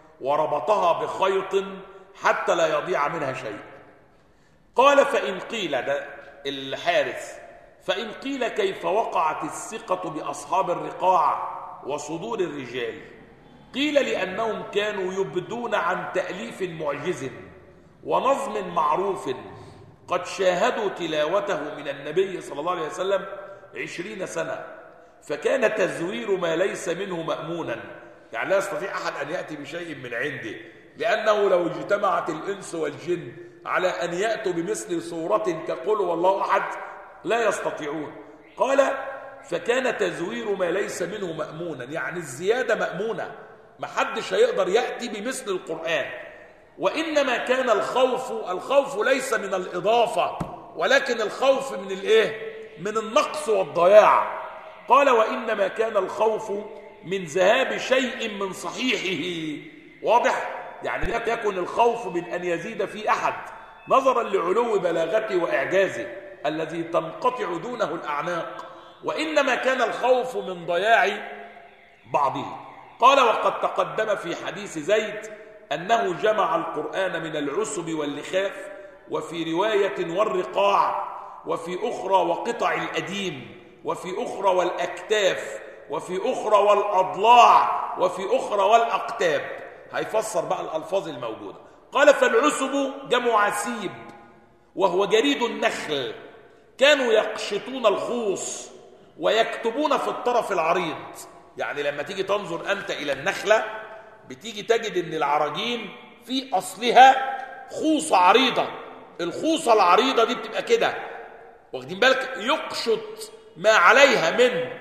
وربطها بخيط حتى لا يضيع منها شيء. قال: فإن قيل، ده الحارث. فإن قيل كيف وقعت الثقة بأصحاب الرقاع وصدور الرجال؟ قيل لأنهم كانوا يبدون عن تأليف معجز ونظم معروف قد شاهدوا تلاوته من النبي صلى الله عليه وسلم 20 سنة، فكان تزوير ما ليس منه مأمونا. يعني لا يستطيع أحد أن يأتي بشيء من عنده، لأنه لو اجتمعت الإنس والجن على أن يأتوا بمثل صورة كقل والله أحد لا يستطيعون. قال فكان تزوير ما ليس منه مأمونا، يعني الزيادة مأمونة، محدش هيقدر يأتي بمثل القرآن. وإنما كان الخوف ليس من الإضافة، ولكن الخوف من الإيه؟ من النقص والضياع. قال وإنما كان الخوف من ذهاب شيء من صحيحه. واضح؟ يعني لا يكن الخوف من أن يزيد في أحد نظرا لعلو بلاغته وإعجازه الذي تنقطع دونه الأعناق، وإنما كان الخوف من ضياع بعضه. قال وقد تقدم في حديث زيد أنه جمع القرآن من العسب واللخاف، وفي رواية والرقاع، وفي أخرى وقطع الأديم، وفي أخرى والأكتاف، وفي أخرى والأضلاع، وفي أخرى والأقتاب. هيفسر بقى الألفاظ الموجودة. قال فالعسب جمع عسيب وهو جريد النخل، كانوا يقشطون الخوص ويكتبون في الطرف العريض. يعني لما تيجي تنظر أنت إلى النخلة بتيجي تجد أن العراجين في أصلها خوصة عريضة، الخوصة العريضة دي بتبقى كده، واخدين بالك، يقشط ما عليها من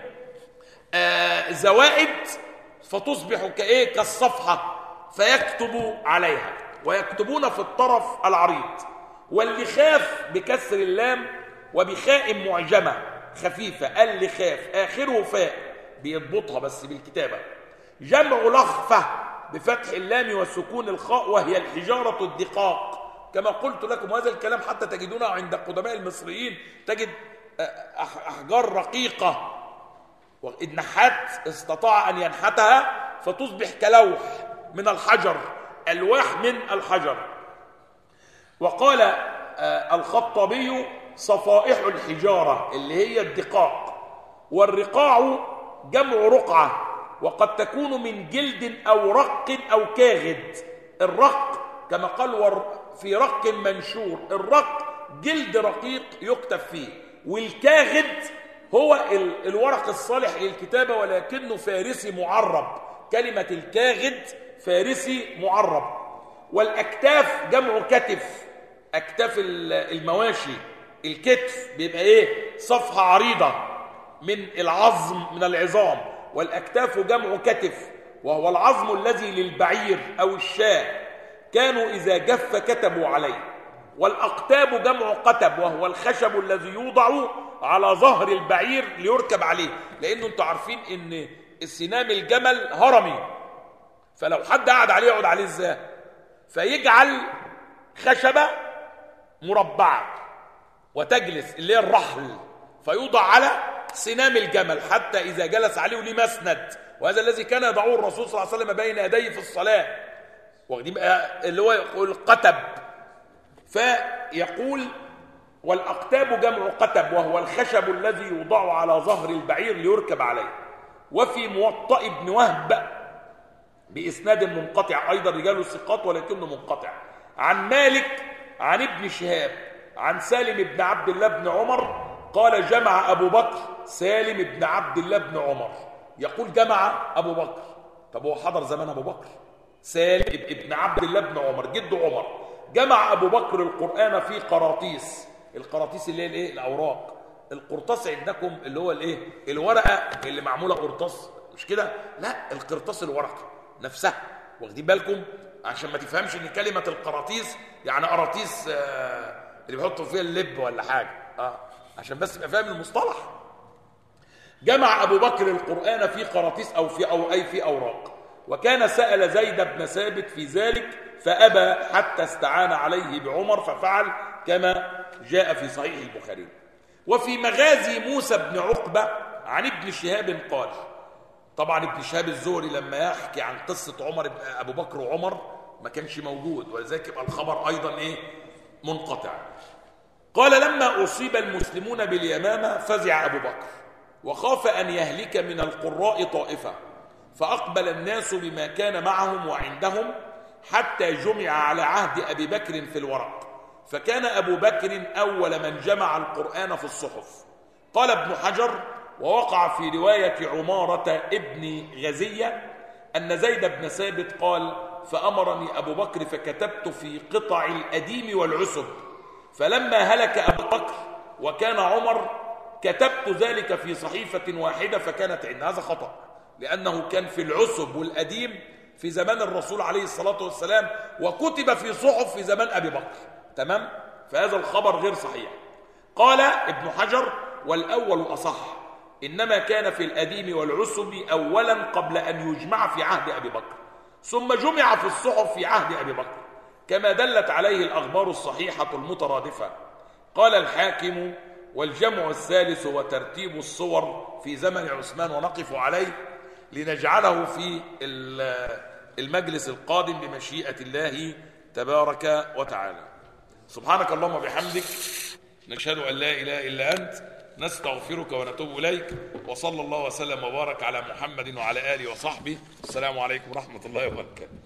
زوائد فتصبح كإيه؟ كالصفحة، فيكتب عليها، ويكتبون في الطرف العريض. واللخاف بكسر اللام وبخاء معجمة خفيفة، اللخاف آخره فاء بيضبطها بس بالكتابة. جمع لخفة بفتح اللام وسكون الخاء، وهي الحجارة الدقاق كما قلت لكم. هذا الكلام حتى تجدونه عند قدماء المصريين، تجد أحجار رقيقة النحات استطاع أن ينحتها فتصبح كلوح من الحجر، ألواح من الحجر. وقال الخطابي صفائح الحجارة اللي هي الدقاق. والرقاع جمع رقعة، وقد تكون من جلد أو رق أو كاغد. الرق كما قال في رق منشور، الرق جلد رقيق يكتب فيه، والكاغد هو الورق الصالح للكتابة ولكنه فارسي معرب، كلمة الكاغد فارسي معرب. والأكتاف جمع كتف، أكتاف المواشي، الكتف بيبقى إيه؟ صفحة عريضة من العظم، من العظام. والأكتاف جمع كتف، وهو العظم الذي للبعير أو الشاة، كانوا إذا جف كتبوا عليه. والأقتاب جمع قتب، وهو الخشب الذي يوضع على ظهر البعير ليركب عليه، لأنه أنتم عارفين أن السنام الجمل هرمي، فلو حد قعد عليه يقعد عليه إزاي؟ فيجعل خشبة مربعة وتجلس اللي هي الرحل، فيوضع على سنام الجمل حتى إذا جلس عليه وليه مسند. وهذا الذي كان يضعه الرسول صلى الله عليه وسلم بين يديه في الصلاة، اللي هو يقول قتب. فيقول والأقتاب جمع قتب، وهو الخشب الذي يوضع على ظهر البعير ليركب عليه. وفي موطأ ابن وهب بإسناد منقطع أيضا، رجال الثقات ولكنه منقطع، عن مالك عن ابن شهاب عن سالم بن عبد الله بن عمر قال جمع أبو بكر سالم بن عبد الله بن عمر. يقول جمع أبو بكر، طب هو حضر زمان أبو بكر؟ سالم بن عبد الله بن عمر جد عمر. جمع أبو بكر القرآن في قراطيس، القراطيس اللي هي الايه؟ الأوراق. القرطاس عندكم اللي هو الايه؟ الورقة اللي معمولة قرطاس، مش كده؟ لا، القرطاس الورقة نفسها، واخدين بالكم؟ عشان ما تفهمش ان كلمة القراطيس يعني قراطيس اللي بيحطوا فيها اللب ولا حاجة، عشان بس يبقى فاهم المصطلح. جمع أبو بكر القرآن في قراطيس أي في أوراق. وكان سأل زيد بن ثابت في ذلك فأبى حتى استعان عليه بعمر ففعل كما جاء في صحيح البخاري. وفي مغازي موسى بن عقبة عن ابن شهاب قال، طبعا ابن شهاب الزهري لما يحكي عن قصة أبو بكر وعمر ما كانش موجود، ولذلك يبقى الخبر أيضا إيه؟ منقطع. قال لما أصيب المسلمون باليمامة فزع أبو بكر وخاف أن يهلك من القراء طائفة، فأقبل الناس بما كان معهم وعندهم حتى جمع على عهد أبي بكر في الورق، فكان أبو بكر أول من جمع القرآن في الصحف. قال ابن حجر: ووقع في رواية عمارة ابن غزية أن زيد بن ثابت قال: فأمرني أبو بكر فكتبت في قطع الأديم والعسب، فلما هلك أبو بكر وكان عمر كتبت ذلك في صحيفة واحدة فكانت عند. هذا خطأ، لأنه كان في العسب والأديم في زمان الرسول عليه الصلاة والسلام، وكتب في صحف في زمان أبي بكر. تمام؟ فهذا الخبر غير صحيح. قال ابن حجر: والأول أصح، إنما كان في الأديم والعسب أولا قبل أن يجمع في عهد أبي بكر، ثم جمع في الصحف في عهد أبي بكر، كما دلت عليه الأخبار الصحيحة المترادفة. قال الحاكم: والجمع الثالث وترتيب الصور في زمن عثمان، ونقف عليه لنجعله في المجلس القادم بمشيئة الله تبارك وتعالى. سبحانك اللهم وبحمدك، نشهد أن لا إله إلا أنت، نستغفرك ونتوب إليك، وصلى الله وسلم وبارك على محمد وعلى آله وصحبه. السلام عليكم ورحمة الله وبركاته.